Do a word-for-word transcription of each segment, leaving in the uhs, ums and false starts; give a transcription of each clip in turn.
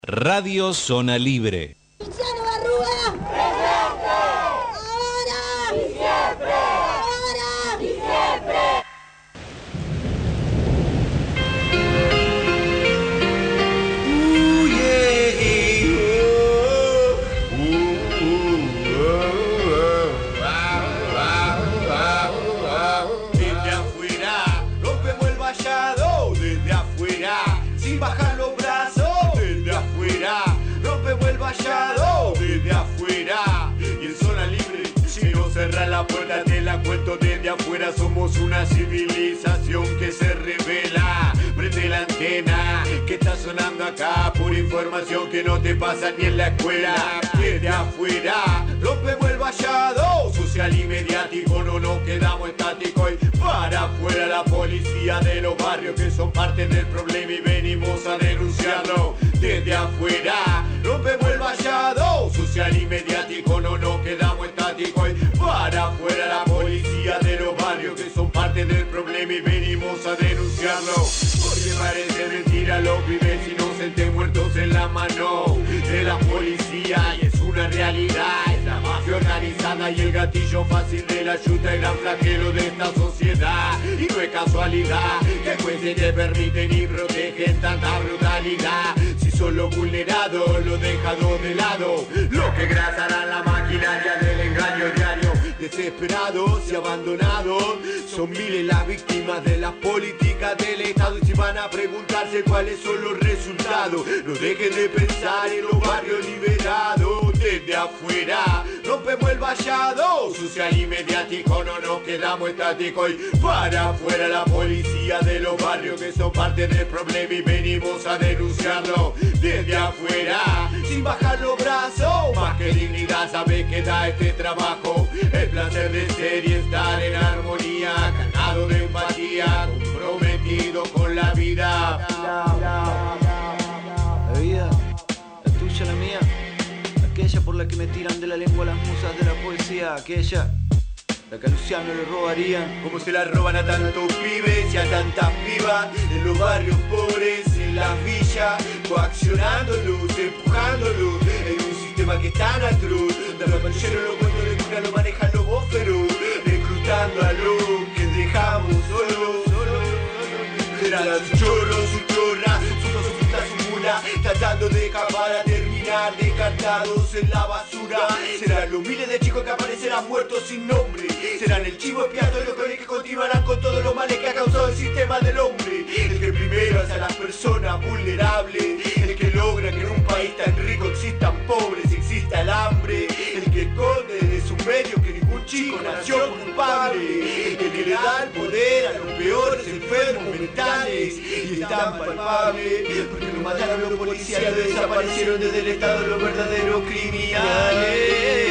Radio Zona Libre. ¡Luciano Barrúa! ¡Presente! ¡Ahora! ¡Y siempre! ¡Ahora! ¡Y siempre! Desde afuera, rompemos el vallado. Desde afuera, sin bajar los brazos. Desde afuera, rompemos el vallado. Desde afuera, y en zona libre, si no cerras la puerta te la cuento. Desde afuera somos una civilización que se revela. Prende la antena, que está sonando acá. Pura información que no te pasa ni en la escuela. Desde afuera, rompemos el vallado. Social y mediático, no nos quedamos estáticos. Y para afuera la policía de los barrios, que son parte del problema y venimos a denunciarlo. Desde afuera, rompemos el vallado. Social y mediático, no nos quedamos estáticos. Y para afuera la policía de los barrios, que son parte del problema y venimos a denunciarlo. Porque parece mentira, los pibes inocentes muertos en la mano de la policía. Y es una realidad, es la mafia organizada y el gatillo fácil de la yuta, el gran flagelo de esta sociedad. Y no es casualidad que jueces te permiten y protegen tanta brutalidad. Si son los vulnerados, los dejados de lado, los que grasarán la maquinaria del engaño diario. Desesperados y abandonados, son miles las víctimas de las políticas del Estado. Y si van a preguntarse cuáles son los resultados, no dejen de pensar en los barrios liberados. Desde afuera, rompemos el vallado. Social y mediático, no nos quedamos estáticos. Y para afuera la policía de los barrios, que son parte del problema y venimos a denunciarlo. Desde afuera, sin bajar los brazos, más que dignidad sabes que da este trabajo. El placer de ser y estar en armonía, cargado de empatía, comprometido con la vida. La vida, la tuya, la mía, aquella por la que me tiran de la lengua las musas de la poesía, aquella la que a Luciano le robarían. Como se la roban a tantos pibes y a tantas pibas en los barrios pobres, en las villas, coaccionándolos, empujándolos en un sistema que es tan atroz. De los mancheros los cuentos de cuna lo manejan los bóferos, reclutando a los que dejamos solos. Serán sus chorros, sus chorras, sus dos, sus frutas, su mula, tratando de escapar a terminar descartados en la basura. Serán los miles de chicos que aparecerán muertos sin nombre. Serán el chivo expiatorio con el que continuarán con todos los males que ha causado el sistema del hombre. El que primero hace a las personas vulnerables, el que logra que en un país tan rico existan pobres y exista el hambre, el que esconde desde sus medios que ningún chico nació culpable, el que le da el poder a los peores enfermos mentales y es tan palpable, porque lo mataron los policías y lo desaparecieron desde el Estado los verdaderos criminales.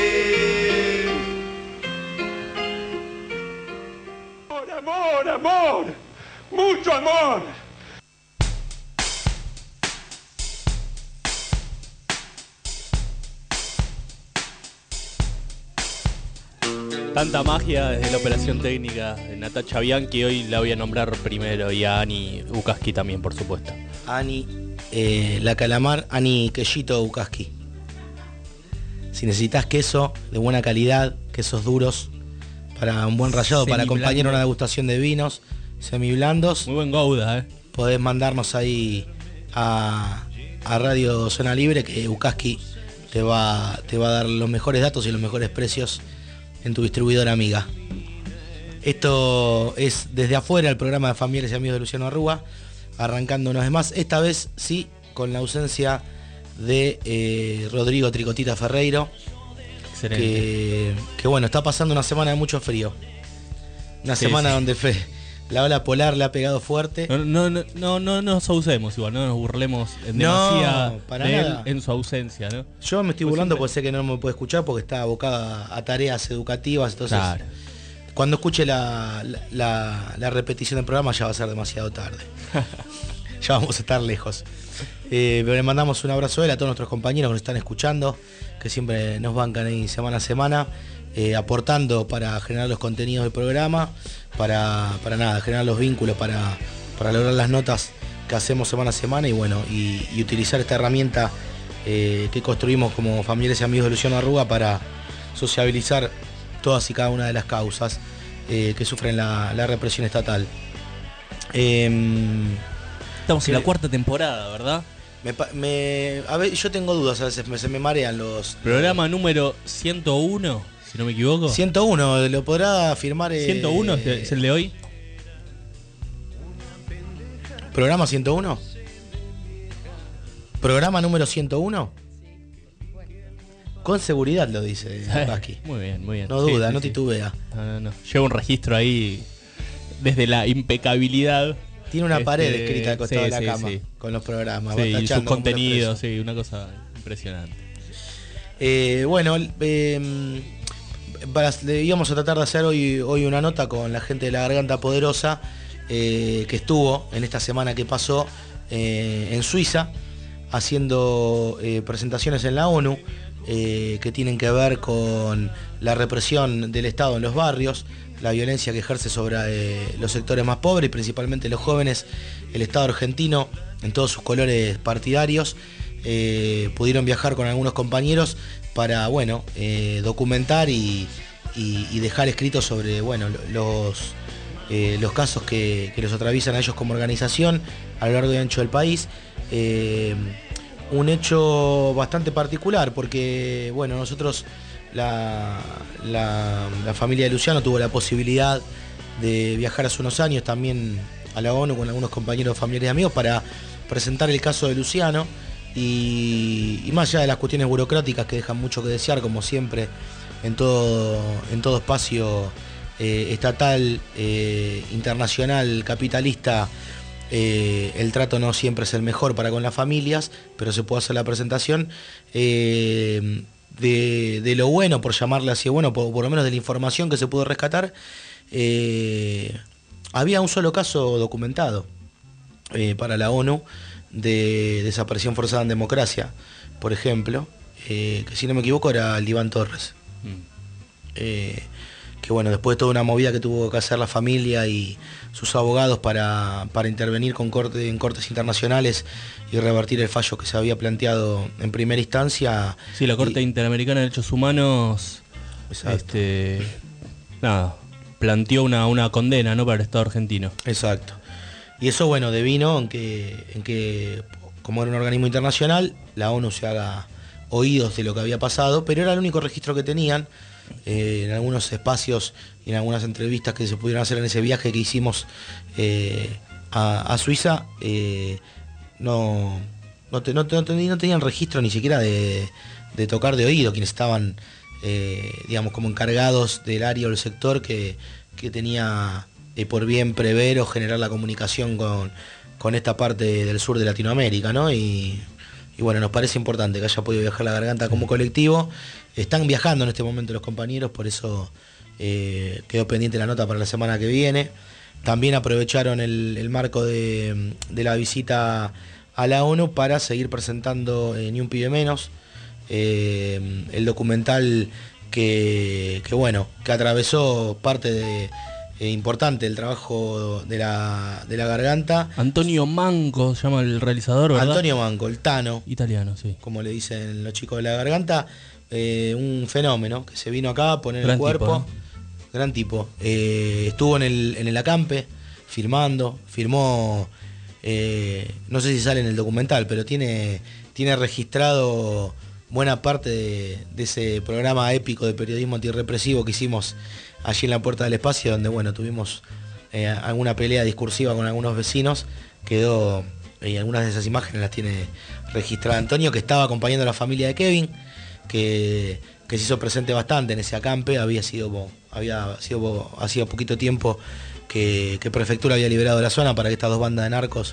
Amor, amor, mucho amor. Tanta magia desde la operación técnica de Natacha Bianchi, hoy la voy a nombrar primero, y a Ani Ukaski también, por supuesto. Ani, eh, la calamar, Ani Quellito Ukaski. Si necesitas queso de buena calidad, quesos duros, para un buen rallado, para acompañar una degustación de vinos semiblandos. Muy buen Gouda, eh. Podés mandarnos ahí a, a Radio Zona Libre, que Ukaski te va, te va a dar los mejores datos y los mejores precios en tu distribuidora amiga. Esto es Desde Afuera, el programa de familiares y amigos de Luciano Arrúa, arrancando una vez más, esta vez sí con la ausencia de eh, Rodrigo Tricotita Ferreiro. Excelente. Que, que bueno, está pasando una semana de mucho frío. Una Sí, semana sí. donde fe, la ola polar le ha pegado fuerte. No, no, no, no, no nos ausemos igual, no nos burlemos en demasía para de nada. él en su ausencia, ¿no? Yo me estoy Pues burlando siempre- porque sé que no me puede escuchar porque está abocada a tareas educativas. Entonces, Claro. cuando escuche la, la, la, la repetición del programa ya va a ser demasiado tarde. Ya vamos a estar lejos. Eh, pero le mandamos un abrazo a él, a todos nuestros compañeros que nos están escuchando, que siempre nos bancan ahí semana a semana, eh, aportando para generar los contenidos del programa, para, para nada, generar los vínculos, para, para lograr las notas que hacemos semana a semana y bueno, y, y utilizar esta herramienta eh, que construimos como familiares y amigos de Luciano Arruga para sociabilizar todas y cada una de las causas eh, que sufren la, la represión estatal. Eh, Estamos que, en la cuarta temporada, ¿verdad? Me, me, a ver, yo tengo dudas, a veces me, se me marean los... Programa número ciento uno, si no me equivoco. ciento uno, lo podrá afirmar... Eh, ¿ciento uno es el de hoy? ¿Programa ciento uno? ¿Programa número ciento uno? Con seguridad lo dice Vázquez. Muy bien, muy bien. No duda, sí, sí, no sí. titubea. No, no, no. Lleva un registro ahí desde la impecabilidad. Tiene una este, pared escrita al costado sí, de la sí, cama sí. con los programas. Sí, y sus tachando como contenidos, preso. sí, una cosa impresionante. Eh, bueno, eh, para, le íbamos a tratar de hacer hoy, hoy una nota con la gente de La Garganta Poderosa eh, que estuvo en esta semana que pasó eh, en Suiza haciendo eh, presentaciones en la ONU eh, que tienen que ver con la represión del Estado en los barrios, la violencia que ejerce sobre eh, los sectores más pobres y principalmente los jóvenes, el Estado argentino en todos sus colores partidarios. Eh, pudieron viajar con algunos compañeros para bueno eh, documentar y, y, y dejar escritos sobre bueno los, eh, los casos que, que los atraviesan a ellos como organización a lo largo y ancho del país. Eh, un hecho bastante particular porque bueno nosotros La, la, la familia de Luciano tuvo la posibilidad de viajar hace unos años también a la ONU con algunos compañeros, familiares y amigos para presentar el caso de Luciano y, y más allá de las cuestiones burocráticas que dejan mucho que desear como siempre en todo, en todo espacio eh, estatal, eh, internacional, capitalista, eh, el trato no siempre es el mejor para con las familias, pero se puede hacer la presentación. Eh, De, de lo bueno, por llamarle así, bueno, por, por lo menos de la información que se pudo rescatar, eh, había un solo caso documentado eh, para la ONU de desaparición forzada en democracia, por ejemplo, eh, que si no me equivoco era el de Iván Torres. Mm. Eh, que bueno, después de toda una movida que tuvo que hacer la familia y sus abogados para, para intervenir con corte, en cortes internacionales y revertir el fallo que se había planteado en primera instancia. Sí, la Corte y, Interamericana de Derechos Humanos este, nada, planteó una, una condena, ¿no?, para el Estado argentino. Exacto. Y eso, bueno, devino en que, en que, como era un organismo internacional, la ONU se haga oídos de lo que había pasado, pero era el único registro que tenían. Eh, en algunos espacios y en algunas entrevistas que se pudieron hacer en ese viaje que hicimos eh, a, a Suiza, eh, no, no, te, no, no, no tenían registro ni siquiera de, de tocar de oído quienes estaban, eh, digamos, como encargados del área o del sector que, que tenía eh, por bien prever o generar la comunicación con, con esta parte del sur de Latinoamérica, ¿no? Y, y bueno, nos parece importante que haya podido viajar La Garganta como colectivo. Están viajando en este momento los compañeros, por eso eh, quedó pendiente la nota para la semana que viene. También aprovecharon el, el marco de, de la visita a la ONU para seguir presentando eh, Ni un pibe menos, eh, el documental que, que, bueno, que atravesó parte de, eh, importante del trabajo de la, de la Garganta. Antonio Manco se llama el realizador, ¿verdad? Antonio Manco, el Tano. Italiano, sí. Como le dicen los chicos de La Garganta. Eh, un fenómeno que se vino acá a poner gran el cuerpo. Tipo, ¿no? Gran tipo. Eh, estuvo en el, en el acampe filmando, filmó, eh, no sé si sale en el documental, pero tiene, tiene registrado buena parte de, de ese programa épico de periodismo antirrepresivo que hicimos allí en la Puerta del Espacio, donde bueno, tuvimos eh, alguna pelea discursiva con algunos vecinos. Quedó, y eh, algunas de esas imágenes las tiene registrada Antonio, que estaba acompañando a la familia de Kevin, que, que se hizo presente bastante en ese acampe. Había sido, había sido hacía poquito tiempo que, que Prefectura había liberado la zona para que estas dos bandas de narcos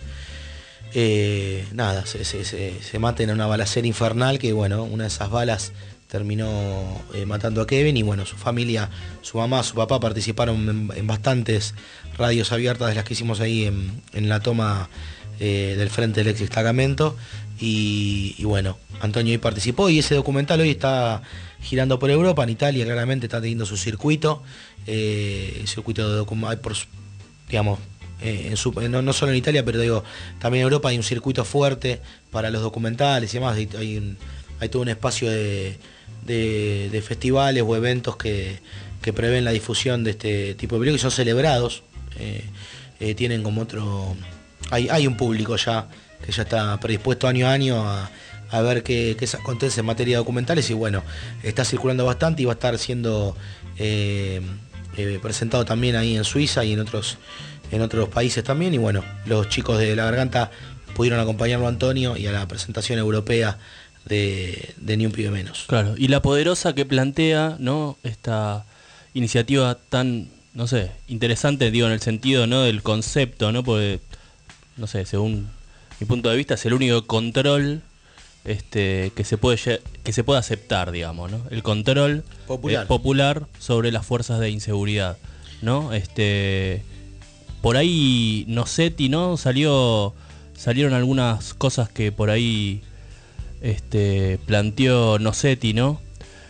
eh, nada, se, se, se, se maten en una balacera infernal, que bueno, una de esas balas terminó eh, matando a Kevin, y bueno, su familia, su mamá, su papá participaron en, en bastantes radios abiertas de las que hicimos ahí en, en la toma eh, del frente del ex destacamento. Y, y bueno, Antonio hoy participó, y ese documental hoy está girando por Europa. En Italia claramente está teniendo su circuito, eh, circuito de documental, por, digamos, eh, en su, no, no solo en Italia, pero digo, también en Europa hay un circuito fuerte para los documentales y demás, hay, hay, un, hay todo un espacio de, de, de festivales o eventos que, que prevén la difusión de este tipo de películas y son celebrados, eh, eh, tienen como otro, hay, hay un público ya que ya está predispuesto año a año a, a ver qué, qué acontece en materia de documentales y bueno, está circulando bastante y va a estar siendo eh, eh, presentado también ahí en Suiza y en otros, en otros países también y bueno, los chicos de La Garganta pudieron acompañarlo a Antonio y a la presentación europea de, de Ni un pibe menos. Claro, y la poderosa que plantea, ¿no?, esta iniciativa tan, no sé, interesante, digo, en el sentido, ¿no?, del concepto, ¿no?, porque, no sé, según mi punto de vista es el único control este, que se puede que se puede aceptar, digamos, ¿no? El control popular, eh, popular sobre las fuerzas de inseguridad, ¿no? Este, por ahí Nocetti, ¿no? Salió, salieron algunas cosas que por ahí este, planteó Nocetti, ¿no?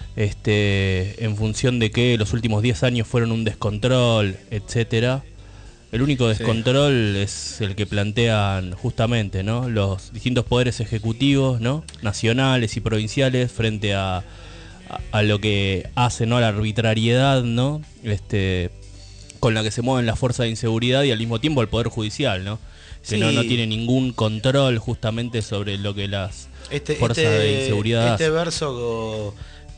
Este, en función de que los últimos diez años fueron un descontrol, etcétera. El único descontrol sí. es el que plantean justamente, ¿no?, los distintos poderes ejecutivos, ¿no?, nacionales y provinciales frente a, a, a lo que hace, ¿no?, a la arbitrariedad, ¿no?, este, con la que se mueven las fuerzas de inseguridad y al mismo tiempo el poder judicial, ¿no?, que sí. no, no tiene ningún control justamente sobre lo que las este, fuerzas este, de inseguridad Este hacen. verso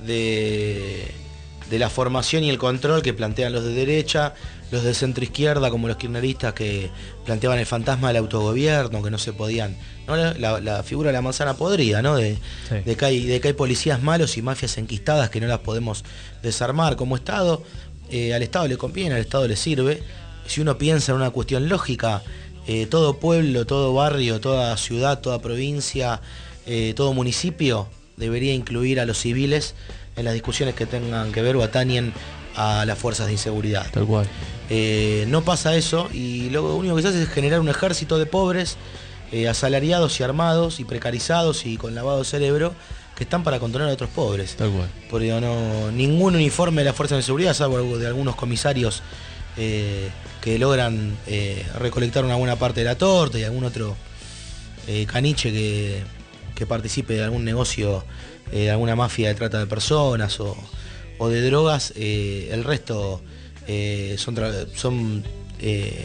de, de la formación y el control que plantean los de derecha, los de centro izquierda como los kirchneristas que planteaban el fantasma del autogobierno, que no se podían, ¿no? la, la figura de la manzana podrida, ¿no? de, sí. de, que hay, de que hay policías malos y mafias enquistadas que no las podemos desarmar como Estado. Eh, al Estado le conviene, al Estado le sirve. Si uno piensa en una cuestión lógica, eh, todo pueblo, todo barrio, toda ciudad, toda provincia, eh, todo municipio debería incluir a los civiles en las discusiones que tengan que ver o atañen a las fuerzas de inseguridad. Tal cual. Eh, no pasa eso y lo único que se hace es generar un ejército de pobres, eh, asalariados y armados y precarizados y con lavado de cerebro que están para controlar a otros pobres. Tal cual. Porque no, ningún uniforme de las fuerzas de seguridad, salvo de algunos comisarios eh, que logran eh, recolectar una buena parte de la torta y algún otro eh, caniche que, que participe de algún negocio, eh, de alguna mafia de trata de personas o, o de drogas, eh, el resto eh, son, son eh,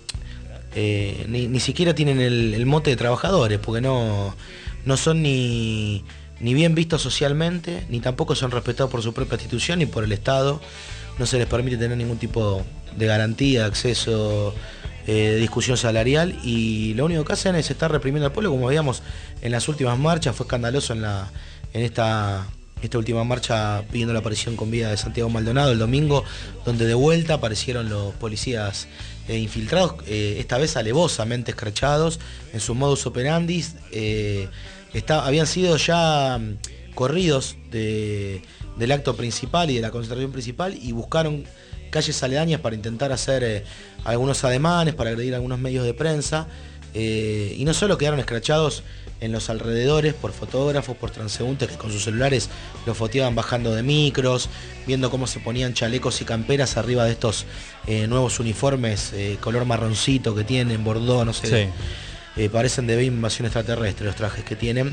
eh, ni, ni siquiera tienen el, el mote de trabajadores, porque no, no son ni, ni bien vistos socialmente, ni tampoco son respetados por su propia institución ni por el Estado. No se les permite tener ningún tipo de garantía, de acceso, eh, de discusión salarial, y lo único que hacen es estar reprimiendo al pueblo, como veíamos en las últimas marchas. Fue escandaloso en la en esta esta última marcha pidiendo la aparición con vida de Santiago Maldonado el domingo, donde de vuelta aparecieron los policías eh, infiltrados, eh, esta vez alevosamente escrachados en su modus operandi. Eh, está, habían sido ya corridos de, del acto principal y de la concentración principal y buscaron calles aledañas para intentar hacer eh, algunos ademanes, para agredir a algunos medios de prensa, eh, y no solo quedaron escrachados en los alrededores por fotógrafos, por transeúntes que con sus celulares los foteaban bajando de micros, viendo cómo se ponían chalecos y camperas arriba de estos eh, nuevos uniformes eh, color marroncito que tienen, bordó, no sé, sí. eh, parecen de invasión extraterrestre los trajes que tienen,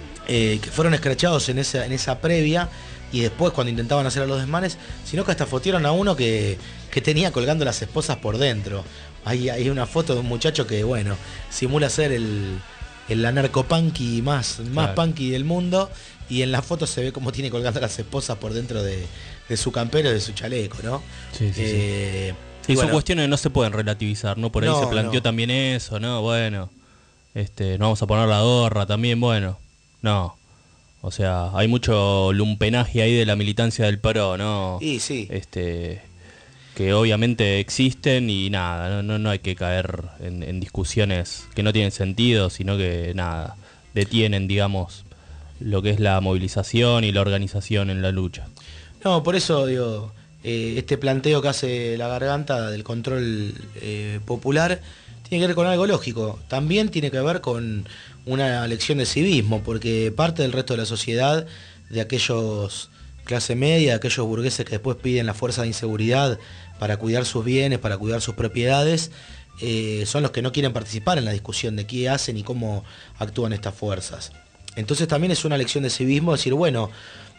eh, que fueron escrachados en esa, en esa previa, y después cuando intentaban hacer a los desmanes, sino que hasta fotearon a uno que, que tenía colgando las esposas por dentro. Hay, hay una foto de un muchacho que, bueno, simula ser el el anarcopunky más, más claro. punky del mundo, y en la foto se ve como tiene colgando las esposas por dentro de, de su campero y de su chaleco, ¿no? Sí, sí, eh, sí. Y bueno, son cuestiones que no se pueden relativizar, ¿no? Por ahí no, se planteó no. también eso, ¿no? Bueno, este, no vamos a poner la gorra también, bueno, no. O sea, hay mucho lumpenaje ahí de la militancia del P R O, ¿no? Sí, sí. Este, que obviamente existen y nada, no, no, no hay que caer en, en discusiones que no tienen sentido, sino que nada, detienen, digamos, lo que es la movilización y la organización en la lucha. No, por eso digo, eh, este planteo que hace La Garganta del control eh, popular tiene que ver con algo lógico, también tiene que ver con una lección de civismo, porque parte del resto de la sociedad, de aquellos clase media, de aquellos burgueses que después piden la fuerza de inseguridad para cuidar sus bienes, para cuidar sus propiedades, eh, son los que no quieren participar en la discusión de qué hacen y cómo actúan estas fuerzas. Entonces también es una lección de civismo decir, bueno,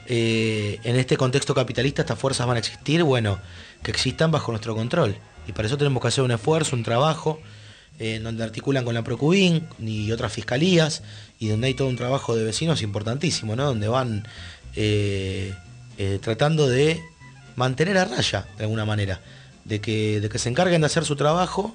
eh, en este contexto capitalista estas fuerzas van a existir, bueno, que existan bajo nuestro control. Y para eso tenemos que hacer un esfuerzo, un trabajo, eh, en donde articulan con la Procubín y otras fiscalías, y donde hay todo un trabajo de vecinos importantísimo, ¿no? Donde van eh, eh, tratando de mantener a raya, de alguna manera, de que, de que se encarguen de hacer su trabajo,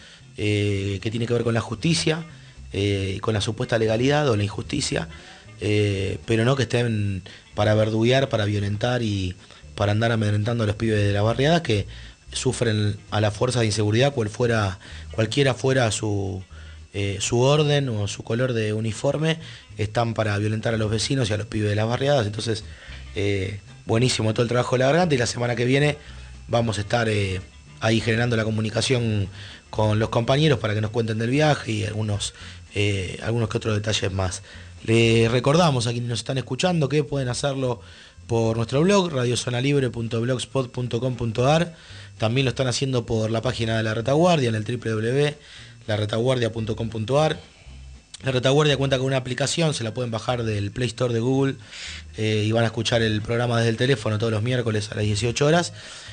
eh, que tiene que ver con la justicia, eh, con la supuesta legalidad o la injusticia, eh, pero no que estén para verduguear, para violentar y para andar amedrentando a los pibes de la barriada que sufren a las fuerzas de inseguridad, cual fuera, cualquiera fuera su, eh, su orden o su color de uniforme, están para violentar a los vecinos y a los pibes de las barriadas. Entonces, eh, buenísimo todo el trabajo de la garganta, y la semana que viene vamos a estar eh, ahí generando la comunicación con los compañeros para que nos cuenten del viaje y algunos, eh, algunos que otros detalles más. Les recordamos a quienes nos están escuchando que pueden hacerlo por nuestro blog, radiozonalibre punto blogspot punto com punto a r. También lo están haciendo por la página de La Retaguardia en el doble u doble u doble u punto la retaguardia punto com punto a r. La Retaguardia cuenta con una aplicación, se la pueden bajar del Play Store de Google, eh, y van a escuchar el programa desde el teléfono todos los miércoles a las dieciocho horas.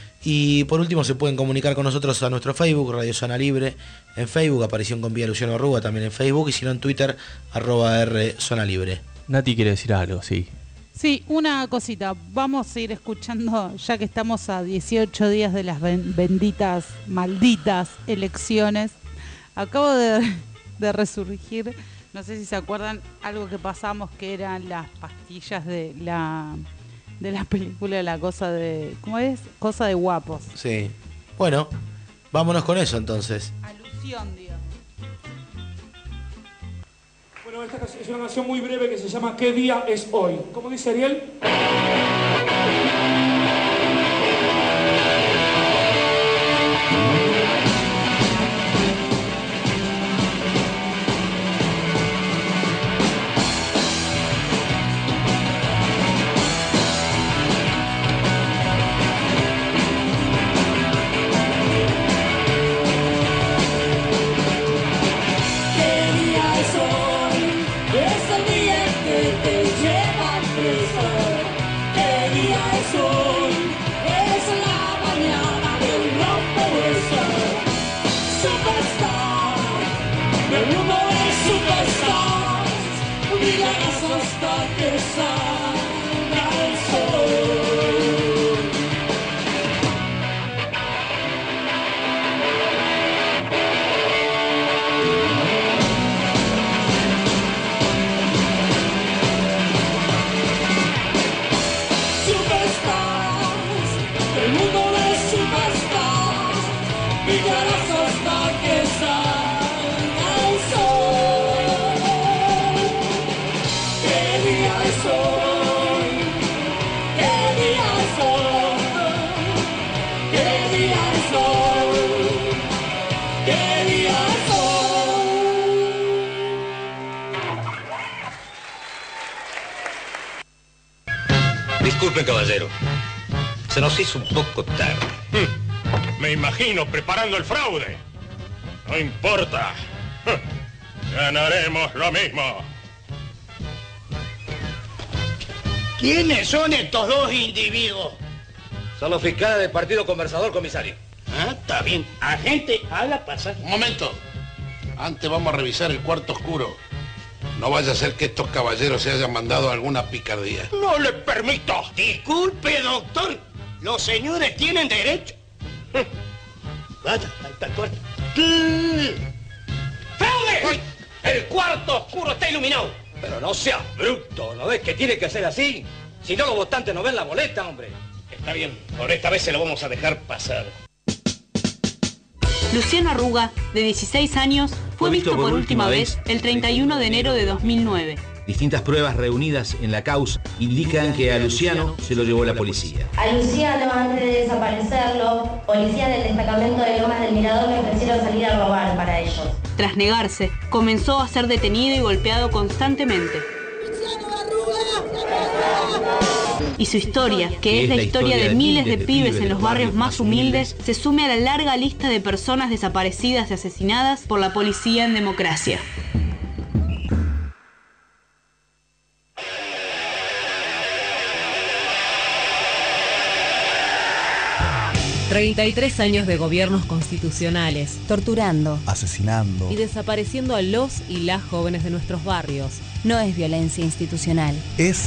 Y por último se pueden comunicar con nosotros a nuestro Facebook, Radio Zona Libre en Facebook, Aparición con Vía Luciano Arruga también en Facebook, y si no en Twitter, arroba R Zona Libre. Nati quiere decir algo, sí. Sí, una cosita. Vamos a ir escuchando, ya que estamos a dieciocho días de las benditas, malditas elecciones. Acabo de, de resurgir, no sé si se acuerdan, algo que pasamos que eran las pastillas de la de la película, la cosa de... ¿Cómo es? Cosa de guapos. Sí. Bueno, vámonos con eso entonces. Alusión, digamos. Bueno, esta es una canción muy breve que se llama ¿Qué día es hoy? ¿Cómo dice Ariel? Disculpen, caballero. Se nos hizo un poco tarde. Hmm. Me imagino preparando el fraude. No importa. Ganaremos lo mismo. ¿Quiénes son estos dos individuos? Son los fiscales del Partido Conversador, comisario. Ah, está bien. Agente, habla, pasa. Un momento. Antes vamos a revisar el cuarto oscuro. No vaya a ser que estos caballeros se hayan mandado alguna picardía. ¡No le permito! Disculpe, doctor. Los señores tienen derecho. Vaya, ahí está el cuarto. ¡Fraude! El cuarto oscuro está iluminado. Pero no sea bruto, ¿no ves que tiene que ser así? Si no, los votantes no ven la boleta, hombre. Está bien, por esta vez se lo vamos a dejar pasar. Luciano Arruga, de dieciséis años, fue visto por última vez el treinta y uno de enero de dos mil nueve. Distintas pruebas reunidas en la causa indican que a Luciano se lo llevó la policía. A Luciano, antes de desaparecerlo, policías del destacamento de Lomas del Mirador le ofrecieron salir a robar para ellos. Tras negarse, comenzó a ser detenido y golpeado constantemente. ¡Luciano Arruga! y su historia, que es la historia de miles de pibes en los barrios más humildes, se sume a la larga lista de personas desaparecidas y asesinadas por la policía en democracia. treinta y tres años de gobiernos constitucionales, torturando, asesinando y desapareciendo a los y las jóvenes de nuestros barrios. No es violencia institucional. Es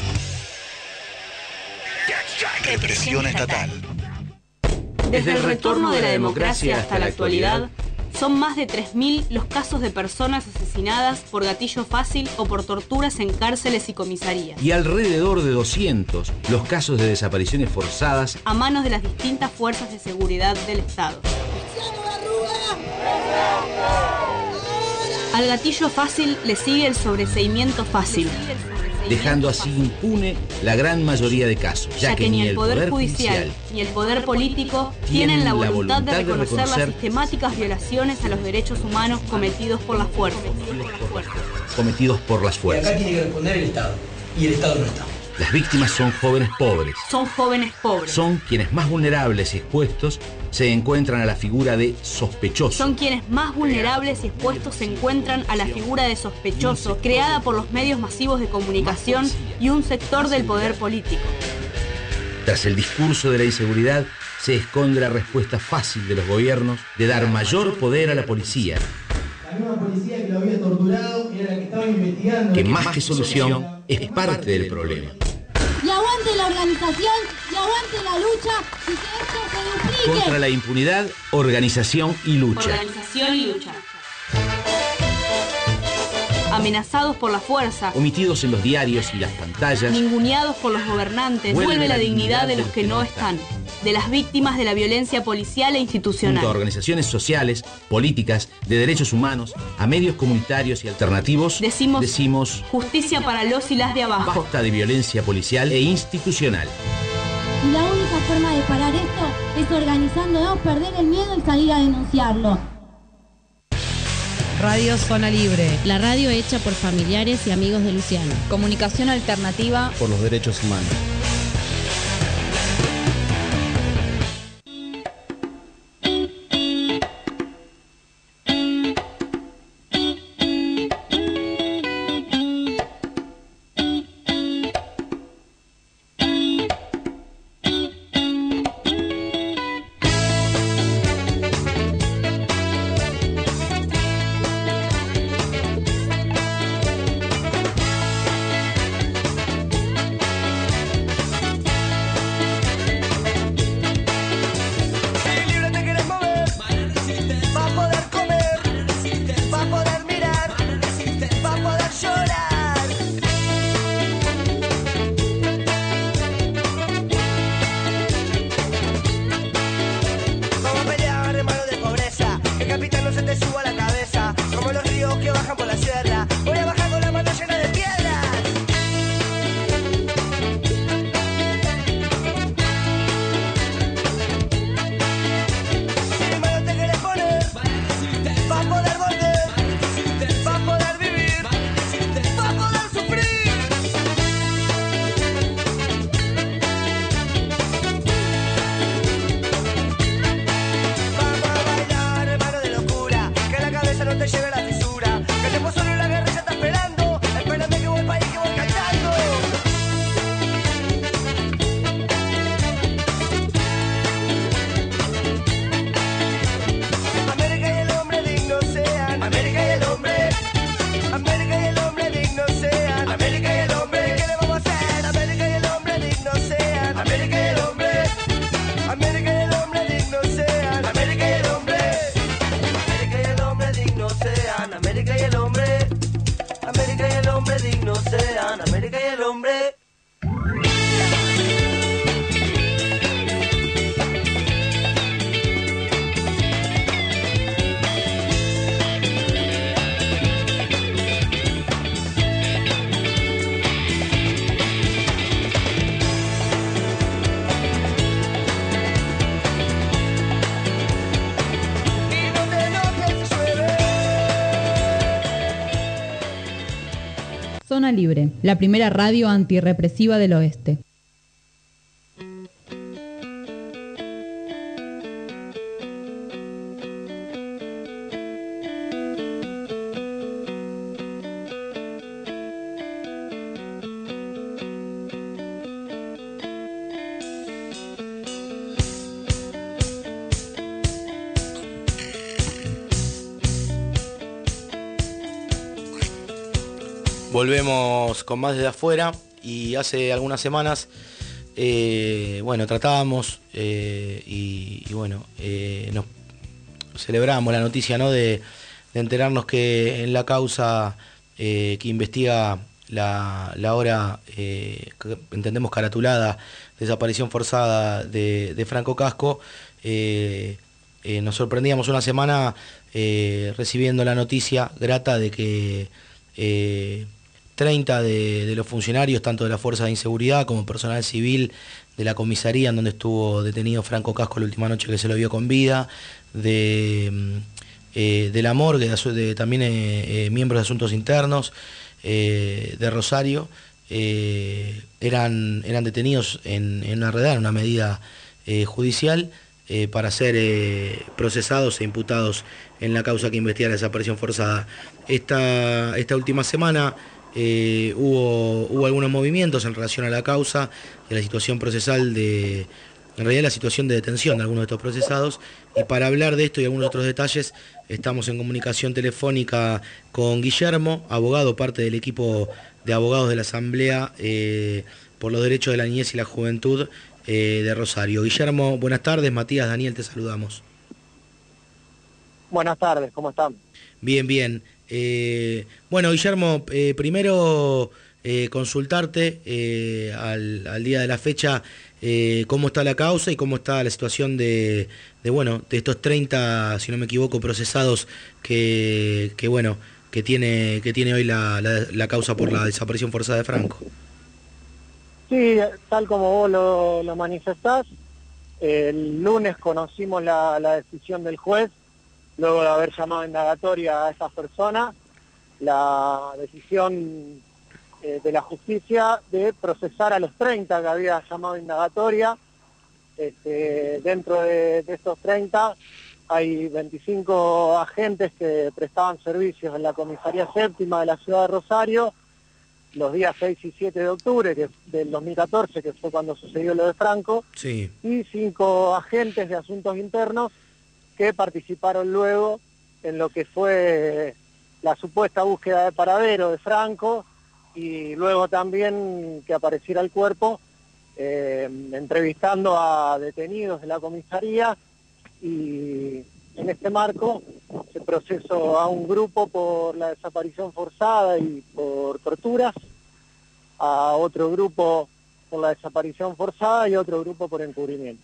represión estatal. Desde el retorno de la democracia hasta la actualidad, son más de tres mil los casos de personas asesinadas por gatillo fácil o por torturas en cárceles y comisarías. Y alrededor de doscientos los casos de desapariciones forzadas a manos de las distintas fuerzas de seguridad del Estado. Al gatillo fácil le sigue el sobreseimiento fácil, dejando así impune la gran mayoría de casos, ya, ya que, que ni el Poder Judicial ni el Poder Político tienen la voluntad de reconocer las sistemáticas violaciones a los derechos humanos cometidos por las fuerzas. Cometidos por las fuerzas. Y acá tiene que responder el Estado, y el Estado no está. Las víctimas son jóvenes pobres. Son jóvenes pobres. Son quienes más vulnerables y expuestos se encuentran a la figura de sospechoso. Son quienes más vulnerables y expuestos se encuentran a la figura de sospechoso, creada por los medios masivos de comunicación y un sector del poder político. Tras el discurso de la inseguridad, se esconde la respuesta fácil de los gobiernos de dar mayor poder a la policía. La misma policía que lo había torturado era la que estaba investigando. Que más que solución, es parte del problema. Y aguante la organización, y aguante la lucha, y que esto se duplique. Contra la impunidad, organización y lucha. Organización y lucha. Amenazados por la fuerza, omitidos en los diarios y las pantallas, ninguneados por los gobernantes, vuelve, vuelve la dignidad de los que no están, de las víctimas de la violencia policial e institucional. Junto a organizaciones sociales, políticas, de derechos humanos, a medios comunitarios y alternativos, decimos, decimos justicia para los y las de abajo. Basta de violencia policial e institucional. Y la única forma de parar esto es organizándonos, perder el miedo y salir a denunciarlo. Radio Zona Libre. La radio hecha por familiares y amigos de Luciano. Comunicación alternativa por los derechos humanos. Zona Libre, la primera radio antirrepresiva del oeste. Volvemos con más desde afuera y hace algunas semanas, eh, bueno, tratábamos eh, y, y bueno, eh, nos celebramos la noticia, ¿no? de, de enterarnos que en la causa eh, que investiga la, la ahora, eh, que entendemos caratulada, desaparición forzada de, de Franco Casco, eh, eh, nos sorprendíamos una semana eh, recibiendo la noticia grata de que eh, treinta de, de los funcionarios, tanto de la Fuerza de Inseguridad como personal civil de la comisaría en donde estuvo detenido Franco Casco la última noche que se lo vio con vida, de, eh, de la morgue, de, de, también eh, eh, miembros de asuntos internos eh, de Rosario, eh, eran, eran detenidos en, en una redada, en una medida eh, judicial, eh, para ser eh, procesados e imputados en la causa que investiga la desaparición forzada. Esta, esta última semana Eh, hubo, hubo algunos movimientos en relación a la causa y a la situación procesal de, en realidad la situación de detención de algunos de estos procesados, y para hablar de esto y algunos otros detalles estamos en comunicación telefónica con Guillermo, abogado, parte del equipo de abogados de la Asamblea eh, por los Derechos de la Niñez y la Juventud eh, de Rosario. Guillermo, buenas tardes. Matías, Daniel, te saludamos. Buenas tardes, ¿cómo están? Bien, bien. Eh, bueno, Guillermo, eh, primero eh, consultarte eh, al, al día de la fecha eh, cómo está la causa y cómo está la situación de, de bueno, de estos treinta, si no me equivoco, procesados que, que bueno, que tiene, que tiene hoy la, la, la causa por la desaparición forzada de Franco. Sí, tal como vos lo, lo manifestás, el lunes conocimos la, la decisión del juez. Luego de haber llamado a indagatoria a esas personas, la decisión eh, de la justicia de procesar a los treinta que había llamado a indagatoria. Este, dentro de, de estos treinta hay veinticinco agentes que prestaban servicios en la comisaría séptima de la ciudad de Rosario los días seis y siete de octubre que, del dos mil catorce, que fue cuando sucedió lo de Franco, sí. Y cinco agentes de asuntos internos que participaron luego en lo que fue la supuesta búsqueda de paradero de Franco y luego también que apareciera el cuerpo, eh, entrevistando a detenidos de la comisaría, y en este marco se procesó a un grupo por la desaparición forzada y por torturas, a otro grupo por la desaparición forzada y otro grupo por encubrimiento.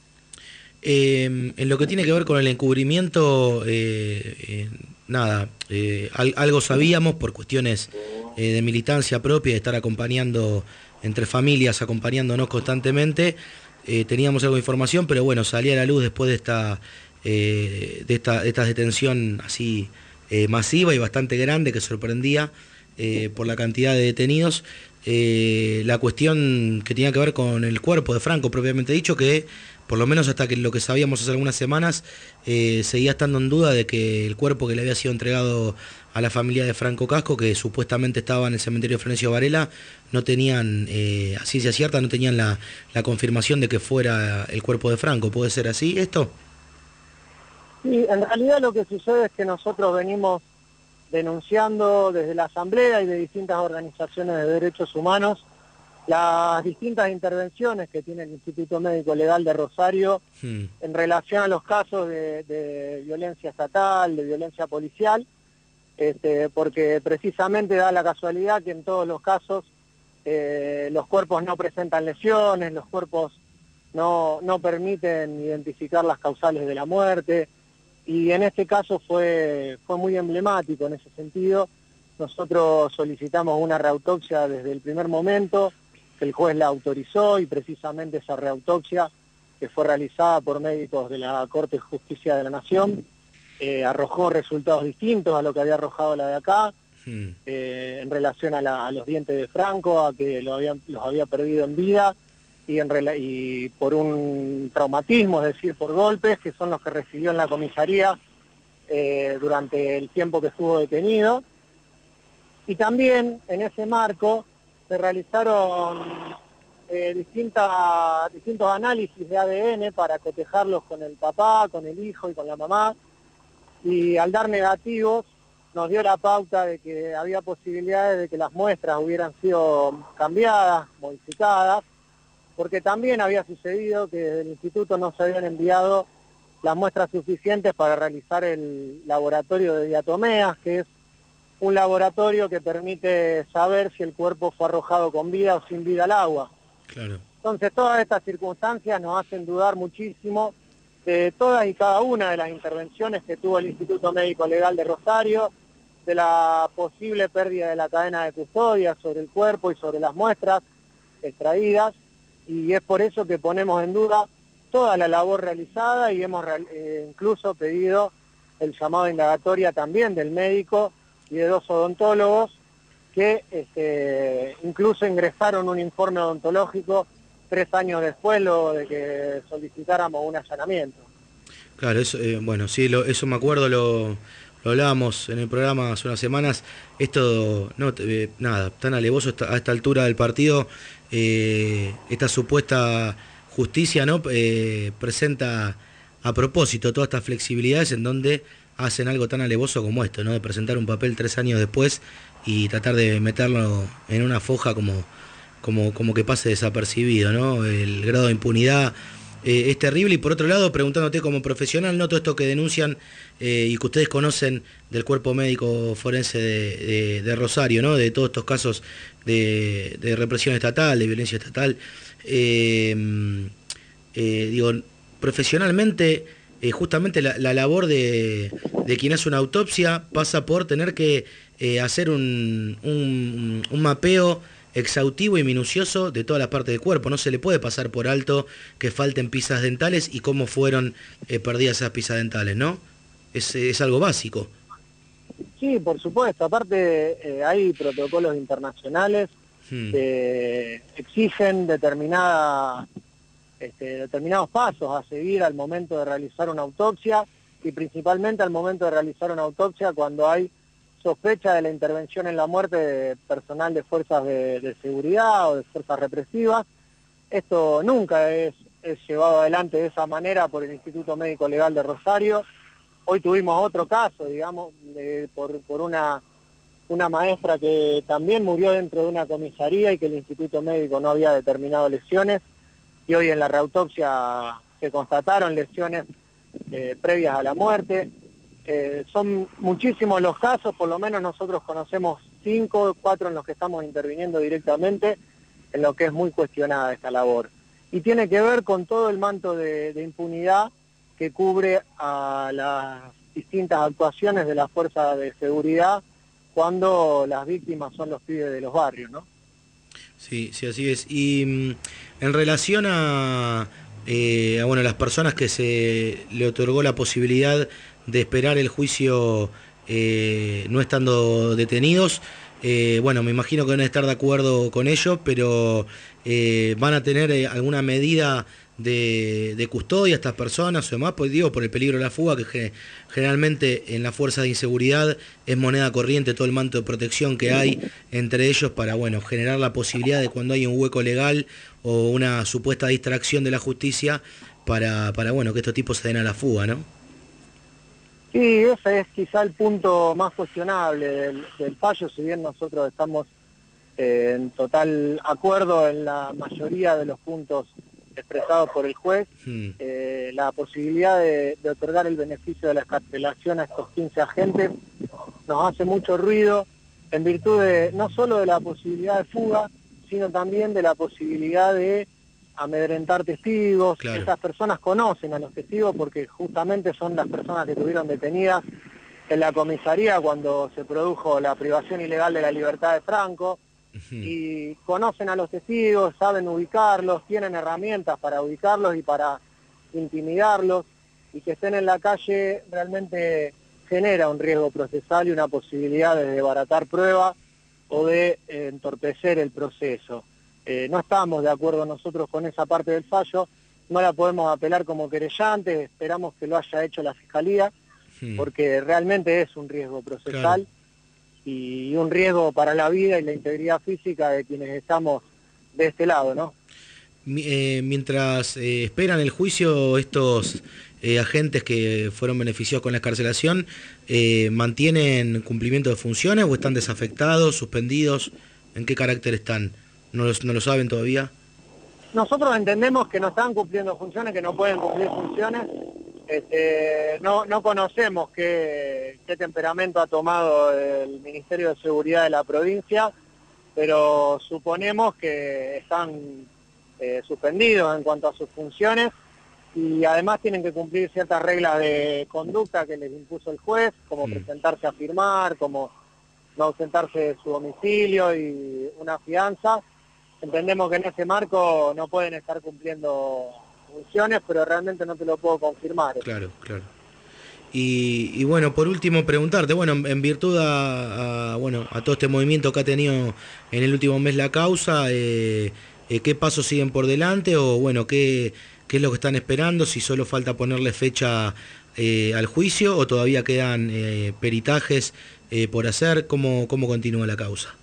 Eh, en lo que tiene que ver con el encubrimiento, eh, eh, nada, eh, al, algo sabíamos por cuestiones eh, de militancia propia, de estar acompañando entre familias, acompañándonos constantemente, eh, teníamos algo de información, pero bueno, salía a la luz después de esta, eh, de esta, de esta detención así eh, masiva y bastante grande que sorprendía eh, por la cantidad de detenidos, eh, la cuestión que tenía que ver con el cuerpo de Franco propiamente dicho, que por lo menos hasta que lo que sabíamos hace algunas semanas, eh, seguía estando en duda de que el cuerpo que le había sido entregado a la familia de Franco Casco, que supuestamente estaba en el cementerio Florencio Varela, no tenían, eh, a ciencia cierta, no tenían la, la confirmación de que fuera el cuerpo de Franco. ¿Puede ser así esto? Sí, en realidad lo que sucede es que nosotros venimos denunciando desde la Asamblea y de distintas organizaciones de derechos humanos las distintas intervenciones que tiene el Instituto Médico Legal de Rosario hmm. en relación a los casos de, de violencia estatal, de violencia policial, este, porque precisamente da la casualidad que en todos los casos eh, los cuerpos no presentan lesiones, los cuerpos no, no permiten identificar las causales de la muerte, y en este caso fue, fue muy emblemático en ese sentido. Nosotros solicitamos una reautoxia desde el primer momento, que el juez la autorizó, y precisamente esa reautoxia, que fue realizada por médicos de la Corte de Justicia de la Nación, eh, arrojó resultados distintos a lo que había arrojado la de acá, hmm. eh, en relación a, la, a los dientes de Franco, a que lo habían, los había perdido en vida, y, en, y por un traumatismo, es decir, por golpes, que son los que recibió en la comisaría eh, durante el tiempo que estuvo detenido. Y también, en ese marco, se realizaron eh, distintas, distintos análisis de A D N para cotejarlos con el papá, con el hijo y con la mamá, y al dar negativos nos dio la pauta de que había posibilidades de que las muestras hubieran sido cambiadas, modificadas, porque también había sucedido que desde el instituto no se habían enviado las muestras suficientes para realizar el laboratorio de diatomeas, que es un laboratorio que permite saber si el cuerpo fue arrojado con vida o sin vida al agua. Claro. Entonces todas estas circunstancias nos hacen dudar muchísimo de todas y cada una de las intervenciones que tuvo el Instituto Médico Legal de Rosario, de la posible pérdida de la cadena de custodia sobre el cuerpo y sobre las muestras extraídas, y es por eso que ponemos en duda toda la labor realizada y hemos eh, incluso pedido el llamado a indagatoria también del médico y de dos odontólogos que este, incluso ingresaron un informe odontológico tres años después luego de que solicitáramos un allanamiento. Claro, eso, eh, bueno, sí, lo, eso me acuerdo, lo, lo hablábamos en el programa hace unas semanas. Esto, no, eh, nada, tan alevoso esta, a esta altura del partido, eh, esta supuesta justicia, ¿no? Eh, presenta a propósito todas estas flexibilidades en donde hacen algo tan alevoso como esto, ¿no? De presentar un papel tres años después y tratar de meterlo en una foja como, como, como que pase desapercibido, ¿no? El grado de impunidad eh, es terrible. Y por otro lado, preguntándote como profesional, ¿no? Todo esto que denuncian eh, y que ustedes conocen del cuerpo médico forense de, de, de Rosario, ¿no? De todos estos casos de, de represión estatal, de violencia estatal, eh, eh, digo, profesionalmente, eh, justamente la, la labor de, de quien hace una autopsia pasa por tener que eh, hacer un, un, un mapeo exhaustivo y minucioso de todas las partes del cuerpo. No se le puede pasar por alto que falten piezas dentales y cómo fueron eh, perdidas esas piezas dentales, ¿no? Es, es algo básico. Sí, por supuesto. Aparte eh, hay protocolos internacionales hmm. que exigen determinada, este, determinados pasos a seguir al momento de realizar una autopsia y principalmente al momento de realizar una autopsia cuando hay sospecha de la intervención en la muerte de personal de fuerzas de, de seguridad o de fuerzas represivas. Esto nunca es, es llevado adelante de esa manera por el Instituto Médico Legal de Rosario. Hoy tuvimos otro caso, digamos, de, por, por una, una maestra que también murió dentro de una comisaría y que el Instituto Médico no había determinado lesiones, y hoy en la reautopsia se constataron lesiones eh, previas a la muerte. Eh, son muchísimos los casos, por lo menos nosotros conocemos cinco, cuatro en los que estamos interviniendo directamente, en lo que es muy cuestionada esta labor. Y tiene que ver con todo el manto de, de impunidad que cubre a las distintas actuaciones de las fuerzas de seguridad cuando las víctimas son los pibes de los barrios, ¿no? Sí, sí, así es. Y mm, en relación a, eh, a bueno, las personas que se le otorgó la posibilidad de esperar el juicio eh, no estando detenidos, eh, bueno, me imagino que van a estar de acuerdo con ello, pero eh, van a tener eh, alguna medida de, de custodia a estas personas o demás, pues digo, por el peligro de la fuga, que generalmente en las fuerzas de inseguridad es moneda corriente todo el manto de protección que hay entre ellos para, bueno, generar la posibilidad de cuando hay un hueco legal o una supuesta distracción de la justicia para, para bueno, que estos tipos se den a la fuga, ¿no? Sí, ese es quizá el punto más cuestionable del, del fallo, si bien nosotros estamos eh, en total acuerdo en la mayoría de los puntos expresados por el juez, hmm. eh, la posibilidad de, de otorgar el beneficio de la excarcelación a estos quince agentes nos hace mucho ruido en virtud de no solo de la posibilidad de fuga, sino también de la posibilidad de amedrentar testigos. Claro. Estas personas conocen a los testigos porque justamente son las personas que estuvieron detenidas en la comisaría cuando se produjo la privación ilegal de la libertad de Franco, uh-huh. y conocen a los testigos, saben ubicarlos, tienen herramientas para ubicarlos y para intimidarlos, y que estén en la calle realmente genera un riesgo procesal y una posibilidad de desbaratar pruebas o de eh, entorpecer el proceso. Eh, no estamos de acuerdo nosotros con esa parte del fallo, no la podemos apelar como querellantes, esperamos que lo haya hecho la Fiscalía, sí. porque realmente es un riesgo procesal, claro. y un riesgo para la vida y la integridad física de quienes estamos de este lado, ¿no? Eh, mientras eh, esperan el juicio estos eh, agentes que fueron beneficiados con la excarcelación, eh, ¿mantienen cumplimiento de funciones o están desafectados, suspendidos? ¿En qué carácter están? ¿No, los, no lo saben todavía? Nosotros entendemos que no están cumpliendo funciones, que no pueden cumplir funciones. Este, no, no conocemos qué, qué temperamento ha tomado el Ministerio de Seguridad de la provincia, pero suponemos que están eh, suspendidos en cuanto a sus funciones y además tienen que cumplir ciertas reglas de conducta que les impuso el juez, como mm. presentarse a firmar, como no ausentarse de su domicilio y una fianza. Entendemos que en ese marco no pueden estar cumpliendo funciones, pero realmente no te lo puedo confirmar. Claro, claro. Y, y bueno, por último preguntarte, bueno, en, en virtud a, a, bueno, a todo este movimiento que ha tenido en el último mes la causa, eh, eh, ¿qué pasos siguen por delante? O bueno, ¿qué, qué es lo que están esperando? Si solo falta ponerle fecha eh, al juicio o todavía quedan eh, peritajes eh, por hacer, ¿cómo, cómo continúa la causa?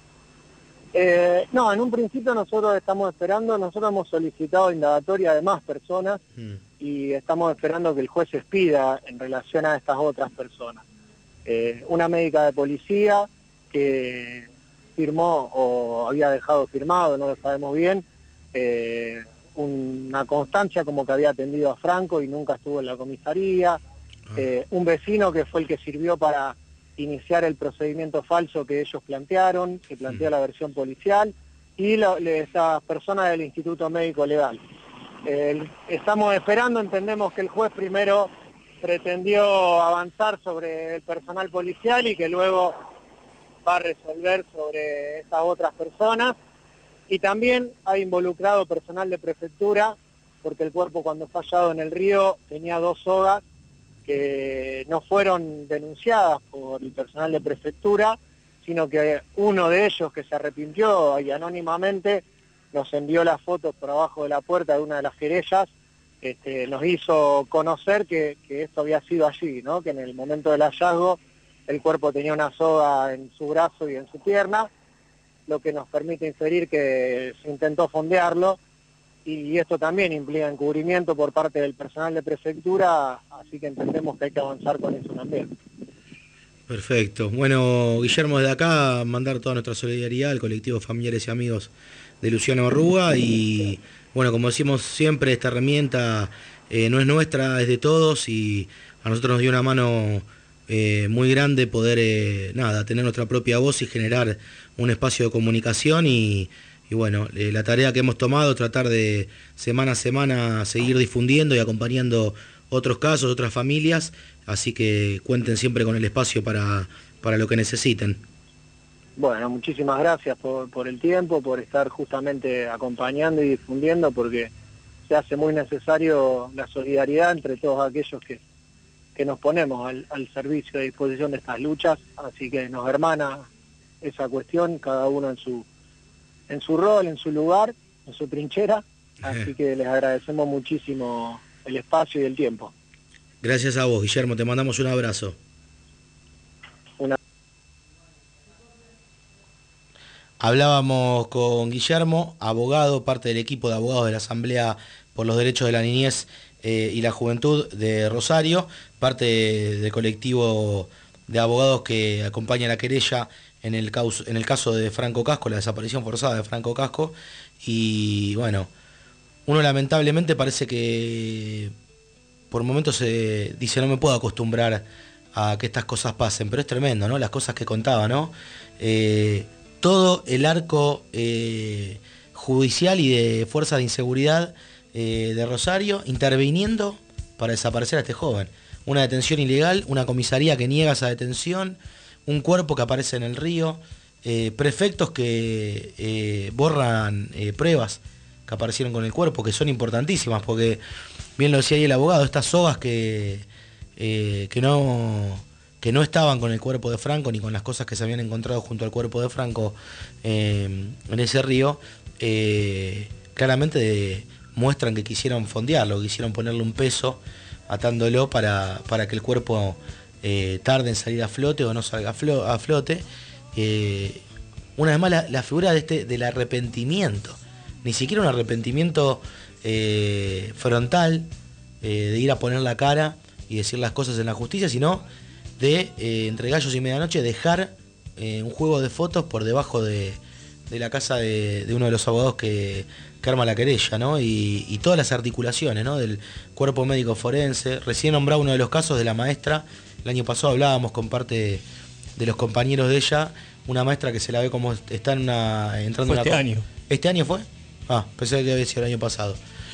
Eh, no, en un principio nosotros estamos esperando, nosotros hemos solicitado indagatoria de más personas mm. y estamos esperando que el juez expida en relación a estas otras personas. Eh, una médica de policía que firmó o había dejado firmado, no lo sabemos bien, eh, una constancia como que había atendido a Franco y nunca estuvo en la comisaría, ah. eh, un vecino que fue el que sirvió para iniciar el procedimiento falso que ellos plantearon, que plantea mm. la versión policial, y lo, esa persona del Instituto Médico Legal. Eh, estamos esperando, entendemos que el juez primero pretendió avanzar sobre el personal policial y que luego va a resolver sobre esas otras personas, y también ha involucrado personal de prefectura, porque el cuerpo cuando fue hallado en el río tenía dos sogas que no fueron denunciadas por el personal de prefectura, sino que uno de ellos que se arrepintió y anónimamente nos envió las fotos por abajo de la puerta de una de las querellas, este, nos hizo conocer que, que esto había sido allí, ¿no? Que en el momento del hallazgo el cuerpo tenía una soga en su brazo y en su pierna, lo que nos permite inferir que se intentó fondearlo, y esto también implica encubrimiento por parte del personal de prefectura, así que entendemos que hay que avanzar con eso también. Perfecto. Bueno, Guillermo, desde acá mandar toda nuestra solidaridad al colectivo Familiares y Amigos de Luciano Arruga, y bueno, como decimos siempre, esta herramienta eh, no es nuestra, es de todos, y a nosotros nos dio una mano eh, muy grande poder eh, nada, tener nuestra propia voz y generar un espacio de comunicación, y Y bueno, eh, la tarea que hemos tomado, tratar de semana a semana seguir difundiendo y acompañando otros casos, otras familias, así que cuenten siempre con el espacio para, para lo que necesiten. Bueno, muchísimas gracias por, por el tiempo, por estar justamente acompañando y difundiendo, porque se hace muy necesario la solidaridad entre todos aquellos que, que nos ponemos al, al servicio y disposición de estas luchas, así que nos hermana esa cuestión, cada uno en su en su rol, en su lugar, en su trinchera, así que les agradecemos muchísimo el espacio y el tiempo. Gracias a vos, Guillermo, te mandamos un abrazo. Una... Hablábamos con Guillermo, abogado, parte del equipo de abogados de la Asamblea por los Derechos de la Niñez eh, y la Juventud de Rosario, parte del colectivo de abogados que acompaña la querella en el, caso, en el caso de Franco Casco, la desaparición forzada de Franco Casco. Y bueno, uno lamentablemente parece que por momentos se dice no me puedo acostumbrar a que estas cosas pasen, pero es tremendo, ¿no? Las cosas que contaba, ¿no? Eh, todo el arco eh, judicial y de fuerzas de inseguridad eh, de Rosario interviniendo para desaparecer a este joven. Una detención ilegal, una comisaría que niega esa detención, un cuerpo que aparece en el río, eh, prefectos que eh, borran eh, pruebas que aparecieron con el cuerpo, que son importantísimas, porque, bien lo decía ahí el abogado, estas sogas que, eh, que, no, que no estaban con el cuerpo de Franco, ni con las cosas que se habían encontrado junto al cuerpo de Franco eh, en ese río, eh, claramente de, muestran que quisieron fondearlo, quisieron ponerle un peso atándolo para, para que el cuerpo eh, tarde en salir a flote o no salga a, flo, a flote. Eh, una vez más la, la figura de este, del arrepentimiento, ni siquiera un arrepentimiento eh, frontal, eh, de ir a poner la cara y decir las cosas en la justicia, sino de, eh, entre gallos y medianoche, dejar eh, un juego de fotos por debajo de, de la casa de, de uno de los abogados que, que arma la querella, ¿no? Y, y todas las articulaciones, ¿no? Del cuerpo médico forense. Recién nombraba uno de los casos de la maestra. El año pasado hablábamos con parte de los compañeros de ella, una maestra que se la ve como está en una, entrando fue en una... este año. ¿Este año fue? Ah, pensé que había sido el año pasado.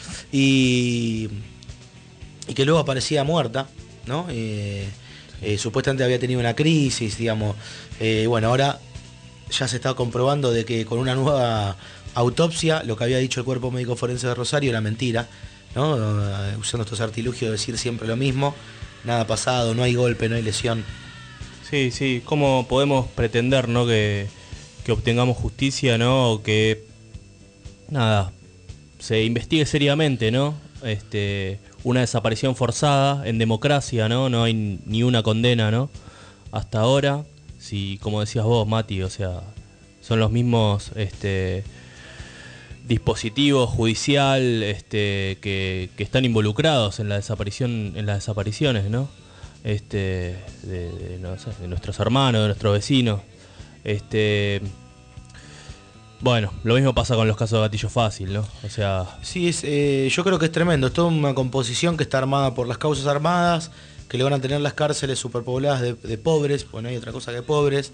Y, y que luego aparecía muerta, ¿no? Eh, eh, supuestamente había tenido una crisis, digamos. Eh, bueno, ahora ya se está comprobando de que con una nueva autopsia, lo que había dicho el cuerpo médico forense de Rosario era mentira, ¿no? Uh, usando estos artilugios de decir siempre lo mismo, nada pasado, no hay golpe, no hay lesión. Sí, sí, ¿cómo podemos pretender, ¿no? que, que obtengamos justicia, ¿no? O que nada, se investigue seriamente, ¿no? Este, una desaparición forzada en democracia, ¿no? No hay ni una condena, ¿no? Hasta ahora, si, como decías vos, Mati, o sea, son los mismos este, dispositivos judicial este, que, que están involucrados en la desaparición, en las desapariciones, ¿no? Este, de, de, no sé, de nuestros hermanos, de nuestros vecinos. Este, bueno, lo mismo pasa con los casos de gatillo fácil, ¿no? O sea, sí, es, eh, yo creo que es tremendo. Es toda una composición que está armada por las causas armadas, que le van a tener las cárceles superpobladas de, de pobres, pues no hay otra cosa que pobres.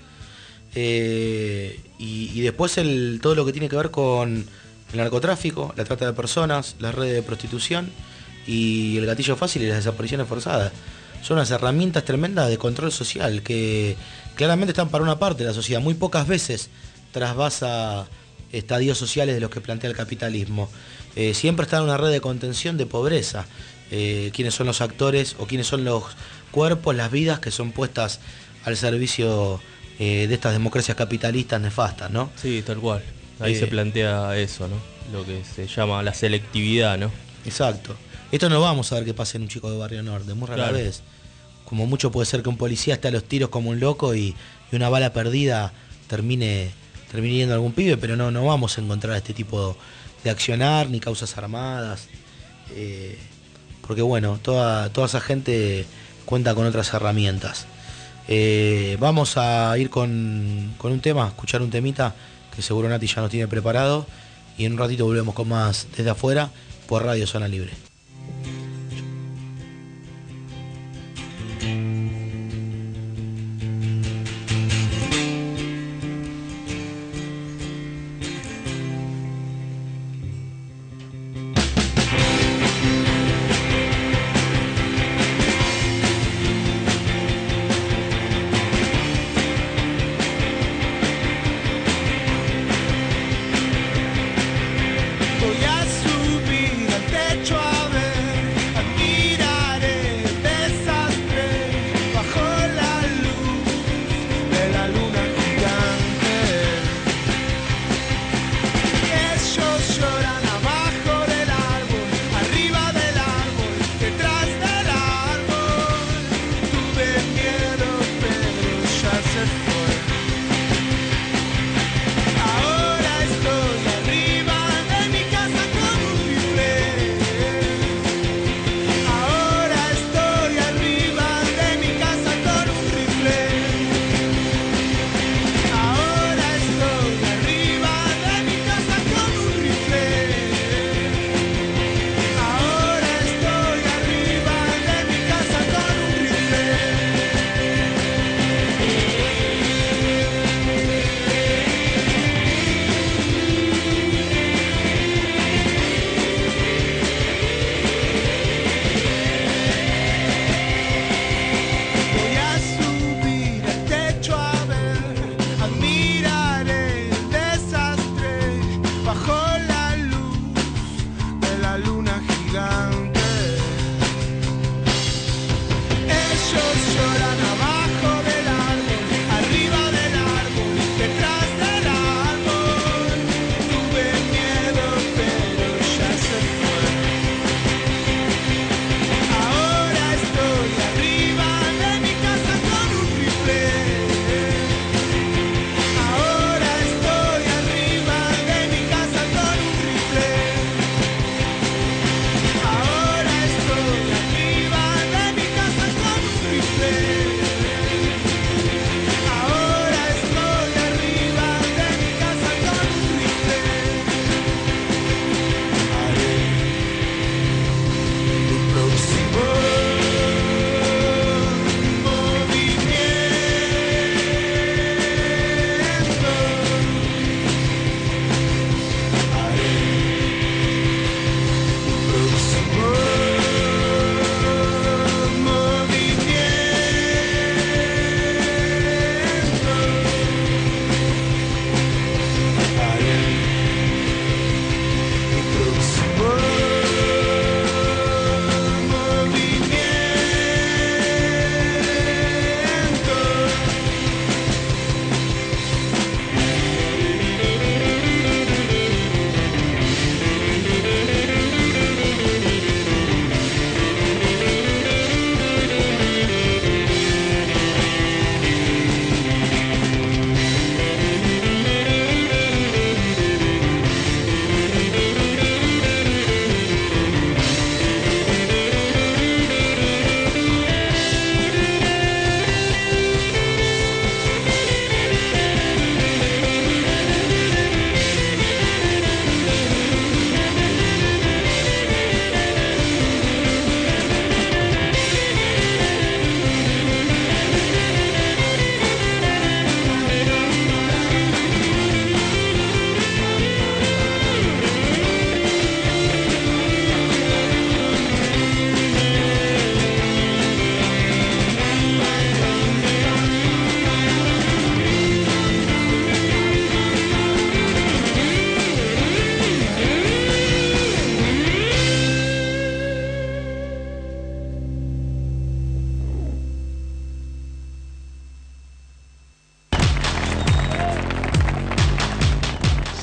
Eh, y, y después el, todo lo que tiene que ver con el narcotráfico, la trata de personas, las redes de prostitución y el gatillo fácil y las desapariciones forzadas. Son unas herramientas tremendas de control social que claramente están para una parte de la sociedad. Muy pocas veces trasvasa estadios sociales de los que plantea el capitalismo. Eh, siempre está en una red de contención de pobreza. Eh, quiénes son los actores o quiénes son los cuerpos, las vidas que son puestas al servicio eh, de estas democracias capitalistas nefastas, ¿no? Sí, tal cual. Ahí eh, se plantea eso, ¿no? Lo que se llama la selectividad, ¿no? Exacto. Esto no vamos a ver que pase en un chico de Barrio Norte, muy rara Claro. vez. Como mucho puede ser que un policía esté a los tiros como un loco y, y una bala perdida termine, termine yendo a algún pibe, pero no, no vamos a encontrar este tipo de accionar ni causas armadas. Eh, porque bueno, toda, toda esa gente cuenta con otras herramientas. Eh, vamos a ir con, con un tema, escuchar un temita que seguro Nati ya nos tiene preparado y en un ratito volvemos con más desde afuera por Radio Zona Libre. Voy a subir al techo a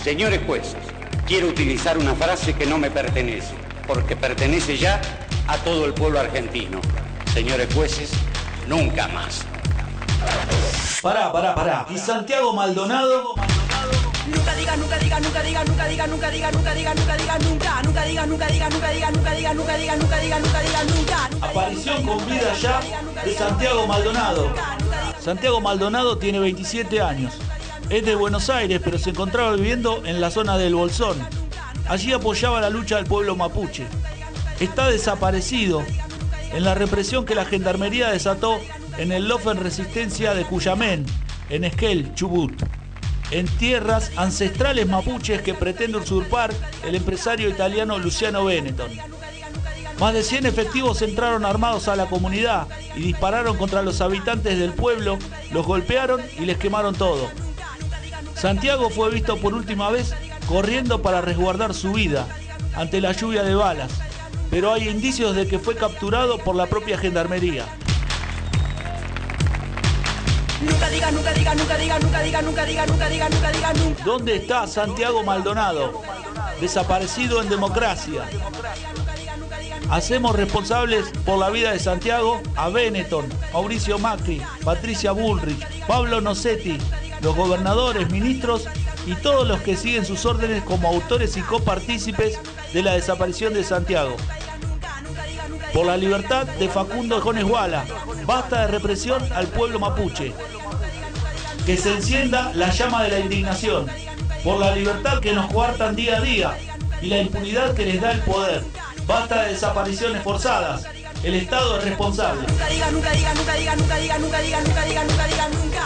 Señores jueces, quiero utilizar una frase que no me pertenece, porque pertenece ya a todo el pueblo argentino. Señores jueces, nunca más. Pará, pará, pará. ¿Y Santiago Maldonado? Nunca diga, nunca diga, nunca diga, nunca diga, nunca diga, nunca diga, nunca diga, nunca, nunca diga, nunca diga, nunca diga, nunca diga, nunca diga, nunca diga, nunca diga, nunca. Aparición con vida ya de Santiago Maldonado. Santiago Maldonado tiene veintisiete años. Es de Buenos Aires, pero se encontraba viviendo en la zona del Bolsón. Allí apoyaba la lucha del pueblo mapuche. Está desaparecido en la represión que la gendarmería desató en el Lofen Resistencia de Cuyamén, en Esquel, Chubut, en tierras ancestrales mapuches que pretende usurpar el empresario italiano Luciano Benetton. Más de cien efectivos entraron armados a la comunidad y dispararon contra los habitantes del pueblo, los golpearon y les quemaron todo. Santiago fue visto por última vez corriendo para resguardar su vida ante la lluvia de balas, pero hay indicios de que fue capturado por la propia gendarmería. Nunca diga, nunca diga, nunca diga, nunca diga, nunca diga, nunca diga, nunca diga, nunca. ¿Dónde está Santiago Maldonado? Desaparecido en democracia. Hacemos responsables por la vida de Santiago a Benetton, Mauricio Macri, Patricia Bullrich, Pablo Nocetti, los gobernadores, ministros y todos los que siguen sus órdenes como autores y copartícipes de la desaparición de Santiago. Por la libertad de Facundo Jones Guala, basta de represión al pueblo mapuche. Que se encienda la llama de la indignación, por la libertad que nos coartan día a día y la impunidad que les da el poder. Basta de desapariciones forzadas. El Estado es responsable. Nunca diga, nunca diga, nunca diga, nunca diga, nunca diga, nunca diga, nunca diga, nunca.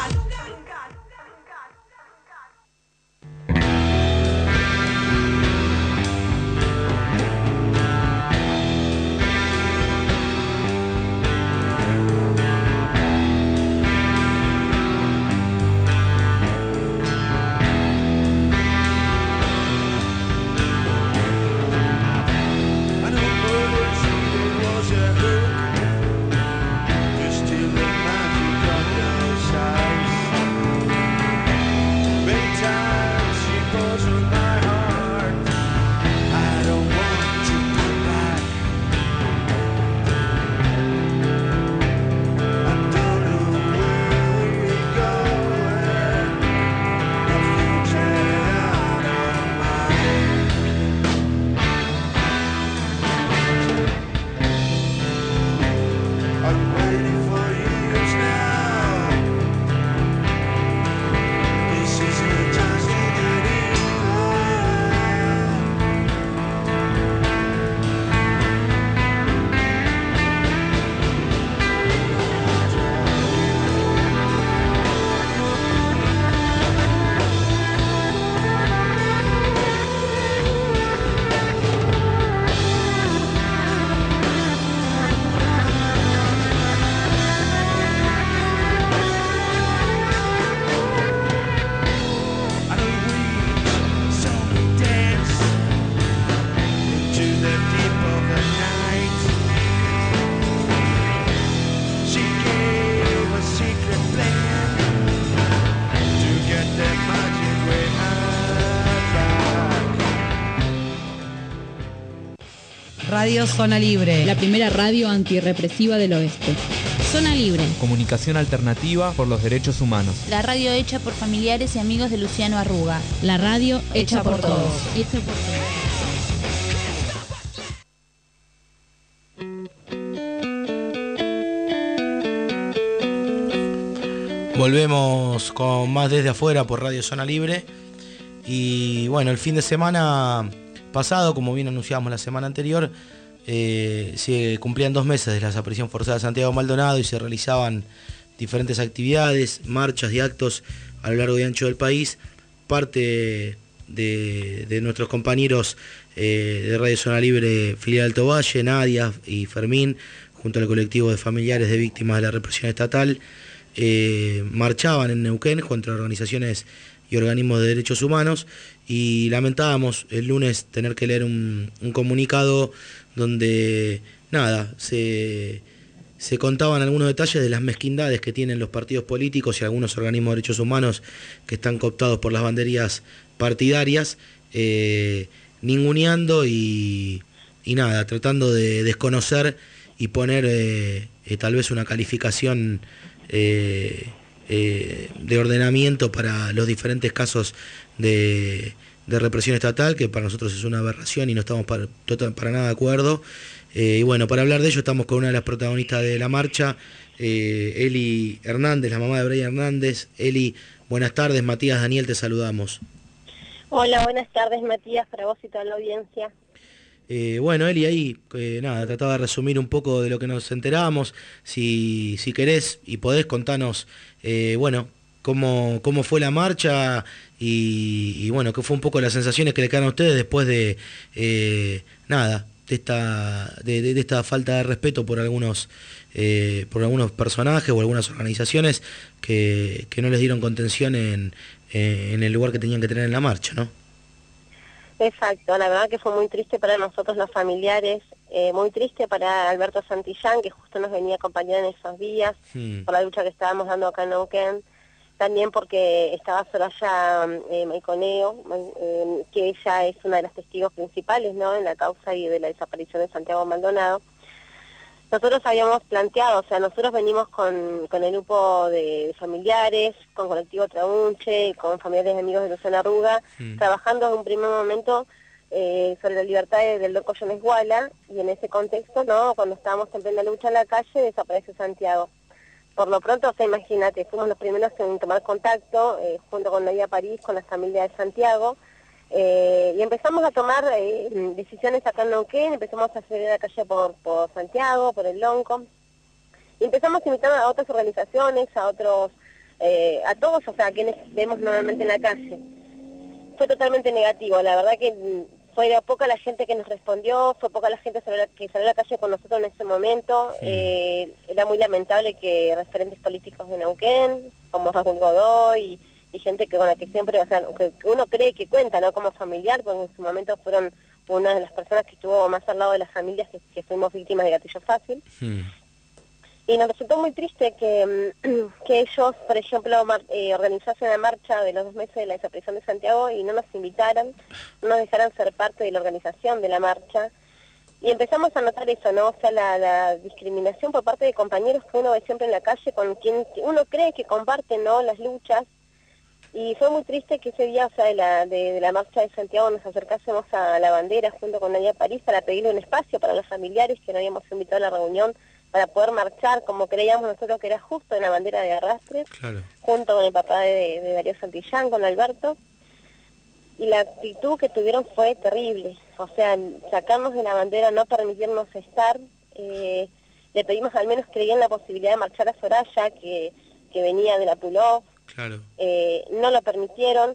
Radio Zona Libre. La primera radio antirrepresiva del oeste. Zona Libre. Comunicación alternativa por los derechos humanos. La radio hecha por familiares y amigos de Luciano Arruga. La radio hecha, hecha por, por todos. todos. Hecha por todos. Volvemos con más Desde Afuera por Radio Zona Libre. Y bueno, el fin de semana pasado, como bien anunciábamos la semana anterior, eh, se cumplían dos meses de la desaparición forzada de Santiago Maldonado y se realizaban diferentes actividades, marchas y actos a lo largo y ancho del país. Parte de, de nuestros compañeros eh, de Radio Zona Libre, filial Alto Valle, Nadia y Fermín, junto al colectivo de familiares de víctimas de la represión estatal, eh, marchaban en Neuquén contra organizaciones y organismos de derechos humanos, y lamentábamos el lunes tener que leer un, un comunicado donde nada se, se contaban algunos detalles de las mezquindades que tienen los partidos políticos y algunos organismos de derechos humanos que están cooptados por las banderías partidarias, eh, ninguneando y, y nada, tratando de desconocer y poner eh, eh, tal vez una calificación eh, eh, de ordenamiento para los diferentes casos de, de represión estatal, que para nosotros es una aberración y no estamos para, total, para nada de acuerdo. Eh, y bueno, para hablar de ello estamos con una de las protagonistas de la marcha, eh, Eli Hernández, la mamá de Brian Hernández. Eli, buenas tardes. Matías, Daniel, te saludamos. Hola, buenas tardes, Matías, para vos y toda la audiencia. Eh, bueno, Eli, ahí, eh, nada, trataba de resumir un poco de lo que nos enterábamos. Si, si querés y podés, contanos, eh, bueno, cómo, cómo fue la marcha y, y, bueno, qué fue un poco las sensaciones que le quedaron a ustedes después de, eh, nada, de esta, de, de, de esta falta de respeto por algunos, eh, por algunos personajes o algunas organizaciones que, que no les dieron contención en, en el lugar que tenían que tener en la marcha, ¿no? Exacto, la verdad que fue muy triste para nosotros los familiares, eh, muy triste para Alberto Santillán, que justo nos venía a acompañar en esos días, hmm. por la lucha que estábamos dando acá en Neuquén, también porque estaba Soraya eh, Maiconeo, eh, que ella es una de las testigos principales, ¿no?, en la causa y de la desaparición de Santiago Maldonado. Nosotros habíamos planteado, o sea, nosotros venimos con, con el grupo de familiares, con Colectivo Traunche, con familiares y amigos de Luciano Arruga, mm. trabajando en un primer momento eh, sobre la libertad del loco Jones Guala, y en ese contexto, ¿no?, cuando estábamos en plena lucha en la calle, desaparece Santiago. Por lo pronto, o sea, imagínate, fuimos los primeros en tomar contacto, eh, junto con Nadia París, con la familia de Santiago, Eh, y empezamos a tomar eh, decisiones acá en Neuquén, empezamos a salir a la calle por, por Santiago, por el Lonco, y empezamos a invitar a otras organizaciones, a otros, eh, a todos, o sea, a quienes vemos normalmente en la calle. Fue totalmente negativo, la verdad que fue de a poca la gente que nos respondió, fue poca la gente que salió a la calle con nosotros en ese momento. Sí. Eh, era muy lamentable que referentes políticos de Neuquén, como Raúl Godoy, y gente que con la que siempre, o sea, que uno cree que cuenta, ¿no?, como familiar, porque en su momento fueron una de las personas que estuvo más al lado de las familias que, que fuimos víctimas de gatillo fácil. Hmm. Y nos resultó muy triste que, que ellos, por ejemplo, mar, eh, organizasen la marcha de los dos meses de la desaparición de Santiago y no nos invitaran, no nos dejaran ser parte de la organización de la marcha. Y empezamos a notar eso, ¿no? O sea, la, la discriminación por parte de compañeros que uno ve siempre en la calle, con quien uno cree que comparten, ¿no?, las luchas. Y fue muy triste que ese día, o sea, de la, de, de la marcha de Santiago, nos acercásemos a la bandera junto con Nadia París para pedirle un espacio para los familiares que no habíamos invitado a la reunión para poder marchar como creíamos nosotros que era justo en la bandera de arrastre, claro, junto con el papá de, de Darío Santillán, con Alberto. Y la actitud que tuvieron fue terrible, o sea, sacarnos de la bandera, no permitirnos estar. Eh, le pedimos al menos que le dieran la posibilidad de marchar a Soraya, que, que venía de la Puló. Claro. Eh, no lo permitieron.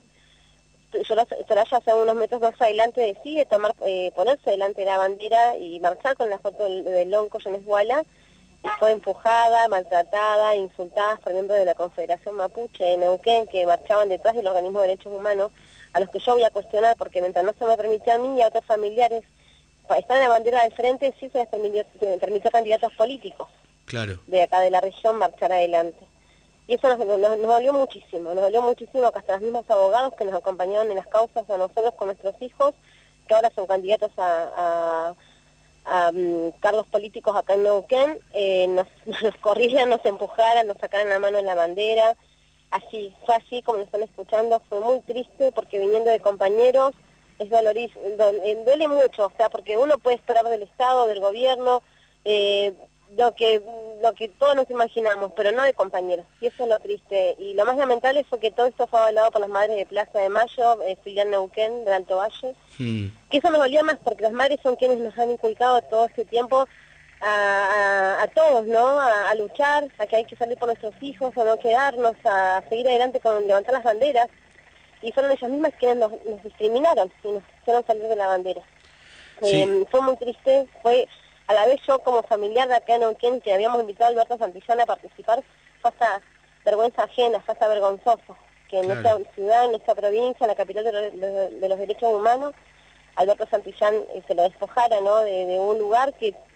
Soraya hace unos metros más adelante decide tomar, eh, ponerse delante de la bandera y marchar con la foto del, del Lonco Jones Guala, y fue empujada, maltratada, insultada por miembros de la Confederación Mapuche de Neuquén, que marchaban detrás del organismo de derechos humanos, a los que yo voy a cuestionar, porque mientras no se me permitió a mí y a otros familiares estar en la bandera del frente, sí se les permitió, se les permitió a candidatos políticos, claro, de acá de la región marchar adelante. Y eso nos, nos, nos dolió muchísimo, nos dolió muchísimo que hasta los mismos abogados que nos acompañaban en las causas a nosotros con nuestros hijos, que ahora son candidatos a, a, a um, cargos políticos acá en Neuquén, eh, nos, nos corrieran, nos empujaran, nos sacaran la mano en la bandera. Así, fue así como nos están escuchando, fue muy triste porque viniendo de compañeros es dolorísimo, duele mucho, o sea, porque uno puede esperar del Estado, del gobierno, eh, lo que lo que todos nos imaginamos, pero no de compañeros, y eso es lo triste. Y lo más lamentable fue que todo esto fue avalado por las madres de Plaza de Mayo, eh, filial Neuquén, del Alto Valle, hmm. que eso nos dolía más porque las madres son quienes nos han inculcado todo este tiempo a, a, a todos, ¿no? A, a luchar, a que hay que salir por nuestros hijos, a no quedarnos, a seguir adelante con levantar las banderas, y fueron ellas mismas quienes nos, nos discriminaron y nos hicieron salir de la bandera. Sí. Eh, fue muy triste, fue... A la vez yo como familiar de acá en Neuquén, que habíamos invitado a Alberto Santillán a participar, fue hasta vergüenza ajena, fue hasta vergonzoso, que en claro. nuestra ciudad, en nuestra provincia, en la capital de, de, de los derechos humanos, Alberto Santillán eh, se lo despojara, ¿no?, de, de un lugar que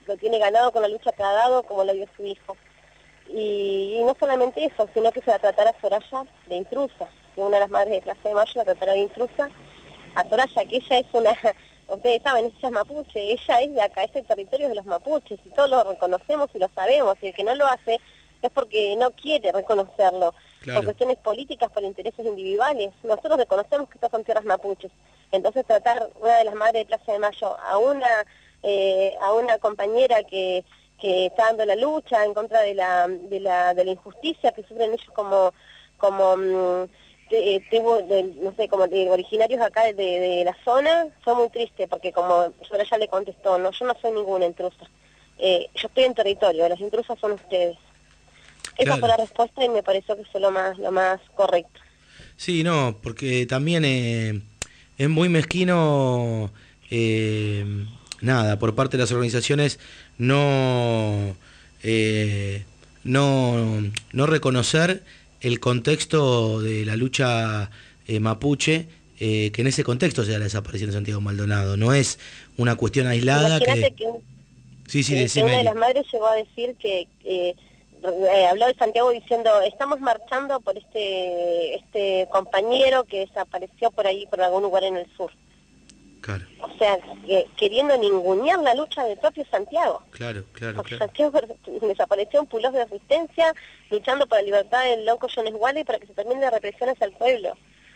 lo tiene ganado con la lucha que ha dado, como lo vio su hijo. Y, y no solamente eso, sino que se la tratara a Soraya de intrusa, que una de las madres de Plaza de Mayo la tratara de intrusa a Soraya, que ella es una, ustedes saben, ella es mapuche, ella es de acá, es el territorio de los mapuches, y todos lo reconocemos y lo sabemos, y el que no lo hace es porque no quiere reconocerlo, claro, por cuestiones políticas, por intereses individuales. Nosotros reconocemos que estas son tierras mapuches, entonces tratar una de las madres de Plaza de Mayo a una eh, a una compañera que, que está dando la lucha en contra de la de la, de la injusticia que sufren ellos como como mm, de, de, de, no sé, como de originarios acá de, de la zona, fue muy triste, porque como Soraya le contestó, no, yo no soy ninguna intrusa, eh, yo estoy en territorio, las intrusas son ustedes. Esa Claro. fue la respuesta y me pareció que fue lo más, lo más correcto. Sí, no, porque también eh, es muy mezquino, eh, nada, por parte de las organizaciones no, eh, no, no reconocer el contexto de la lucha eh, mapuche, eh, que en ese contexto se da la desaparición de Santiago Maldonado. No es una cuestión aislada Imagínate que... que, Sí, sí, que decime. una de Eli. las madres llegó a decir que... Eh, Eh, habló de Santiago diciendo, estamos marchando por este este compañero que desapareció por ahí, por algún lugar en el sur. Claro. O sea, que, queriendo ningunear la lucha del propio Santiago. Claro, claro, Porque claro. Santiago desapareció en pulos de resistencia, luchando por la libertad del loco Jones Wally y para que se termine la represión hacia el pueblo.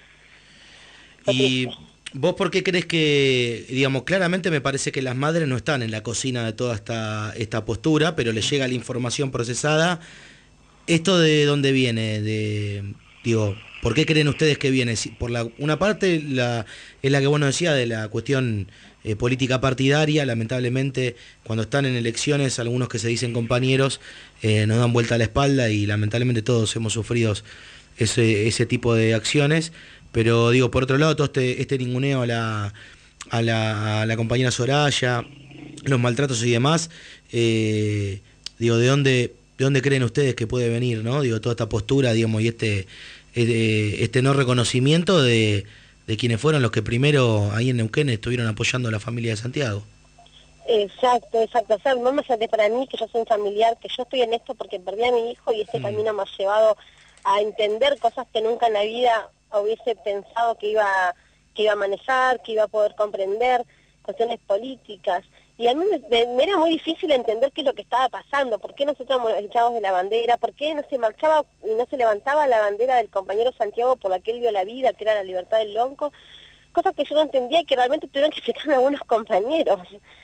Y vos, ¿por qué crees que, digamos, claramente me parece que las madres no están en la cocina de toda esta, esta postura, pero les llega la información procesada? ¿Esto de dónde viene? De, digo, ¿por qué creen ustedes que viene? Si- Por la, una parte la, es la que vos nos decías de la cuestión eh, política partidaria. Lamentablemente, cuando están en elecciones, algunos que se dicen compañeros eh, nos dan vuelta a la espalda y lamentablemente todos hemos sufrido ese, ese tipo de acciones. Pero digo, por otro lado, todo este, este ninguneo a la, a, la, a la compañera Soraya, los maltratos y demás, eh, digo, ¿de dónde, de dónde creen ustedes que puede venir, no? Digo, toda esta postura, digamos, y este, este, este no reconocimiento de, de quienes fueron los que primero ahí en Neuquén estuvieron apoyando a la familia de Santiago. Exacto, exacto. O sea, no me sale para mí que yo soy un familiar, que yo estoy en esto porque perdí a mi hijo y este camino me ha llevado a entender cosas que nunca en la vida hubiese pensado que iba que iba a manejar, que iba a poder comprender, cuestiones políticas. Y a mí me, me- me era muy difícil entender qué es lo que estaba pasando, por qué nosotros echábamos de la bandera, por qué no se marchaba y no se levantaba la bandera del compañero Santiago por la que él dio la vida, que era la libertad del lonco, cosas que yo no entendía y que realmente tuvieron que explicarme algunos compañeros.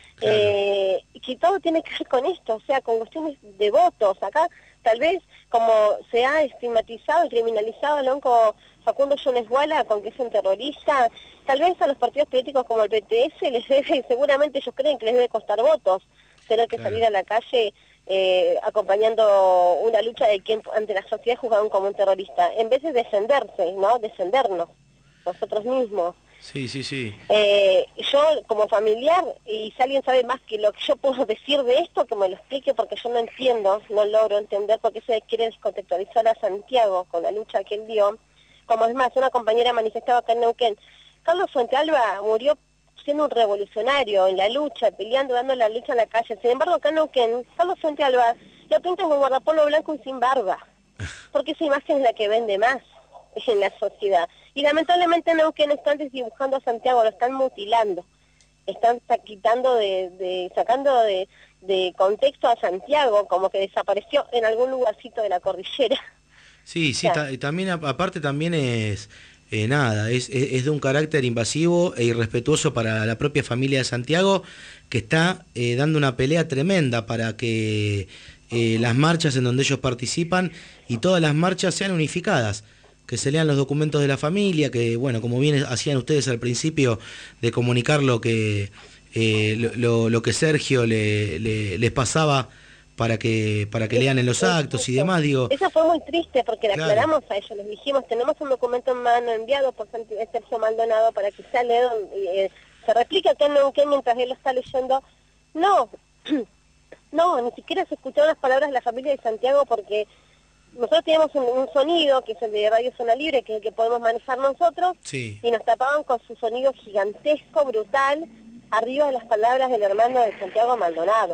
Eh, y que todo tiene que ver con esto, o sea, con cuestiones de votos. Acá, tal vez, como se ha estigmatizado y criminalizado al onco Facundo Jones Wala con que es un terrorista, tal vez a los partidos políticos como el P T S les debe, seguramente ellos creen que les debe costar votos tener que salir a la calle eh, acompañando una lucha de quien ante la sociedad juzgaron como un terrorista, en vez de defenderse, ¿no? Defendernos nosotros mismos. Sí, sí, sí. Eh, yo como familiar, y si alguien sabe más que lo que yo puedo decir de esto, que me lo explique, porque yo no entiendo, no logro entender por qué se quiere descontextualizar a Santiago con la lucha que él dio. Como es más, una compañera manifestaba acá en Neuquén, Carlos Fuentealba murió siendo un revolucionario en la lucha, peleando, dando la lucha en la calle. Sin embargo, acá en Neuquén, Carlos Fuentealba lo pintan con guardapolvo blanco y sin barba, porque esa imagen es la que vende más en la sociedad. Y lamentablemente en Neuquén están desdibujando a Santiago, lo están mutilando, están sa- quitando de, de sacando de, de contexto a Santiago, como que desapareció en algún lugarcito de la cordillera. Sí, sí, ta- y también a- aparte también es eh, nada, es, es, es de un carácter invasivo e irrespetuoso para la propia familia de Santiago, que está eh, dando una pelea tremenda para que eh, las marchas en donde ellos participan y todas las marchas sean unificadas, que se lean los documentos de la familia, que bueno, como bien hacían ustedes al principio de comunicar lo que eh, lo, lo- lo que Sergio le, le- les pasaba para que para que lean en los actos y demás, digo. Eso fue muy triste porque le Claro. aclaramos a ellos, les dijimos, tenemos un documento en mano enviado por Santi- Sergio Maldonado para que sea leído, eh, se replica acá en Neuquén mientras él lo está leyendo. No, no, ni siquiera se escucharon las palabras de la familia de Santiago porque nosotros teníamos un, un sonido, que es el de Radio Zona Libre, que es el que podemos manejar nosotros, Sí. y nos tapaban con su sonido gigantesco, brutal, arriba de las palabras del hermano de Santiago Maldonado.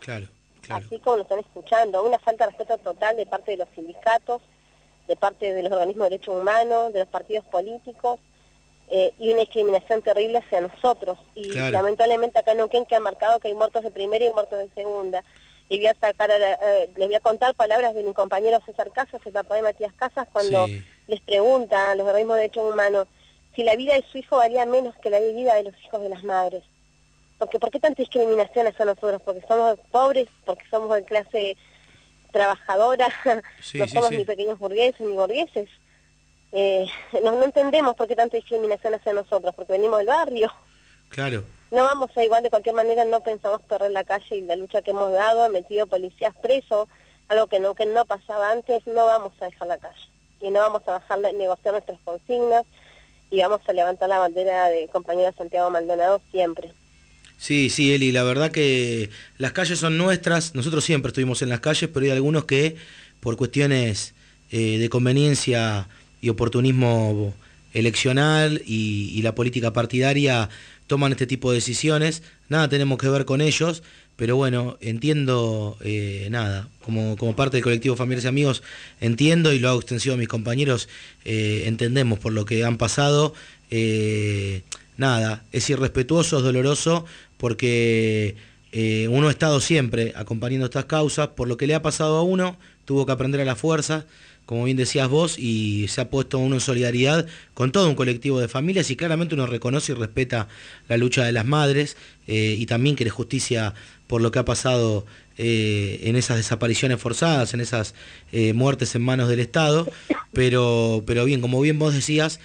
Claro, claro. Así como lo están escuchando, una falta de respeto total de parte de los sindicatos, de parte de los organismos de derechos humanos, de los partidos políticos, eh, y una discriminación terrible hacia nosotros. Y claro. lamentablemente acá en Neuquén que han marcado que hay muertos de primera y muertos de segunda. Y voy a sacar a la, eh, les voy a contar palabras de mi compañero César Casas, el papá de Matías Casas, cuando Sí. les pregunta a los organismos de derechos humanos si la vida de su hijo valía menos que la vida de los hijos de las madres. Porque ¿por qué tanta discriminación hacia nosotros? Porque somos pobres, porque somos de clase trabajadora, Sí, no sí, somos sí. ni pequeños burgueses ni burgueses. Eh, no, no entendemos por qué tanta discriminación hacia nosotros, porque venimos del barrio. Claro. No vamos a igual, de cualquier manera no pensamos perder la calle y la lucha que hemos dado, metido policías presos, algo que no, que no pasaba antes, no vamos a dejar la calle. Y no vamos a bajar a negociar nuestras consignas y vamos a levantar la bandera de compañero Santiago Maldonado siempre. Sí, sí, Eli, la verdad que las calles son nuestras, nosotros siempre estuvimos en las calles, pero hay algunos que por cuestiones eh, de conveniencia y oportunismo eleccional y, y la política partidaria toman este tipo de decisiones. Nada tenemos que ver con ellos, pero bueno, entiendo, eh, nada, como, como parte del colectivo Familiares y Amigos, entiendo y lo hago extensivo a mis compañeros, eh, entendemos por lo que han pasado. Eh, nada, es irrespetuoso, es doloroso, porque eh, uno ha estado siempre acompañando estas causas, por lo que le ha pasado a uno, tuvo que aprender a la fuerza, como bien decías vos, y se ha puesto uno en solidaridad con todo un colectivo de familias, y claramente uno reconoce y respeta la lucha de las madres, eh, y también quiere justicia por lo que ha pasado eh, en esas desapariciones forzadas, en esas eh, muertes en manos del Estado, pero, pero bien, como bien vos decías,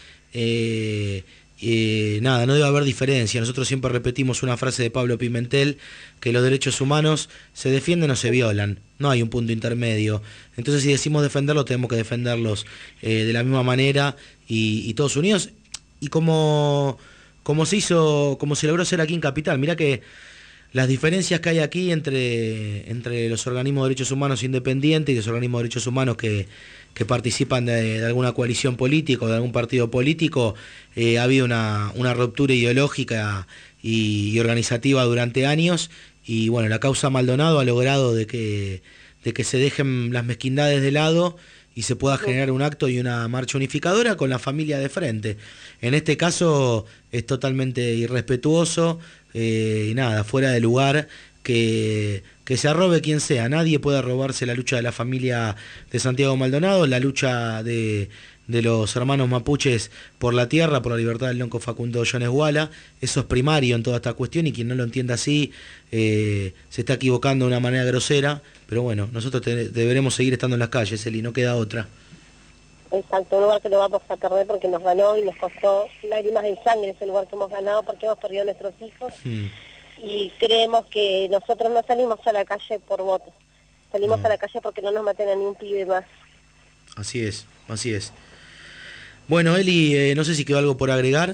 eh, Eh, nada, no debe haber diferencia. Nosotros siempre repetimos una frase de Pablo Pimentel, que los derechos humanos se defienden o se violan, no hay un punto intermedio. Entonces si decimos defenderlos, tenemos que defenderlos eh, de la misma manera y, y todos unidos, y como, como se hizo, como se logró hacer aquí en Capital. Mirá que las diferencias que hay aquí entre, entre los organismos de derechos humanos independientes y los organismos de derechos humanos que, que participan de, de alguna coalición política o de algún partido político, eh, ha habido una, una ruptura ideológica y, y organizativa durante años, y bueno, la causa Maldonado ha logrado de que, de que se dejen las mezquindades de lado y se pueda generar un acto y una marcha unificadora con la familia de frente. En este caso es totalmente irrespetuoso, eh, y nada, fuera de lugar que, que se arrobe quien sea. Nadie puede robarse la lucha de la familia de Santiago Maldonado, la lucha de, de los hermanos mapuches por la tierra, por la libertad del lonco Facundo Jones Guala. Eso es primario en toda esta cuestión, y quien no lo entienda así eh, se está equivocando de una manera grosera. Pero bueno, nosotros te, deberemos seguir estando en las calles, Eli, no queda otra. Exacto, un lugar que lo vamos a perder porque nos ganó y nos costó lágrimas de sangre ese lugar que hemos ganado, porque hemos perdido a nuestros hijos. Hmm. Y creemos que nosotros no salimos a la calle por votos, salimos No. a la calle porque no nos maten a ni un pibe más. Así es, así es. Bueno, Eli, eh, no sé si quedó algo por agregar.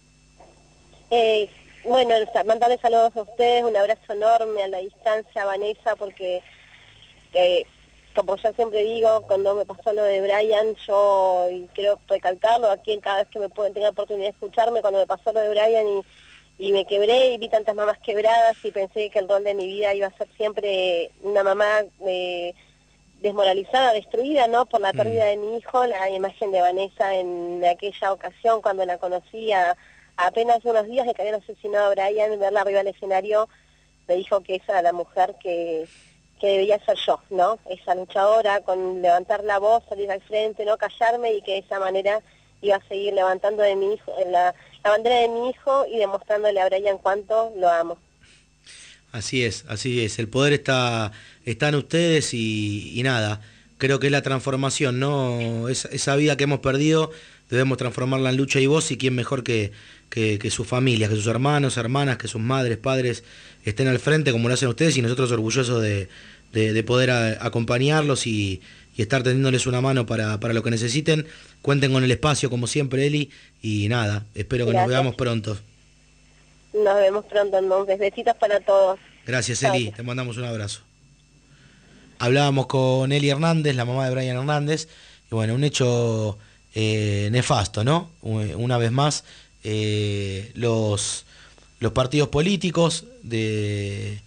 Eh, bueno, sa- mandarles saludos a ustedes, un abrazo enorme a la distancia, Vanessa, porque eh, como yo siempre digo, cuando me pasó lo de Brian, yo, y quiero recalcarlo aquí en cada vez que me pueden tener oportunidad de escucharme, cuando me pasó lo de Brian y y me quebré y vi tantas mamás quebradas y pensé que el rol de mi vida iba a ser siempre una mamá eh, desmoralizada, destruida, ¿no? Por la pérdida de mi hijo. La imagen de Vanessa en aquella ocasión, cuando la conocí a, a apenas unos días de que habían asesinado a Brian, verla arriba del escenario, me dijo que esa era la mujer que, que debía ser yo, ¿no? Esa luchadora, con levantar la voz, salir al frente, no callarme, y que de esa manera iba a seguir levantando de mi hijo, la, la bandera de mi hijo y demostrándole a Brian cuánto lo amo. Así es, así es. El poder está, está en ustedes y, y nada, creo que es la transformación, ¿no? Es, esa vida que hemos perdido debemos transformarla en lucha y voz, y quién mejor que, que, que sus familias, que sus hermanos, hermanas, que sus madres, padres estén al frente como lo hacen ustedes, y nosotros orgullosos de, de, de poder a, acompañarlos y, y estar tendiéndoles una mano para, para lo que necesiten. Cuenten con el espacio como siempre, Eli, y nada, espero que Gracias. nos veamos pronto. Nos vemos pronto entonces. Besitos para todos. Gracias, Eli, te mandamos un abrazo. Hablábamos con Eli Hernández, la mamá de Brian Hernández, y bueno, un hecho eh, nefasto, ¿no? Una vez más, eh, los, los partidos políticos de,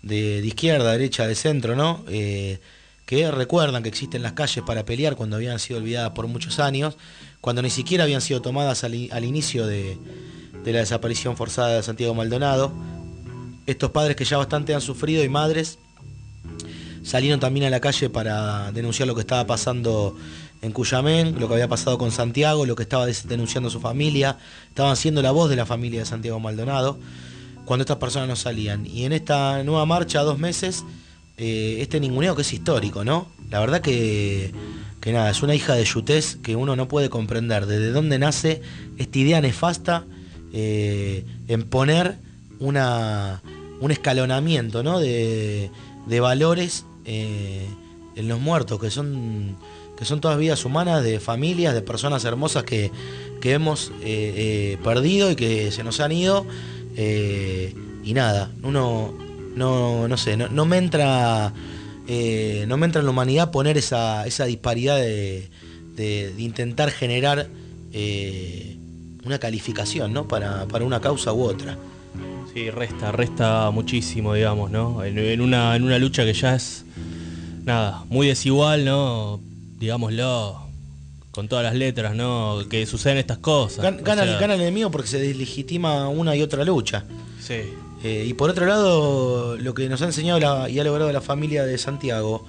de, de izquierda, derecha, de centro, ¿no? Eh, que recuerdan que existen las calles para pelear cuando habían sido olvidadas por muchos años, cuando ni siquiera habían sido tomadas al, al inicio de, de la desaparición forzada de Santiago Maldonado. Estos padres que ya bastante han sufrido y madres salieron también a la calle para denunciar lo que estaba pasando en Cuyamén, lo que había pasado con Santiago, lo que estaba denunciando su familia. Estaban siendo la voz de la familia de Santiago Maldonado cuando estas personas no salían. Y en esta nueva marcha, dos meses, eh, este ninguneo que es histórico, ¿no? La verdad que, que nada, es una hija de yutés que uno no puede comprender desde dónde nace esta idea nefasta eh, en poner una, un escalonamiento, ¿no? de, de valores eh, en los muertos, que son, que son todas vidas humanas, de familias, de personas hermosas que, que hemos eh, eh, perdido y que se nos han ido. Eh, y nada, uno no, no sé, no, no me entra eh, no me entra en la humanidad poner esa, esa disparidad de, de, de intentar generar eh, una calificación, ¿no? para, para una causa u otra. Sí, resta, resta muchísimo, digamos, ¿no? En, en una, en una lucha que ya es, nada, muy desigual, ¿no? Digámoslo, con todas las letras, ¿no? Que suceden estas cosas. Gan, gana, o sea, gana el enemigo porque se deslegitima una y otra lucha. Sí. Eh, y por otro lado, lo que nos ha enseñado la, y ha logrado la familia de Santiago,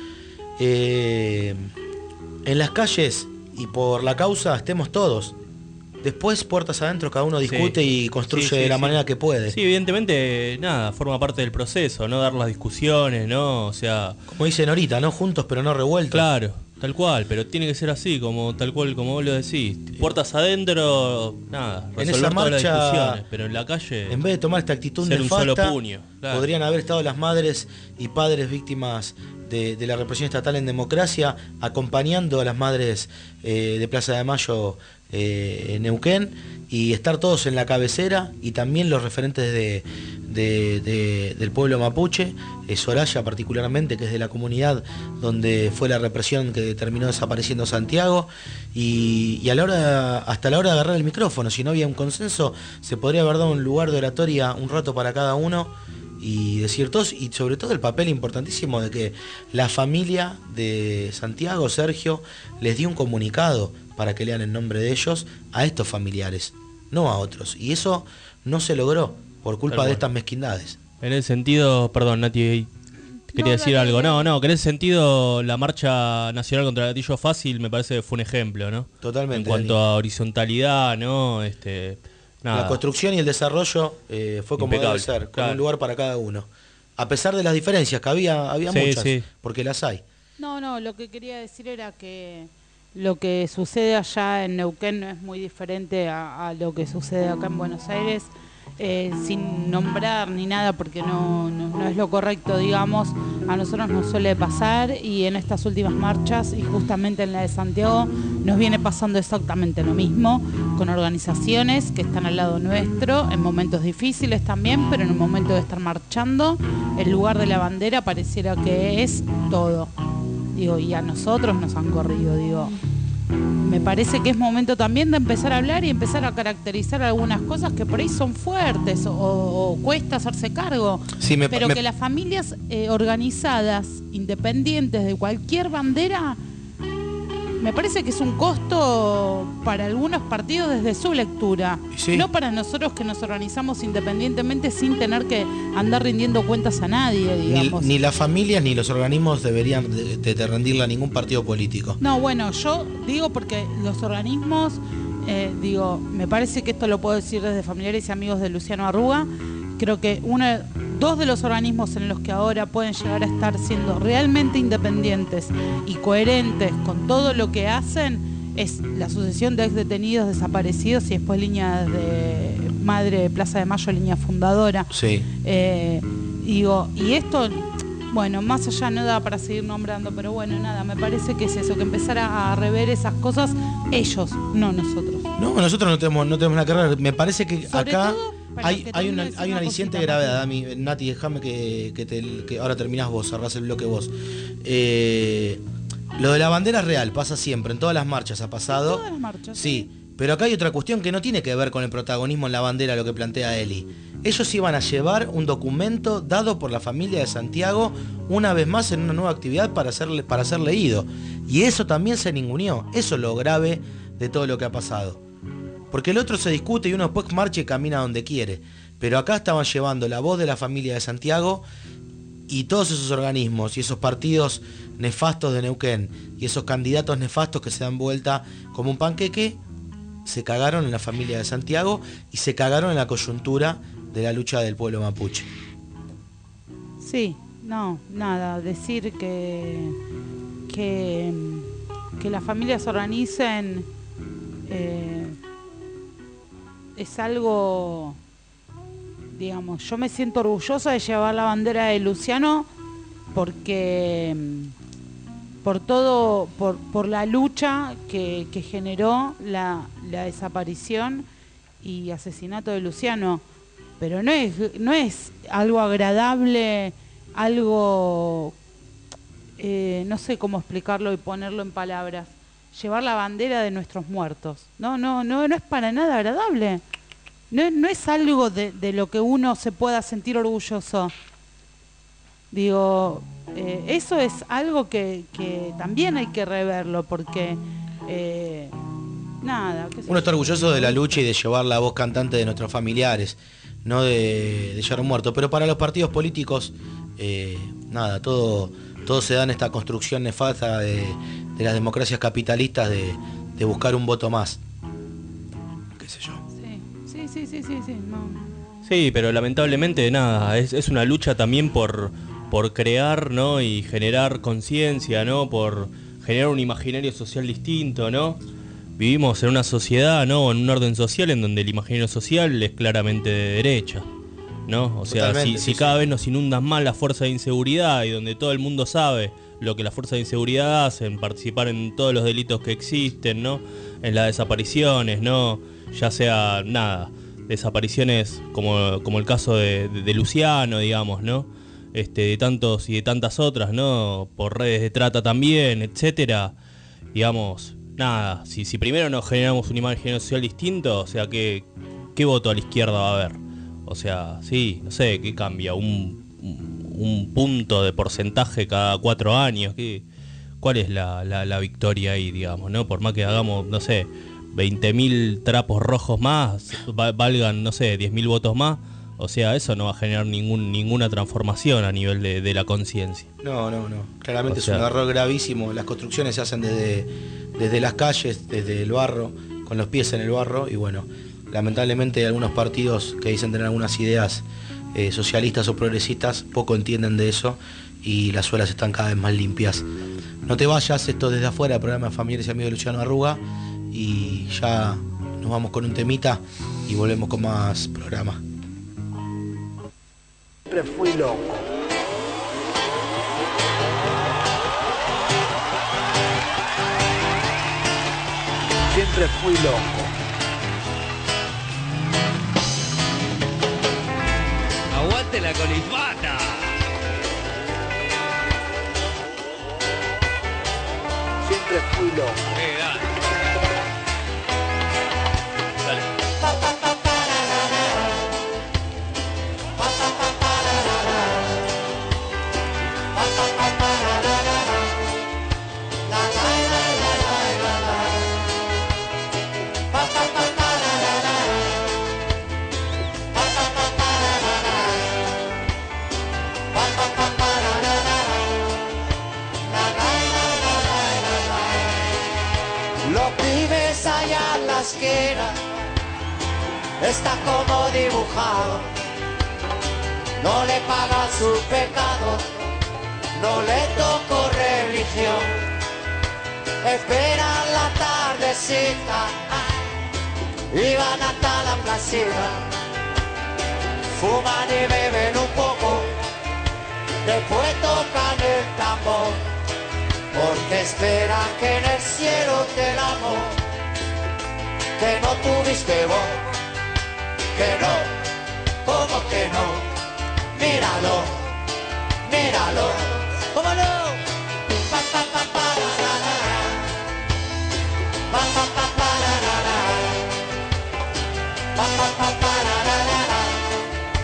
eh, en las calles y por la causa estemos todos. Después, puertas adentro, cada uno discute sí. y construye sí, sí, de la sí. manera que puede. Sí, evidentemente, nada, forma parte del proceso, ¿no? Dar las discusiones, ¿no? O sea... Como dicen ahorita, ¿no? Juntos pero no revueltos. Claro, tal cual, pero tiene que ser así, como tal cual como vos lo decís. Puertas adentro, nada, resolver en esa marcha, todas las discusiones, pero en la calle... En vez de tomar esta actitud ser nefasta, un solo puño, claro. podrían haber estado las madres y padres víctimas de, de la represión estatal en democracia, acompañando a las madres eh, de Plaza de Mayo eh, en Neuquén, y estar todos en la cabecera, y también los referentes de, de, de, del pueblo mapuche, eh, Soraya particularmente, que es de la comunidad donde fue la represión que terminó desapareciendo Santiago, y, y a la hora, hasta la hora de agarrar el micrófono, si no había un consenso, se podría haber dado un lugar de oratoria, un rato para cada uno, y decir todos, y sobre todo el papel importantísimo de que la familia de Santiago, Sergio, les dio un comunicado para que lean en nombre de ellos a estos familiares, no a otros. Y eso no se logró por culpa bueno. de estas mezquindades. En ese sentido, perdón, Nati, quería no, decir no, algo. No, no, que en ese sentido la marcha nacional contra el gatillo fácil me parece que fue un ejemplo, ¿no? Totalmente. En cuanto Dani. a horizontalidad, ¿no? Este, nada. La construcción y el desarrollo eh, fue como Impecable, debe ser, con claro. un lugar para cada uno. A pesar de las diferencias, que había, había sí, muchas, sí. porque las hay. No, no, lo que quería decir era que lo que sucede allá en Neuquén no es muy diferente a, a lo que sucede acá en Buenos Aires, eh, sin nombrar ni nada, porque no, no, no es lo correcto, digamos. A nosotros nos suele pasar, y en estas últimas marchas, y justamente en la de Santiago, nos viene pasando exactamente lo mismo, con organizaciones que están al lado nuestro, en momentos difíciles también, pero en un momento de estar marchando, el lugar de la bandera pareciera que es todo. Digo, y a nosotros nos han corrido, digo. Me parece que es momento también de empezar a hablar y empezar a caracterizar algunas cosas que por ahí son fuertes o, o cuesta hacerse cargo. Sí, me, pero me... que las familias eh, organizadas, independientes de cualquier bandera, me parece que es un costo para algunos partidos desde su lectura. Sí. No para nosotros que nos organizamos independientemente sin tener que andar rindiendo cuentas a nadie, digamos. Ni, ni las familias ni los organismos deberían de, de, de rendirle a ningún partido político. No, bueno, yo digo porque los organismos, eh, digo, me parece que esto lo puedo decir desde familiares y amigos de Luciano Arruga. Creo que una, dos de los organismos en los que ahora pueden llegar a estar siendo realmente independientes y coherentes con todo lo que hacen es la Asociación de Ex Detenidos Desaparecidos y después Línea de Madre de Plaza de Mayo, línea fundadora. Sí. Eh, digo, y esto, bueno, más allá no da para seguir nombrando, pero bueno, nada, me parece que es eso, que empezar a, a rever esas cosas ellos, no nosotros. No, nosotros no tenemos, no tenemos nada que ver. Me parece que Sobre acá... todo, Hay, hay una, hay una aliciente gravedad, Dami, Nati, déjame que, que, te, que ahora terminás vos, cerrás el bloque vos. Eh, lo de la bandera es real, pasa siempre, en todas las marchas ha pasado. Todas las marchas. Sí, pero acá hay otra cuestión que no tiene que ver con el protagonismo en la bandera, lo que plantea Eli. Ellos iban a llevar un documento dado por la familia de Santiago una vez más en una nueva actividad para ser, para ser leído. Y eso también se ninguneó. Eso es lo grave de todo lo que ha pasado. Porque el otro se discute y uno después marcha y camina donde quiere. Pero acá estaban llevando la voz de la familia de Santiago y todos esos organismos y esos partidos nefastos de Neuquén y esos candidatos nefastos que se dan vuelta como un panqueque, se cagaron en la familia de Santiago y se cagaron en la coyuntura de la lucha del pueblo mapuche. Sí, no, nada, decir que que, que las familias se organicen eh, es algo, digamos, yo me siento orgullosa de llevar la bandera de Luciano porque por todo, por, por la lucha que, que generó la, la desaparición y asesinato de Luciano. Pero no es, no es algo agradable, algo, eh, no sé cómo explicarlo y ponerlo en palabras, llevar la bandera de nuestros muertos. No, no, no, no es para nada agradable. No, no es algo de, de lo que uno se pueda sentir orgulloso. Digo, eh, eso es algo que, que también hay que reverlo, porque eh, nada. ¿qué sé Uno está yo? orgulloso de la lucha y de llevar la voz cantante de nuestros familiares, no de, de llevar un muerto. Pero para los partidos políticos, eh, nada, todo, todo se da en esta construcción nefasta de, de las democracias capitalistas de, de buscar un voto más. Qué sé yo. Sí, sí, sí, sí, sí, no. Sí, pero lamentablemente nada, es, es una lucha también por, por crear, ¿no? Y generar conciencia, ¿no? Por generar un imaginario social distinto, ¿no? Vivimos en una sociedad, ¿no? En un orden social en donde el imaginario social es claramente de derecha, ¿no? O sea, si, si cada vez nos inundan más las fuerzas de inseguridad y donde todo el mundo sabe lo que las fuerzas de inseguridad hacen, participar en todos los delitos que existen, ¿no? En las desapariciones, ¿no? Ya sea, nada, desapariciones como, como el caso de, de, de Luciano, digamos, ¿no? Este, de tantos y de tantas otras, ¿no? Por redes de trata también, etcétera. Digamos, nada, si, si primero nos generamos una imagen social distinto, o sea, ¿qué, qué voto a la izquierda va a haber? O sea, sí, no sé, ¿qué cambia? ¿Un, un punto de porcentaje cada cuatro años? ¿Qué, ¿Cuál es la, la, la victoria ahí, digamos, no? Por más que hagamos, no sé, veinte mil trapos rojos más, valgan, no sé, diez mil votos más, o sea, eso no va a generar ningún ninguna transformación a nivel de, de la conciencia. No, no, no. Claramente O sea, es un error gravísimo. Las construcciones se hacen desde, desde las calles, desde el barro, con los pies en el barro, y bueno, lamentablemente hay algunos partidos que dicen tener algunas ideas eh, socialistas o progresistas, poco entienden de eso y las suelas están cada vez más limpias. No te vayas, esto desde afuera, el programa Familiares y Amigos de Luciano Arruga, y ya nos vamos con un temita y volvemos con más programa. Siempre fui loco. Siempre fui loco. ¡Aguante la colifata! Siempre fui loco. Eh, dale. Los pibes allá en la esquina está como dibujado. No le pagan su pecado, no le tocó religión. Esperan la tardecita y van hasta la placita. Fuman y beben un poco, después tocan el tambor, porque esperan que en el cielo te el amor que no tuviste vos, que no, ¿cómo que no? Míralo, míralo, ¿cómo no? Pa, pa, pa, pa, ra, ra, ra, ra. Pa, pa, pa, pa, ra, ra, ra. Pa, pa, pa, pa, ra, ra, ra, ra.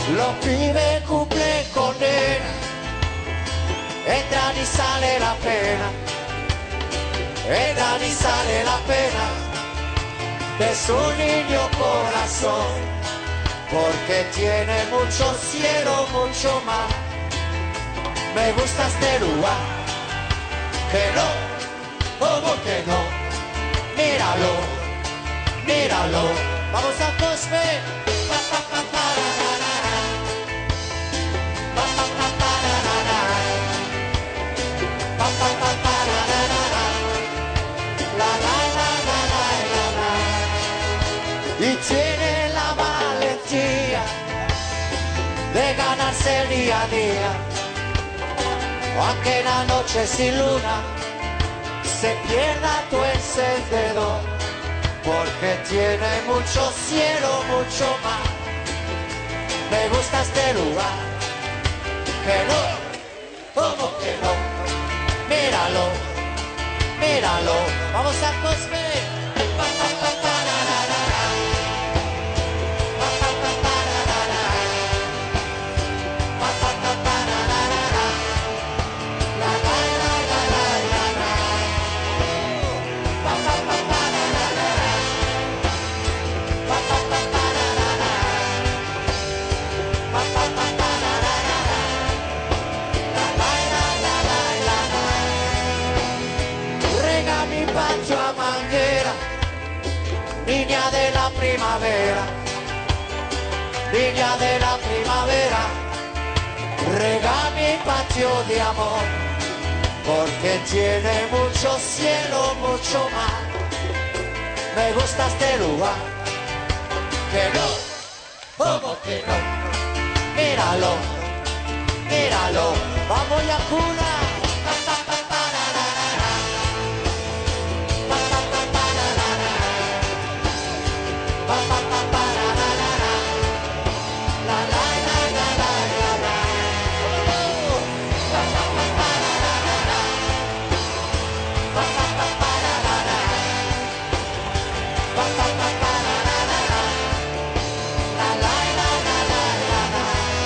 Los pibes cumplen condena, entran y sale la pena, entran y sale la pena de su niño corazón, porque tiene mucho cielo, mucho mar. Me gusta este lugar, que no, ¿cómo que no? Míralo, míralo, vamos a Cosme. Pa, pa, pa, pa, ra, ra, ra, ra. Pa, pa, pa, pa, ra, ra, ra. Pa, pa, pa, pa, ra, ra, ra, ra. La, la, la, la, la, la, la. Y tiene la valentía de ganarse el día a día, aunque la noche sin luna se pierda tu encendedor, porque tiene mucho cielo, mucho mar. Me gusta este lugar, que no, ¿cómo que no? Míralo, míralo, vamos a Cosme. Pa, pa, pa, pa, ra, ra, ra, ra. Pa, pa, pa, pa, ra, ra, ra. Pa, pa, pa, pa, ra, ra, ra, ra. La, la, la, la, la, la, la. Pa, pa, pa, pa, ra, ra, ra, ra. Pa, pa, pa, pa, ra, ra, ra. Pa, pa, pa, pa, ra, ra, ra, ra. La, la, la, la, la, la, la. Rega mi patio a manguera, niña de la primavera, niña de la primavera. Rega mi patio de amor, porque tiene mucho cielo, mucho mar. Me gusta este lugar, que no, ¿cómo que no? Míralo, míralo, vamos ya cuna. Pa, pa, pa, pa, ra, ra, ra, ra. Pa, pa, pa, pa, ra, ra, ra. Pa, pa, pa, pa, ra, ra, ra, ra. La, la, la, la, la, la, la. Pa, pa, pa, pa, ra, ra, ra, ra. Pa, pa, pa, pa, ra, ra, ra. Pa, pa, pa, pa, ra, ra, ra, ra. La, la, la, la, la, la, la.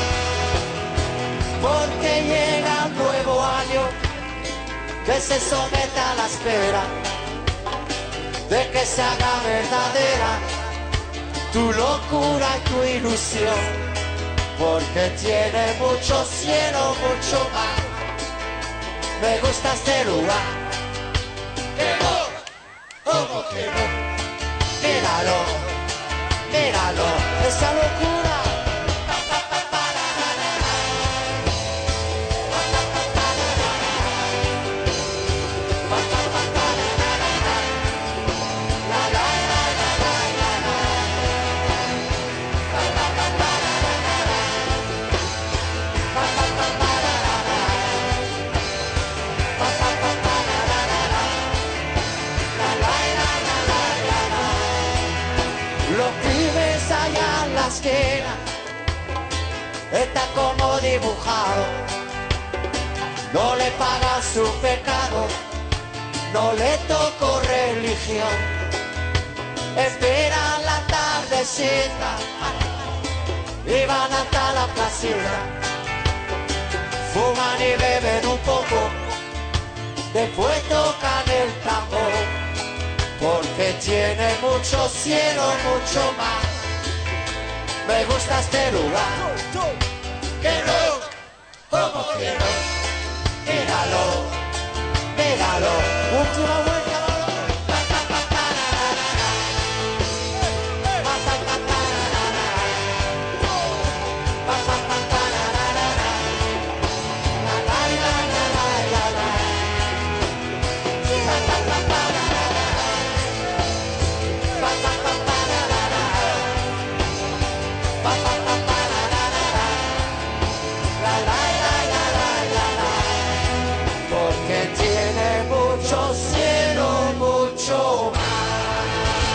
Porque llega un nuevo año que se somete a la espera de que se haga verdadera tu locura y tu ilusión, porque tiene mucho cielo, mucho mar. Me gusta este lugar, que no, ¿cómo que no? Míralo, míralo, esa locura. Pa, pa, pa, pa, ra, ra, ra, ra. Pa, pa, pa, pa, ra, ra, ra. Pa, pa, pa, pa, ra, ra, ra, ra. La, la, la, la, la, la, la. Pa, pa, pa, pa, ra, ra, ra, ra. Pa, pa, pa, pa, ra, ra, ra. Pa, pa, pa, pa, ra, ra, ra, ra. La, la, la, la, la, la, la. Los pibes allá en la esquina está como dibujado, no le paga su pecado, no le tocó religión. Esperan la tardecita y van hasta la placita, fuman y beben un poco, después tocan el tambor, porque tiene mucho cielo, mucho mar. Me gusta este lugar, que no, ¿cómo que no? Míralo, míralo, última vuelta, vamos. Pa, pa, pa, pa, ra, ra, ra, ra. Pa, pa, pa, pa, ra, ra, ra. Pa, pa, pa, pa, ra, ra, ra, ra. La, la, la, la, la, la, la. Pa, pa, pa, pa, ra, ra, ra, ra. Pa, pa, pa, pa, ra, ra, ra, ra. Pa, pa, pa, pa, ra, ra, ra, ra. La, la, la, la, la, la, la. Porque tiene mucho cielo, mucho mar.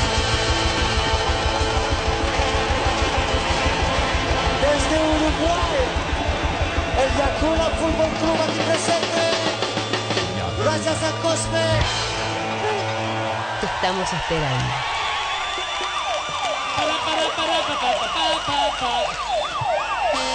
Desde Uruguay, el Yacuna Fútbol Club aquí presente. Gracias a Cosme. Te estamos esperando. Para, para, para, para, para, para, para.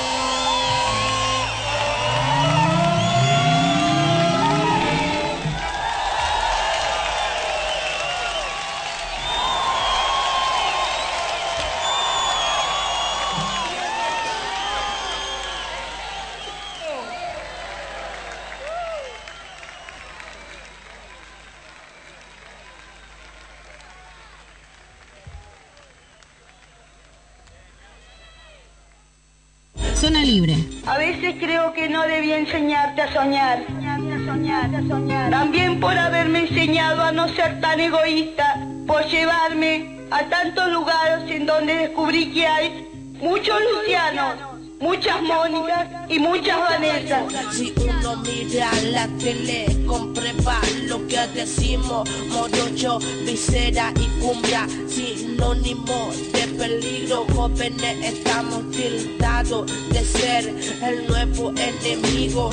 Zona Libre. A veces creo que no debía enseñarte a soñar. También por haberme enseñado a no ser tan egoísta, por llevarme a tantos lugares en donde descubrí que hay muchos Lucianos, muchas Mónicas y muchas Vanessas. Si uno mira la tele, comprueba lo que decimos, morocho, visera y cumbia, sinónimo de peligro. Jóvenes estamos tildados de ser el nuevo enemigo.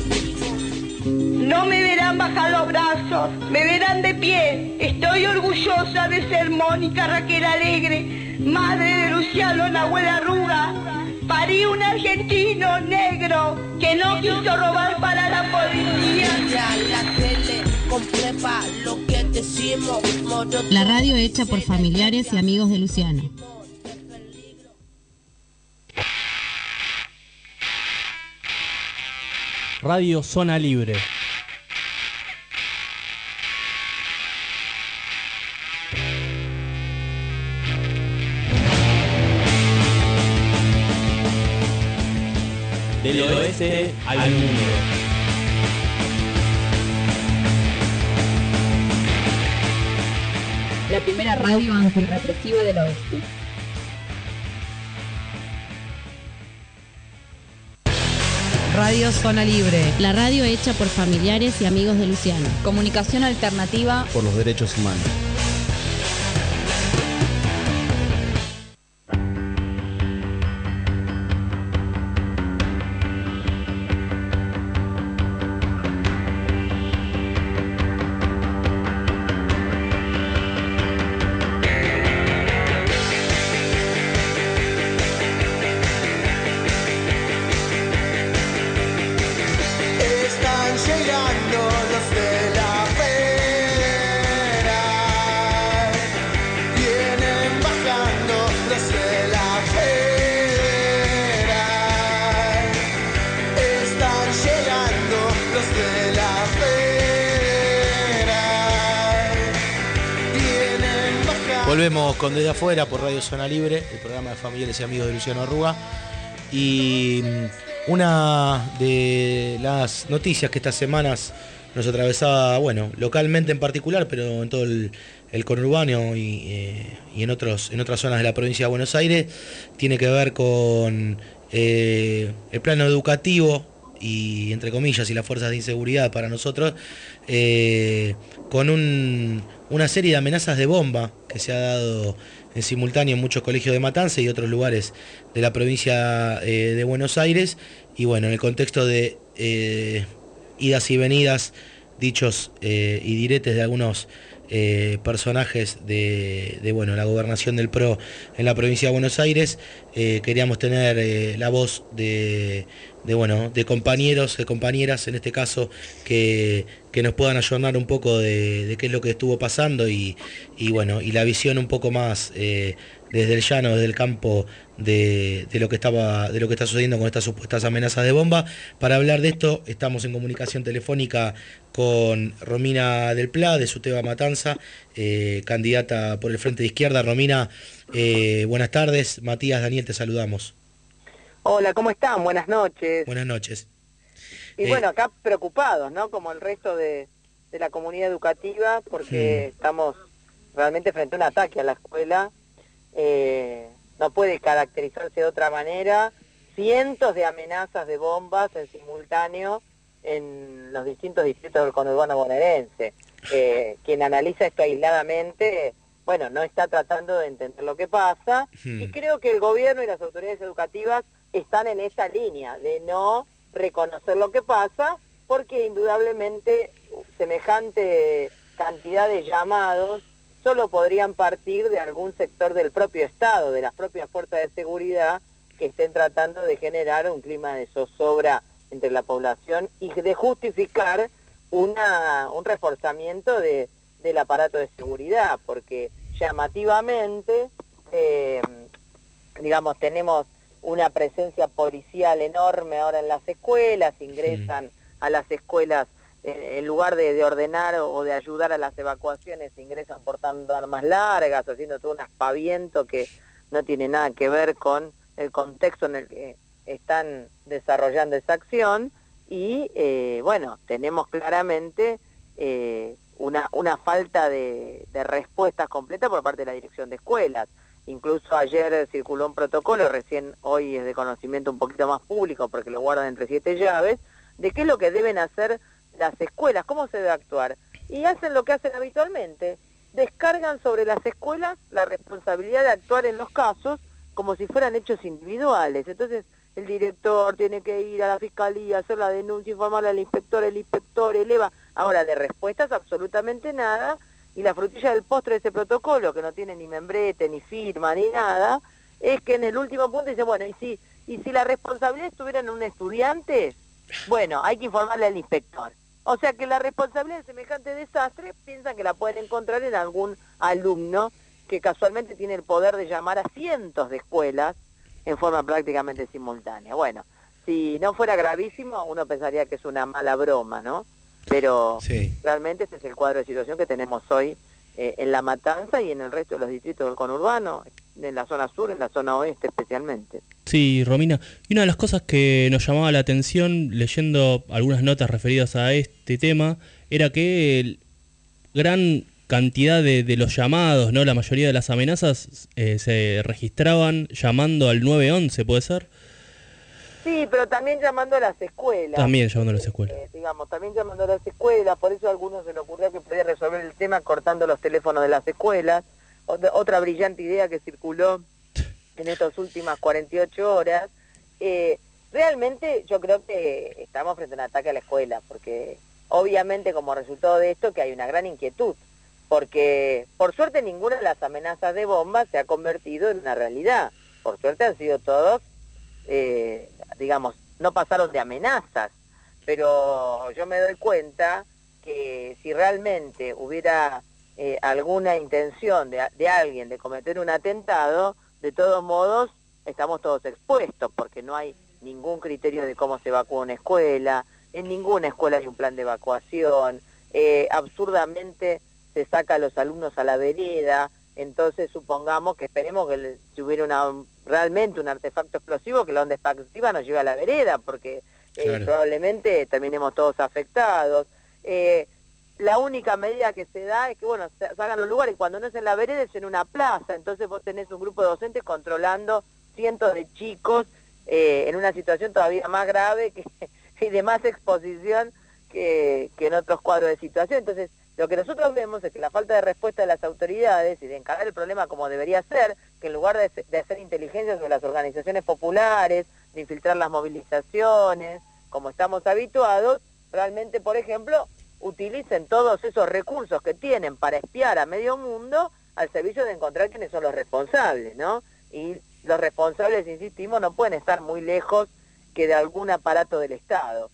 No me verán bajar los brazos, me verán de pie. Estoy orgullosa de ser Mónica Raquel Alegre, madre de Luciano Nahuel Arruga. Parí un argentino negro que no quiso robar para la policía. La tele comprueba lo que decimos, morocho. La radio hecha por familiares y amigos de Luciano. Radio Zona Libre. Del oeste al mundo. La primera radio antirrepresiva del oeste. Radio Zona Libre. La radio hecha por familiares y amigos de Luciano. Comunicación alternativa por los derechos humanos. Volvemos con Desde Afuera por Radio Zona Libre, el programa de familiares y amigos de Luciano Arruga. Y una de las noticias que estas semanas nos atravesaba, bueno, localmente en particular, pero en todo el, el conurbano y, eh, y en, otros, en otras zonas de la provincia de Buenos Aires, tiene que ver con eh, el plano educativo y, entre comillas, y las fuerzas de inseguridad para nosotros, eh, con un, una serie de amenazas de bomba que se ha dado en simultáneo en muchos colegios de Matanza y otros lugares de la provincia eh, de Buenos Aires, y bueno, en el contexto de eh, idas y venidas, dichos eh, y diretes de algunos eh, personajes de, de bueno, la gobernación del P R O en la provincia de Buenos Aires, eh, queríamos tener eh, la voz de, de, bueno, de compañeros, de compañeras en este caso, que, que nos puedan ayornar un poco de, de qué es lo que estuvo pasando y, y, bueno, y la visión un poco más eh, desde el llano, desde el campo, de, de lo que estaba, de lo que está sucediendo con estas supuestas amenazas de bomba. Para hablar de esto estamos en comunicación telefónica con Romina del Pla, de Suteba Matanza, eh, candidata por el Frente de Izquierda. Romina, eh, buenas tardes. Matías, Daniel, te saludamos. Hola, ¿cómo están? Buenas noches. Buenas noches. Y eh, bueno, acá preocupados, ¿no? Como el resto de, de la comunidad educativa, porque hmm. estamos realmente frente a un ataque a la escuela. Eh, no puede caracterizarse de otra manera. Cientos de amenazas de bombas en simultáneo en los distintos distritos del conurbano bonaerense. Eh, quien analiza esto aisladamente, bueno, no está tratando de entender lo que pasa, hmm. y creo que el gobierno y las autoridades educativas están en esa línea de no reconocer lo que pasa, porque indudablemente semejante cantidad de llamados solo podrían partir de algún sector del propio Estado, de las propias fuerzas de seguridad, que estén tratando de generar un clima de zozobra entre la población y de justificar una, un reforzamiento de, del aparato de seguridad, porque llamativamente, eh, digamos, tenemos una presencia policial enorme ahora en las escuelas, ingresan sí. a las escuelas, eh, en lugar de, de ordenar o, o de ayudar a las evacuaciones, ingresan portando armas largas, haciendo todo un aspaviento que no tiene nada que ver con el contexto en el que están desarrollando esa acción y, eh, bueno, tenemos claramente eh, una, una falta de, de respuestas completas por parte de la dirección de escuelas. Incluso ayer circuló un protocolo, recién hoy es de conocimiento un poquito más público porque lo guardan entre siete llaves, de qué es lo que deben hacer las escuelas, cómo se debe actuar. Y hacen lo que hacen habitualmente, descargan sobre las escuelas la responsabilidad de actuar en los casos como si fueran hechos individuales. Entonces el director tiene que ir a la fiscalía, hacer la denuncia, informarle al inspector, el inspector eleva. Ahora, de respuestas absolutamente nada, y la frutilla del postre de ese protocolo, que no tiene ni membrete, ni firma, ni nada, es que en el último punto dice, bueno, y si, y si la responsabilidad estuviera en un estudiante, bueno, hay que informarle al inspector. O sea que la responsabilidad de semejante desastre piensan que la pueden encontrar en algún alumno que casualmente tiene el poder de llamar a cientos de escuelas en forma prácticamente simultánea. Bueno, si no fuera gravísimo, uno pensaría que es una mala broma, ¿no? Pero sí, realmente ese es el cuadro de situación que tenemos hoy eh, en La Matanza y en el resto de los distritos del conurbano, en la zona sur, en la zona oeste especialmente. Sí, Romina, y una de las cosas que nos llamaba la atención leyendo algunas notas referidas a este tema era que el gran cantidad de, de los llamados, ¿no? La mayoría de las amenazas eh, se registraban llamando al nueve once, ¿puede ser? Sí, pero también llamando a las escuelas. También llamando a las escuelas. Eh, digamos, también llamando a las escuelas, por eso a algunos se le ocurrió que podía resolver el tema cortando los teléfonos de las escuelas. Otra, otra brillante idea que circuló en estas últimas cuarenta y ocho horas. Eh, realmente yo creo que estamos frente a un ataque a la escuela, porque obviamente como resultado de esto que hay una gran inquietud, porque por suerte ninguna de las amenazas de bomba se ha convertido en una realidad. Por suerte han sido todos, eh, digamos, no pasaron de amenazas, pero yo me doy cuenta que si realmente hubiera eh, alguna intención de, de alguien de cometer un atentado, de todos modos estamos todos expuestos, porque no hay ningún criterio de cómo se evacúa una escuela, en ninguna escuela hay un plan de evacuación, eh, absurdamente se saca a los alumnos a la vereda. Entonces supongamos que esperemos que si hubiera una, realmente un artefacto explosivo, que la onda expansiva nos lleve a la vereda, porque eh, claro, probablemente terminemos todos afectados. Eh, la única medida que se da es que, bueno, se, se hagan los lugares, cuando no es en la vereda es en una plaza, entonces vos tenés un grupo de docentes controlando cientos de chicos eh, en una situación todavía más grave que, y de más exposición que, que en otros cuadros de situación. Entonces, lo que nosotros vemos es que la falta de respuesta de las autoridades y de encarar el problema como debería ser, que en lugar de, de hacer inteligencia sobre las organizaciones populares, de infiltrar las movilizaciones, como estamos habituados, realmente, por ejemplo, utilicen todos esos recursos que tienen para espiar a medio mundo al servicio de encontrar quiénes son los responsables, ¿no? Y los responsables, insistimos, no pueden estar muy lejos que de algún aparato del Estado.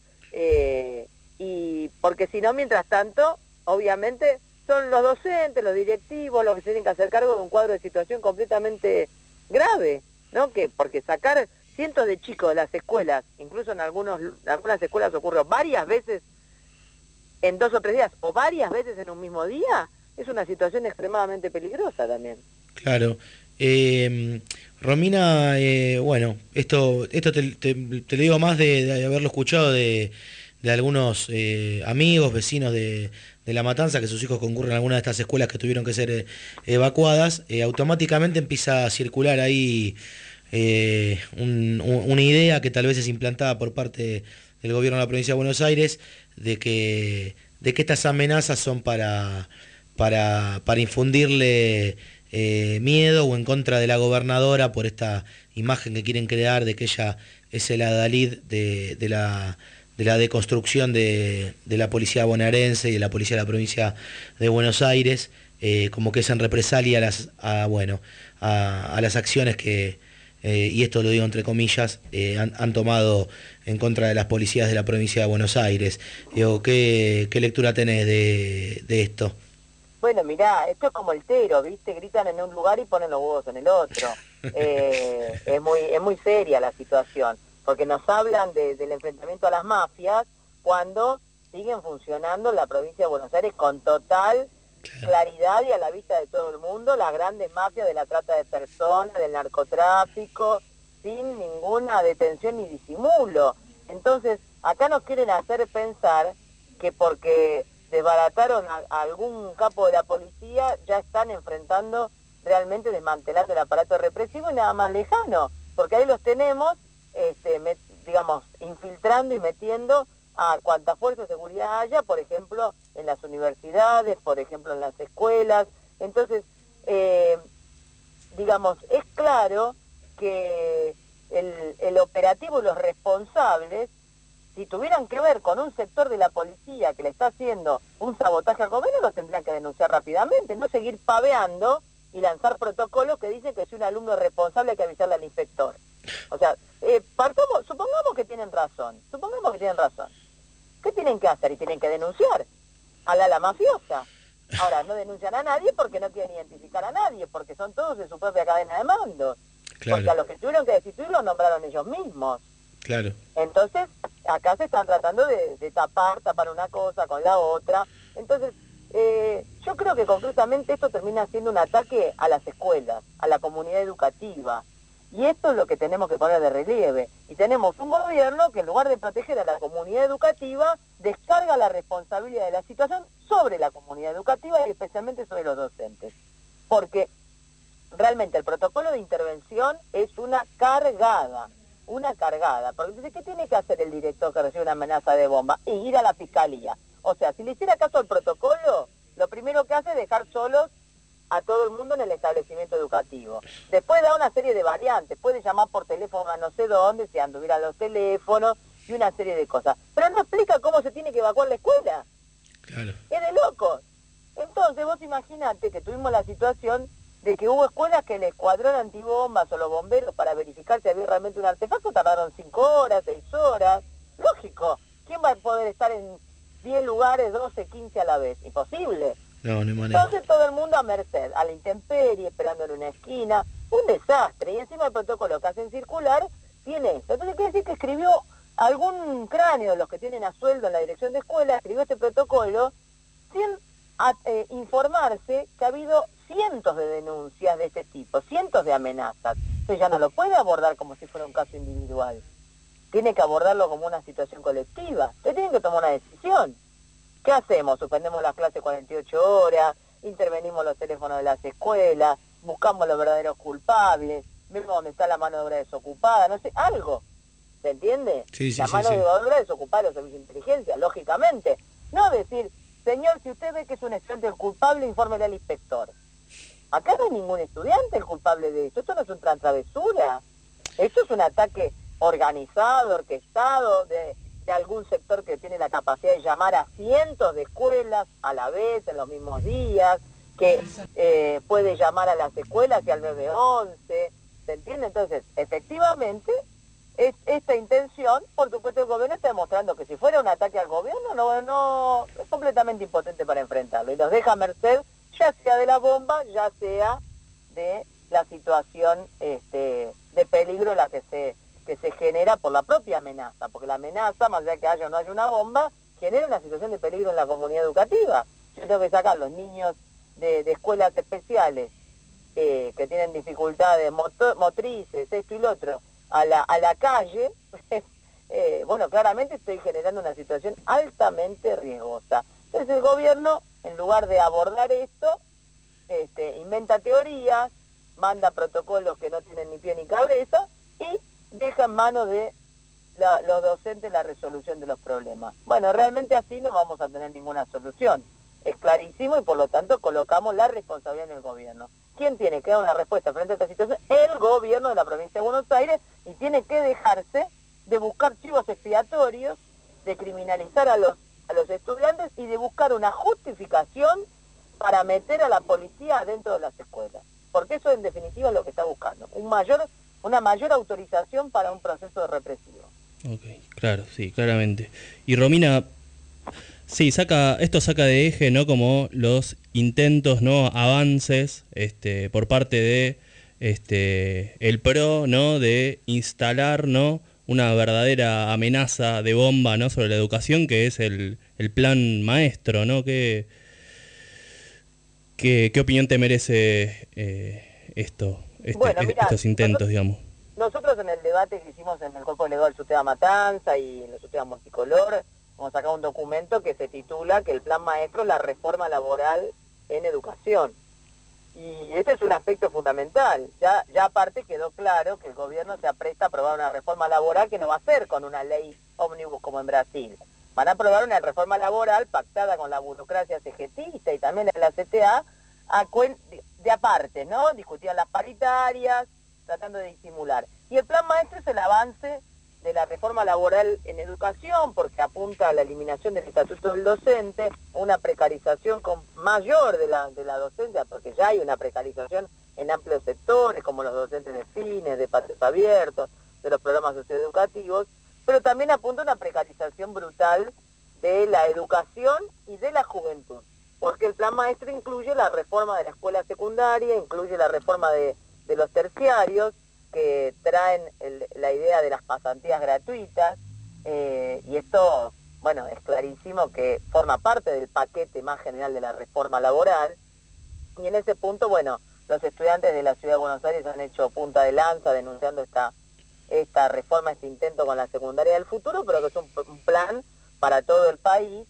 Eh, y porque si no, mientras tanto, obviamente son los docentes, los directivos, los que se tienen que hacer cargo de un cuadro de situación completamente grave, ¿no? Que porque sacar cientos de chicos de las escuelas, incluso en algunos en algunas escuelas ocurrió varias veces en dos o tres días, o varias veces en un mismo día, es una situación extremadamente peligrosa también. Claro. Eh, Romina, eh, bueno, esto esto te, te, te lo digo más de, de haberlo escuchado de, de algunos eh, amigos, vecinos de, de La Matanza, que sus hijos concurren a alguna de estas escuelas que tuvieron que ser eh, evacuadas. Eh, automáticamente empieza a circular ahí eh, un, un, una idea que tal vez es implantada por parte del gobierno de la provincia de Buenos Aires, de que, de que estas amenazas son para, para, para infundirle eh, miedo o en contra de la gobernadora por esta imagen que quieren crear de que ella es el adalid de, de la... de la deconstrucción de, de la policía bonaerense y de la policía de la provincia de Buenos Aires, eh, como que es en represalia a las, a, bueno, a, a las acciones que, eh, y esto lo digo entre comillas, eh, han, han tomado en contra de las policías de la provincia de Buenos Aires. Digo, ¿qué, qué lectura tenés de, de esto? Bueno, mirá, esto es como el tero, ¿viste? Gritan en un lugar y ponen los huevos en el otro. Eh, es muy, es muy seria la situación, porque nos hablan de, del enfrentamiento a las mafias cuando siguen funcionando en la provincia de Buenos Aires con total claridad y a la vista de todo el mundo las grandes mafias de la trata de personas, del narcotráfico, sin ninguna detención ni disimulo. Entonces, acá nos quieren hacer pensar que porque desbarataron a, a algún capo de la policía, ya están enfrentando realmente desmantelando el aparato represivo y nada más lejano, porque ahí los tenemos, este, met, digamos, infiltrando y metiendo a cuanta fuerza de seguridad haya, por ejemplo, en las universidades, por ejemplo, en las escuelas. Entonces, eh, digamos, es claro que el, el operativo y los responsables, si tuvieran que ver con un sector de la policía que le está haciendo un sabotaje al gobierno, lo tendrían que denunciar rápidamente, no seguir paveando y lanzar protocolos que dicen que si un alumno es responsable hay que avisarle al inspector. O sea, eh, partamos, supongamos que tienen razón, supongamos que tienen razón. ¿Qué tienen que hacer? Y tienen que denunciar a la, la mafiosa. Ahora, no denuncian a nadie porque no quieren identificar a nadie, porque son todos de su propia cadena de mando. Claro. Porque a los que tuvieron que destituir los nombraron ellos mismos. Claro. Entonces, acá se están tratando de, de tapar, tapar una cosa con la otra. Entonces, eh, yo creo que concretamente esto termina siendo un ataque a las escuelas, a la comunidad educativa. Y esto es lo que tenemos que poner de relieve. Y tenemos un gobierno que en lugar de proteger a la comunidad educativa, descarga la responsabilidad de la situación sobre la comunidad educativa y especialmente sobre los docentes. Porque realmente el protocolo de intervención es una cargada, una cargada. Porque dice, ¿qué tiene que hacer el director que recibe una amenaza de bomba? Y ir a la fiscalía. O sea, si le hiciera caso al protocolo, lo primero que hace es dejar solos a todo el mundo en el establecimiento educativo. Después da una serie de variantes, puede llamar por teléfono a no sé dónde, se anduvieran los teléfonos y una serie de cosas. Pero no explica cómo se tiene que evacuar la escuela. Claro. Es de locos. Entonces vos imaginate que tuvimos la situación de que hubo escuelas que el escuadrón antibombas o los bomberos para verificar si había realmente un artefacto tardaron cinco horas, seis horas. Lógico. ¿Quién va a poder estar en diez lugares, doce, quince a la vez? Imposible. No, no hay manera. Entonces todo el mundo a merced, a la intemperie, esperando en una esquina, un desastre. Y encima el protocolo que hacen circular tiene esto. Entonces quiere decir que escribió algún cráneo de los que tienen a sueldo en la dirección de escuela, escribió este protocolo sin a, eh, informarse que ha habido cientos de denuncias de este tipo, cientos de amenazas. Entonces ya no lo puede abordar como si fuera un caso individual. Tiene que abordarlo como una situación colectiva. Entonces tienen que tomar una decisión. ¿Qué hacemos? Suspendemos las clases cuarenta y ocho horas, intervenimos los teléfonos de las escuelas, buscamos los verdaderos culpables, vemos dónde está la mano de obra desocupada, no sé, algo. ¿Se entiende? Sí, sí, la sí, mano sí. de obra desocupada de los servicios de inteligencia, lógicamente. No decir, señor, si usted ve que es un estudiante el culpable, infórmele al inspector. Acá no hay ningún estudiante el culpable de esto. Esto no es una travesura. Esto es un ataque organizado, orquestado, de... de algún sector que tiene la capacidad de llamar a cientos de escuelas a la vez, en los mismos días, que eh, puede llamar a las escuelas y al nueve once, ¿se entiende? Entonces, efectivamente, es esta intención, por supuesto el gobierno está demostrando que si fuera un ataque al gobierno, no, no es completamente impotente para enfrentarlo, y los deja a merced, ya sea de la bomba, ya sea de la situación este, de peligro en la que se... que se genera por la propia amenaza, porque la amenaza, más allá de que haya o no haya una bomba, genera una situación de peligro en la comunidad educativa. Yo tengo que sacar los niños de, de escuelas especiales eh, que tienen dificultades moto, motrices, esto y lo otro, a la, a la calle, eh, bueno, claramente estoy generando una situación altamente riesgosa. Entonces el gobierno, en lugar de abordar esto, este, inventa teorías, manda protocolos que no tienen ni pie ni cabeza, y deja en manos de la, los docentes la resolución de los problemas. Bueno, realmente así no vamos a tener ninguna solución. Es clarísimo y por lo tanto colocamos la responsabilidad en el gobierno. ¿Quién tiene que dar una respuesta frente a esta situación? El gobierno de la provincia de Buenos Aires, y tiene que dejarse de buscar chivos expiatorios, de criminalizar a los, a los estudiantes y de buscar una justificación para meter a la policía dentro de las escuelas. Porque eso en definitiva es lo que está buscando. Un mayor... una mayor autorización para un proceso represivo. Ok, claro, sí, claramente. Y Romina, sí, saca, esto saca de eje, ¿no? Como los intentos, ¿no? Avances, este, por parte de este el PRO, ¿no? De instalar, ¿no? Una verdadera amenaza de bomba, ¿no? Sobre la educación, que es el, el plan maestro, ¿no? ¿Qué, qué, qué opinión te merece eh, esto? Este, bueno, mirá, estos intentos, nosotros, digamos. nosotros en el debate que hicimos en el Cuerpo Legal del Suteba Matanza y en el Suteba Multicolor, hemos sacado un documento que se titula que el Plan Maestro es la reforma laboral en educación. Y este es un aspecto fundamental. Ya, ya aparte quedó claro que el gobierno se apresta a aprobar una reforma laboral que no va a ser con una ley ómnibus como en Brasil. Van a aprobar una reforma laboral pactada con la burocracia cegetista y también la C T A, a cuen- de, de aparte, ¿no? Discutían las paritarias, tratando de disimular. Y el Plan Maestro es el avance de la reforma laboral en educación, porque apunta a la eliminación del estatuto del docente, una precarización con mayor de la, de la docencia, porque ya hay una precarización en amplios sectores, como los docentes de fines, de pases abiertos, de los programas socioeducativos, pero también apunta a una precarización brutal de la educación y de la juventud, porque el Plan Maestro incluye la reforma de la escuela secundaria, incluye la reforma de, de los terciarios, que traen el, la idea de las pasantías gratuitas, eh, y esto, bueno, es clarísimo que forma parte del paquete más general de la reforma laboral, y en ese punto, bueno, los estudiantes de la Ciudad de Buenos Aires han hecho punta de lanza denunciando esta, esta reforma, este intento con la secundaria del futuro, pero que es un, un plan para todo el país,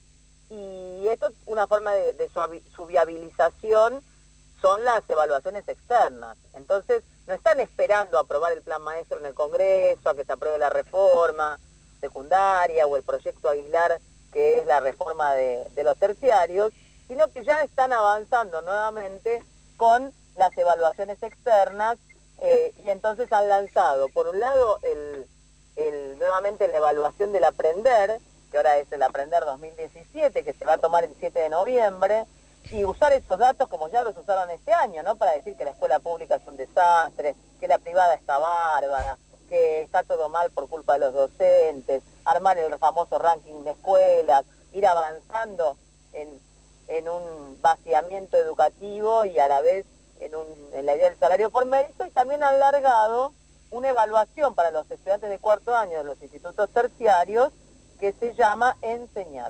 y esto es una forma de, de su, su viabilización, son las evaluaciones externas. Entonces, no están esperando aprobar el Plan Maestro en el Congreso, a que se apruebe la reforma secundaria o el proyecto Aguilar, que es la reforma de, de los terciarios, sino que ya están avanzando nuevamente con las evaluaciones externas, eh, y entonces han lanzado, por un lado, el, el, nuevamente la evaluación del Aprender, que ahora es el Aprender dos mil diecisiete, que se va a tomar el siete de noviembre, y usar estos datos como ya los usaron este año, ¿no? Para decir que la escuela pública es un desastre, que la privada está bárbara, que está todo mal por culpa de los docentes, armar el famoso ranking de escuelas, ir avanzando en, en un vaciamiento educativo y a la vez en, un, en la idea del salario por mérito, y también han largado una evaluación para los estudiantes de cuarto año de los institutos terciarios que se llama Enseñar.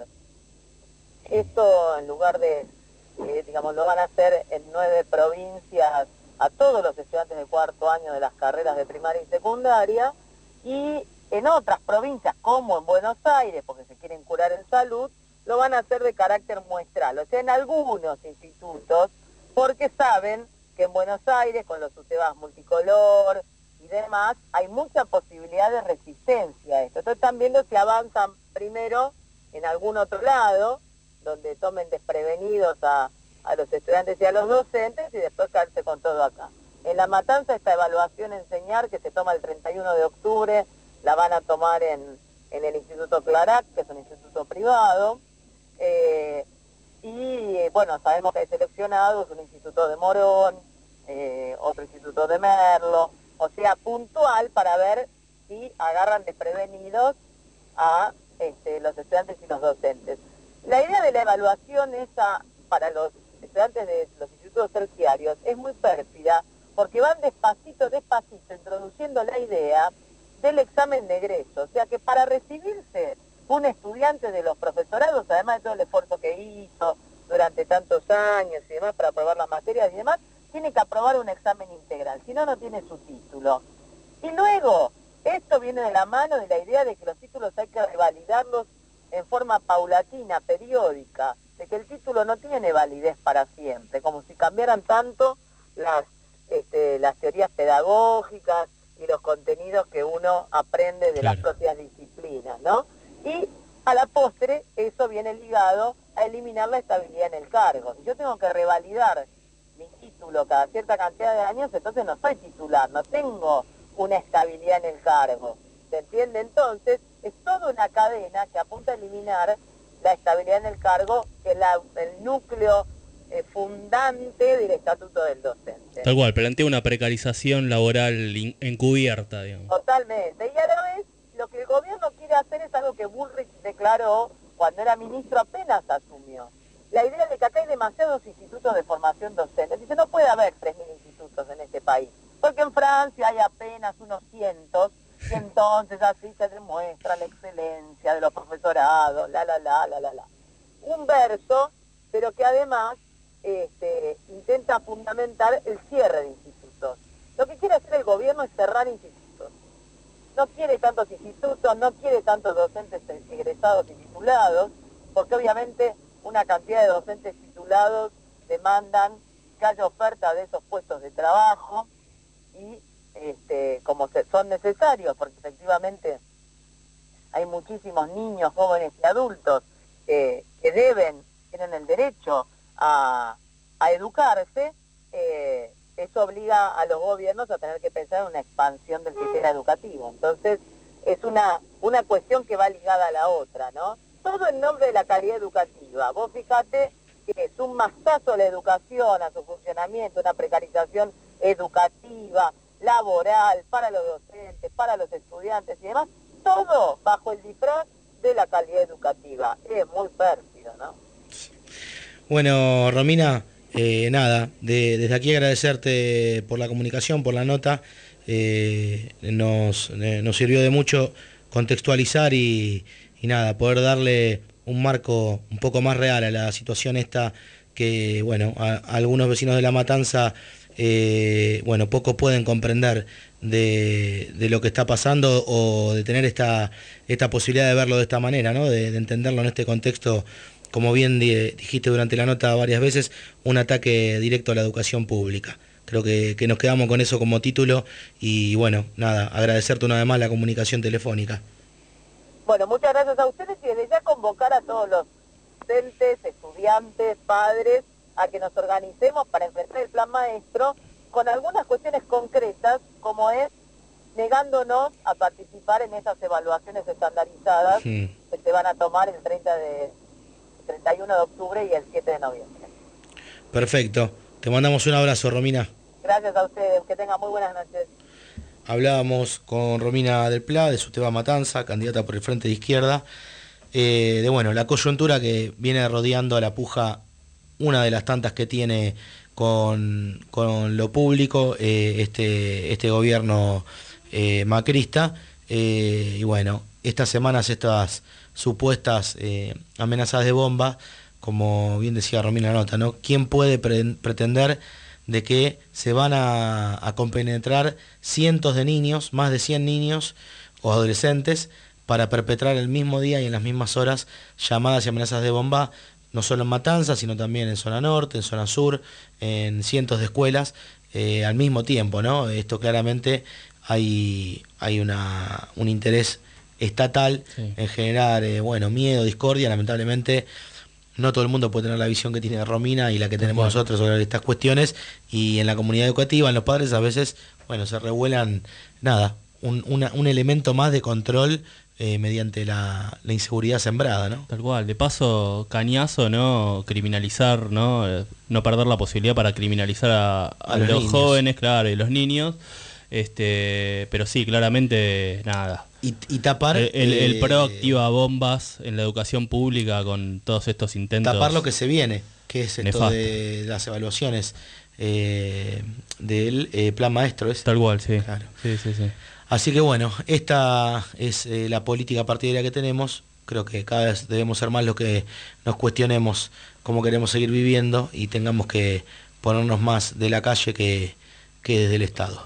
Esto, en lugar de Eh, digamos, lo van a hacer en nueve provincias a todos los estudiantes de cuarto año de las carreras de primaria y secundaria, y en otras provincias, como en Buenos Aires, porque se quieren curar en salud, lo van a hacer de carácter muestral, o sea, en algunos institutos, porque saben que en Buenos Aires, con los Sutebas Multicolor y demás, hay mucha posibilidad de resistencia a esto. Entonces están viendo si avanzan primero en algún otro lado, donde tomen desprevenidos a, a los estudiantes y a los docentes, y después caerse con todo acá. En La Matanza, esta evaluación Enseñar, que se toma el treinta y uno de octubre, la van a tomar en, en el Instituto Clarac, que es un instituto privado, eh, y bueno, sabemos que hay seleccionados, un instituto de Morón, eh, otro instituto de Merlo, o sea, puntual para ver si agarran desprevenidos a este, los estudiantes y los docentes. La idea de la evaluación esa para los estudiantes de los institutos terciarios es muy pérfida, porque van despacito, despacito, introduciendo la idea del examen de egreso. O sea que para recibirse un estudiante de los profesorados, además de todo el esfuerzo que hizo durante tantos años y demás para aprobar las materias y demás, tiene que aprobar un examen integral, si no, no tiene su título. Y luego, esto viene de la mano de la idea de que los títulos hay que revalidarlos en forma paulatina, periódica, de que el título no tiene validez para siempre, como si cambiaran tanto las, este, las teorías pedagógicas y los contenidos que uno aprende de claro. las propias disciplinas, ¿no? Y a la postre, eso viene ligado a eliminar la estabilidad en el cargo. Si yo tengo que revalidar mi título cada cierta cantidad de años, entonces no soy titular, no tengo una estabilidad en el cargo. ¿Se entiende? Entonces, es toda una cadena que apunta a eliminar la estabilidad en el cargo, que es la, el núcleo eh, fundante del estatuto del docente. Tal cual, plantea una precarización laboral in, encubierta, digamos. Totalmente. Y a la vez, lo que el gobierno quiere hacer es algo que Bullrich declaró cuando era ministro, apenas asumió. La idea de que acá hay demasiados institutos de formación docente. Dice, no puede haber tres mil institutos en este país, porque en Francia hay apenas unos cientos, y entonces así se demuestra la excelencia de los profesorados, la, la, la, la, la, la. Un verso, pero que además este, intenta fundamentar el cierre de institutos. Lo que quiere hacer el gobierno es cerrar institutos. no quiere tantos institutos, no quiere tantos docentes egresados y titulados, porque obviamente una cantidad de docentes titulados demandan que haya oferta de esos puestos de trabajo y este, como se, son necesarios, porque efectivamente hay muchísimos niños, jóvenes y adultos eh, que deben, tienen el derecho a, a educarse, eh, eso obliga a los gobiernos a tener que pensar en una expansión del sistema educativo. Entonces, es una, una cuestión que va ligada a la otra, ¿no? Todo en nombre de la calidad educativa. Vos fíjate que es un mazazo a la educación, a su funcionamiento, una precarización educativa, laboral, para los docentes, para los estudiantes y demás, todo bajo el disfraz de la calidad educativa. Es muy pérfido, ¿no? Bueno, Romina, eh, nada, de, desde aquí agradecerte por la comunicación, por la nota. Eh, nos, eh, nos sirvió de mucho contextualizar y, y nada, poder darle un marco un poco más real a la situación esta que, bueno, a, a algunos vecinos de La Matanza, eh, bueno, poco pueden comprender de, de lo que está pasando o de tener esta, esta posibilidad de verlo de esta manera, ¿no? De, de entenderlo en este contexto, como bien di, dijiste durante la nota varias veces, un ataque directo a la educación pública. Creo que, que nos quedamos con eso como título y bueno, nada, agradecerte una vez más la comunicación telefónica. Bueno, muchas gracias a ustedes y desde ya convocar a todos los docentes, estudiantes, padres, a que nos organicemos para enfrentar el plan maestro con algunas cuestiones concretas, como es negándonos a participar en esas evaluaciones estandarizadas sí. que se van a tomar el treinta de, treinta y uno de octubre y el siete de noviembre. Perfecto. Te mandamos un abrazo, Romina. Gracias a ustedes. Que tengan muy buenas noches. Hablábamos con Romina del Pla, de Susteba Matanza, candidata por el Frente de Izquierda, eh, de bueno, la coyuntura que viene rodeando a la puja, una de las tantas que tiene con, con lo público, eh, este, este gobierno eh, macrista, eh, y bueno, estas semanas estas supuestas eh, amenazas de bomba, como bien decía Romina la nota, ¿no? ¿Quién puede pre- pretender de que se van a, a compenetrar cientos de niños, más de cien niños o adolescentes, para perpetrar el mismo día y en las mismas horas llamadas y amenazas de bomba, no solo en Matanzas, sino también en zona norte, en zona sur, en cientos de escuelas, eh, al mismo tiempo, ¿no? Esto claramente hay, hay una, un interés estatal sí. en generar, eh, bueno, miedo, discordia. Lamentablemente no todo el mundo puede tener la visión que tiene Romina y la que tenemos bueno. nosotros sobre estas cuestiones, y en la comunidad educativa, en los padres, a veces, bueno, se revuelan, nada, un, una, un elemento más de control eh, mediante la, la inseguridad sembrada, ¿no? Tal cual, de paso, cañazo, ¿no? Criminalizar, ¿no? Eh, no perder la posibilidad para criminalizar a, a, a los, los jóvenes, claro, y los niños, este, pero sí, claramente, nada. Y, y tapar el, el, el eh, PRO activa bombas en la educación pública con todos estos intentos. Tapar lo que se viene, que es esto nefasto. De las evaluaciones eh, del eh, plan maestro. ¿Es? Tal cual, sí. Claro. sí, sí, sí. Así que bueno, esta es eh, la política partidaria que tenemos. Creo que cada vez debemos ser más los que nos cuestionemos cómo queremos seguir viviendo y tengamos que ponernos más de la calle que, que desde el Estado.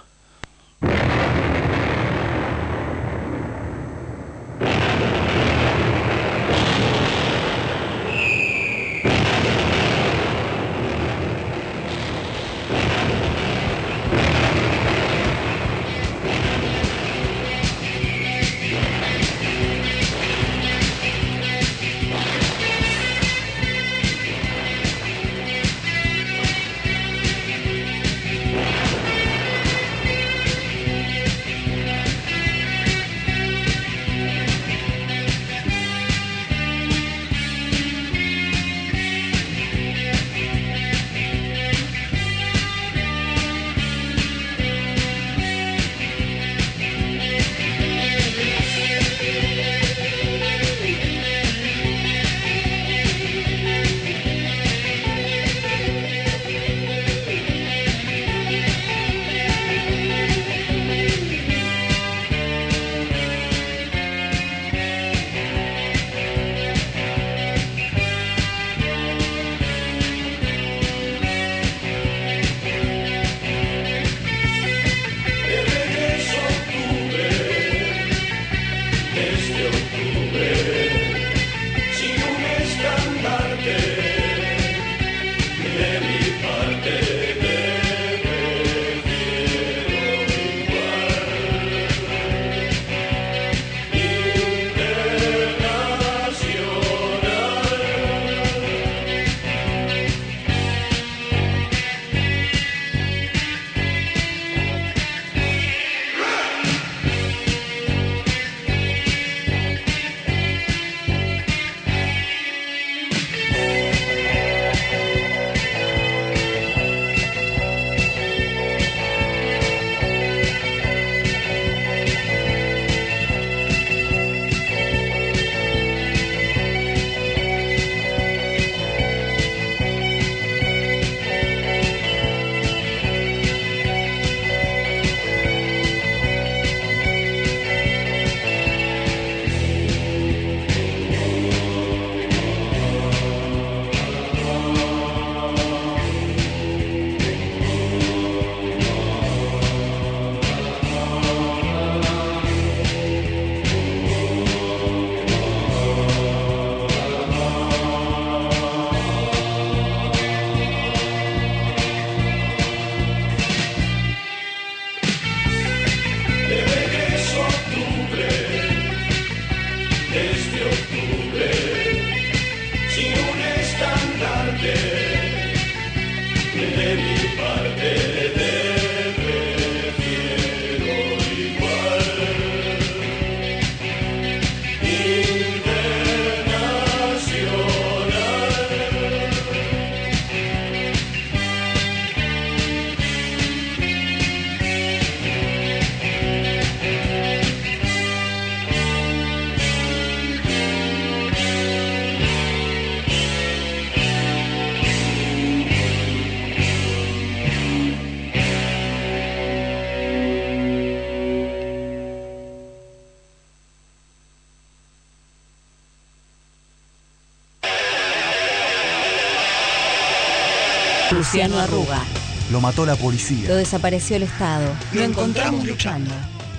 Luciano Arruga. Lo mató la policía. Lo desapareció el Estado. Lo encontramos luchando.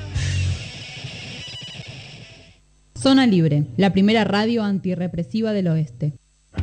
Zona Libre, la primera radio antirrepresiva del oeste.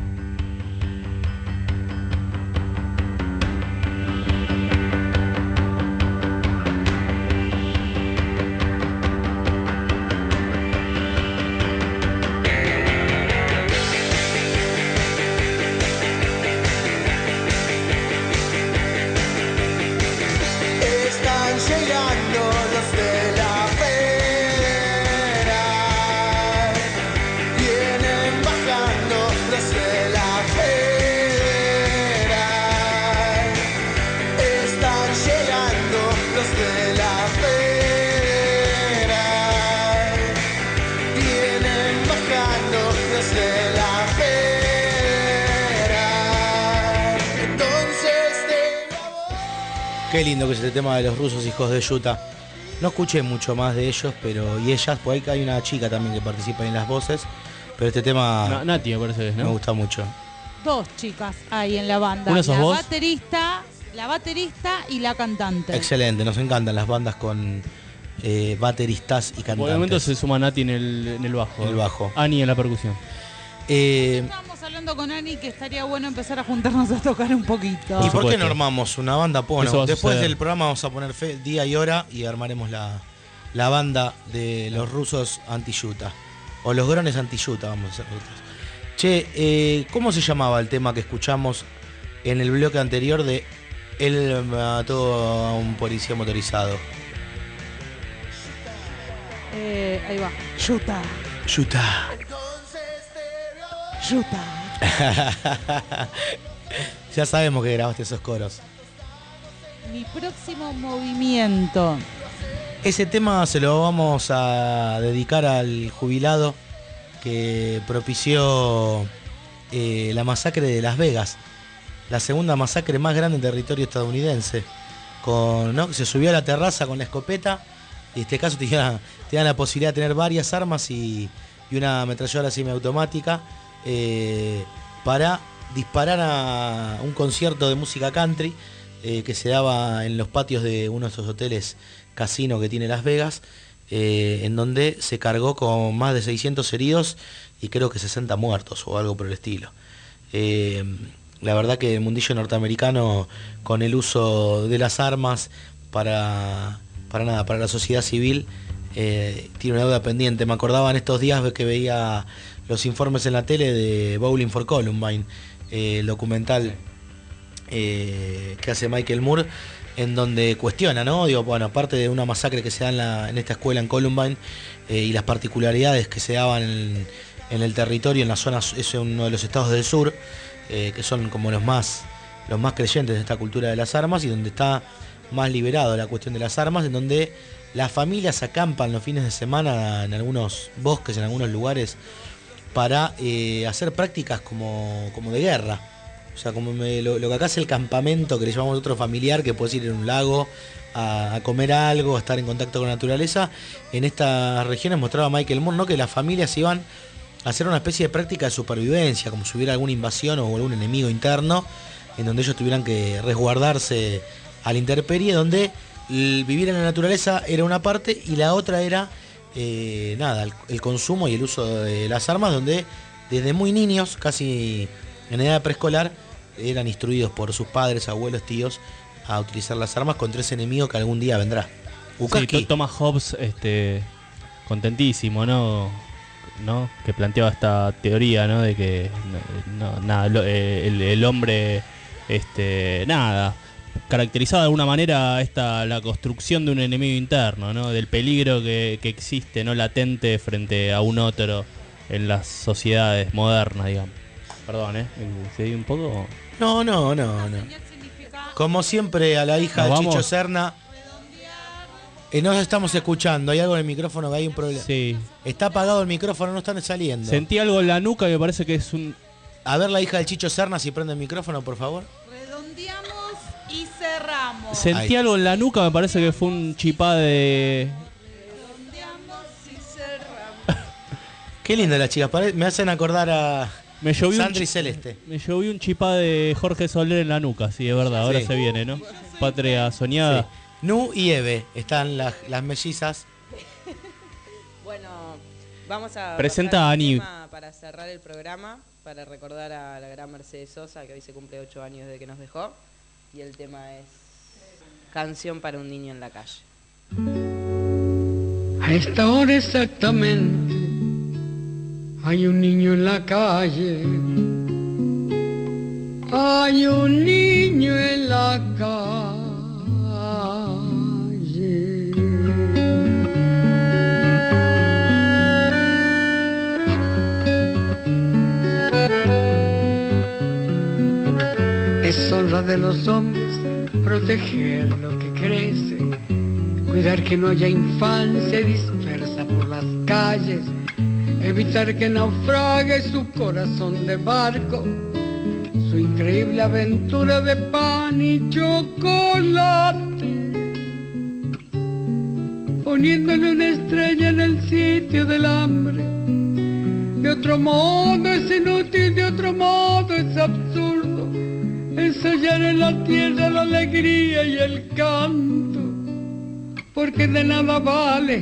Qué lindo que es este tema de los rusos hijos de Yuta. No escuché mucho más de ellos, pero y ellas, por ahí hay una chica también que participa en las voces, pero este tema Na- Nati, me parece que es, ¿no? me gusta mucho. Dos chicas hay en la banda. ¿Una sos la vos? baterista, la baterista y la cantante. Excelente, nos encantan las bandas con eh, bateristas y Por el momento cantantes. se suma Nati en el, en el bajo. En el bajo. Ani en la percusión. Eh, Estábamos hablando con Ani que estaría bueno empezar a juntarnos a tocar un poquito. ¿Y por qué no armamos una banda? Eso va Bueno, a después suceder. del programa vamos a poner fe- día y hora y armaremos la, la banda de los rusos anti-Yuta. O los grones anti-Yuta, vamos a hacer nosotros. Che, eh, ¿cómo se llamaba el tema que escuchamos en el bloque anterior de Él mató a un policía motorizado? Eh, ahí va. Yuta. Yuta. Yuta. Ya sabemos que grabaste esos coros. Mi próximo movimiento. Ese tema se lo vamos a dedicar al jubilado que propició eh, la masacre de Las Vegas, la segunda masacre más grande en territorio estadounidense, con, ¿no? Se subió a la terraza con la escopeta y en este caso tenía, tenía la posibilidad de tener varias armas y, y una ametralladora semiautomática eh, para disparar a un concierto de música country eh, que se daba en los patios de uno de esos hoteles casino que tiene Las Vegas, eh, en donde se cargó con más de seiscientos heridos y creo que sesenta muertos o algo por el estilo. Eh, la verdad que el mundillo norteamericano, con el uso de las armas para, para nada, para la sociedad civil, eh, tiene una deuda pendiente. Me acordaba en estos días que veía los informes en la tele de Bowling for Columbine, eh, el documental eh, que hace Michael Moore, en donde cuestiona, ¿no? Digo, bueno, aparte de una masacre que se da en, la, en esta escuela en Columbine eh, y las particularidades que se daban en, en el territorio, en la zona, es uno de los estados del sur, eh, que son como los más, los más creyentes de esta cultura de las armas y donde está más liberado la cuestión de las armas, en donde las familias acampan los fines de semana en algunos bosques, en algunos lugares, para eh, hacer prácticas como, como de guerra. O sea, como me, lo, lo que acá es el campamento, que le llamamos otro familiar, que puedes ir en un lago a, a comer algo, a estar en contacto con la naturaleza. En estas regiones mostraba Michael Moore, ¿no?, que las familias iban a hacer una especie de práctica de supervivencia, como si hubiera alguna invasión o algún enemigo interno, en donde ellos tuvieran que resguardarse a la intemperie, donde el vivir en la naturaleza era una parte y la otra era, eh, nada, el, el consumo y el uso de las armas, donde desde muy niños, casi en edad preescolar, eran instruidos por sus padres, abuelos, tíos, a utilizar las armas contra ese enemigo que algún día vendrá. Sí, to- Thomas Hobbes, este, contentísimo, ¿no? ¿no? Que planteaba esta teoría, ¿no? De que no, no, nada, lo- eh, el, el hombre, este, nada, caracterizaba de alguna manera esta la construcción de un enemigo interno, ¿no? Del peligro que, que existe, no latente, frente a un otro en las sociedades modernas, digamos. Perdón, ¿eh? ¿Seguí un poco? No, no, no, no. Como siempre, a la hija ¿Nos de Chicho vamos? Serna. Eh, no nos estamos escuchando, hay algo en el micrófono que hay un problema. Sí. Está apagado el micrófono, no están saliendo. Sentí algo en la nuca que parece que es un... A ver la hija del Chicho Serna si prende el micrófono, por favor. Redondeamos y cerramos. Sentí Ahí. algo en la nuca, me parece que fue un chipá de... Redondeamos y cerramos. Qué linda las chicas, pare- me hacen acordar a, Me llovió Sandri un, Celeste. Me llovió un chipá de Jorge Soler en la nuca, sí, es verdad, ahora Sí. se viene, ¿no? Patria soñada. Sí. Nu y Eve, están las, las mellizas. Bueno, vamos a Presenta pasar a un Ani. tema para cerrar el programa, para recordar a la gran Mercedes Sosa, que hoy se cumple ocho años desde que nos dejó. Y el tema es Canción para un niño en la calle. A esta hora exactamente hay un niño en la calle. Hay un niño en la calle. Es honra de los hombres proteger lo que crece, cuidar que no haya infancia dispersa por las calles, evitar que naufrague su corazón de barco, su increíble aventura de pan y chocolate, poniéndole una estrella en el sitio del hambre. De otro modo es inútil, de otro modo es absurdo ensayar en la tierra la alegría y el canto, porque de nada vale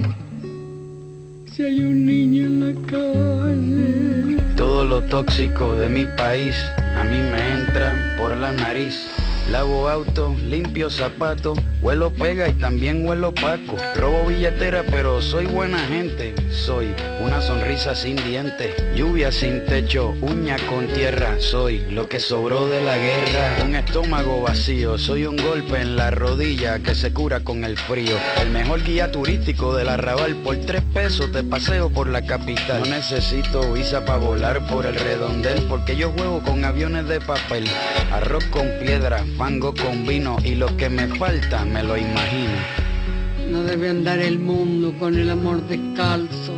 si hay un niño en la calle. Todo lo tóxico de mi país a mí me entra por la nariz. Lavo auto, limpio zapatos, huelo pega y también huelo paco. Robo billetera pero soy buena gente. Soy una sonrisa sin dientes, lluvia sin techo, uña con tierra. Soy lo que sobró de la guerra, un estómago vacío. Soy un golpe en la rodilla que se cura con el frío. El mejor guía turístico del Arrabal, por tres pesos te paseo por la capital. No necesito visa para volar por el redondel, porque yo juego con aviones de papel. Arroz con piedra, fango con vino, y lo que me falta me lo imagino. No debe andar el mundo con el amor descalzo,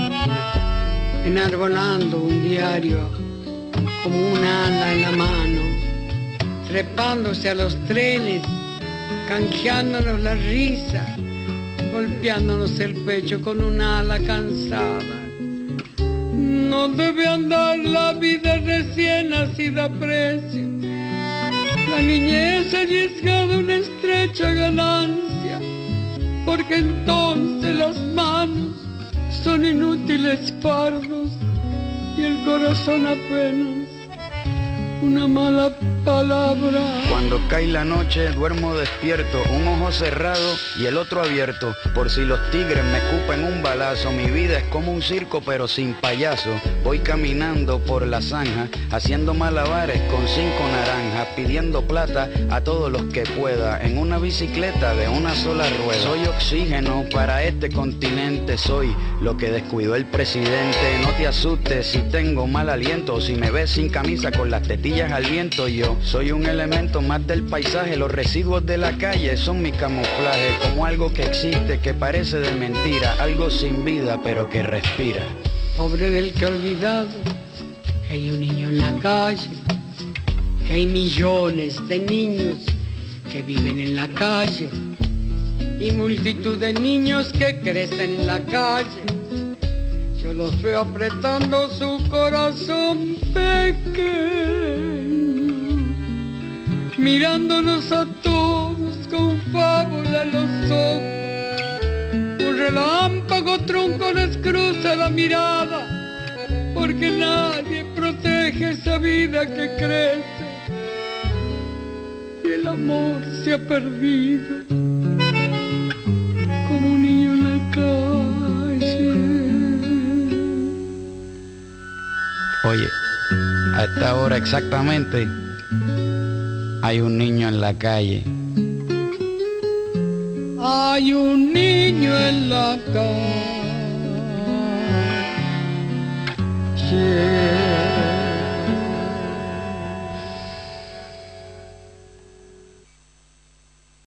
enarbolando un diario como un ala en la mano, trepándose a los trenes, canjeándonos la risa, golpeándonos el pecho con un ala cansada. No debe andar la vida recién nacida a precio, la niñez arriesgada una estrecha ganancia, porque entonces las manos son inútiles fardos y el corazón apenas una mala palabra. Cuando cae la noche duermo despierto, un ojo cerrado y el otro abierto, por si los tigres me escupen un balazo. Mi vida es como un circo pero sin payaso. Voy caminando por la zanja, haciendo malabares con cinco naranjas, pidiendo plata a todos los que pueda, en una bicicleta de una sola rueda. Soy oxígeno para este continente, soy lo que descuidó el presidente. No te asustes si tengo mal aliento, si me ves sin camisa con las tetillas al viento. Yo soy un elemento más del paisaje, los residuos de la calle son mi camuflaje, como algo que existe, que parece de mentira, algo sin vida pero que respira. Pobre del que ha olvidado que hay un niño en la calle, que hay millones de niños que viven en la calle y multitud de niños que crecen en la calle. Yo los veo apretando su corazón pequeño, mirándonos a todos con fábula en los ojos. Un relámpago trunco les cruza la mirada, porque nadie protege esa vida que crece y el amor se ha perdido como un niño en la calle. Oye, a esta hora exactamente hay un niño en la calle. Hay un niño en la calle.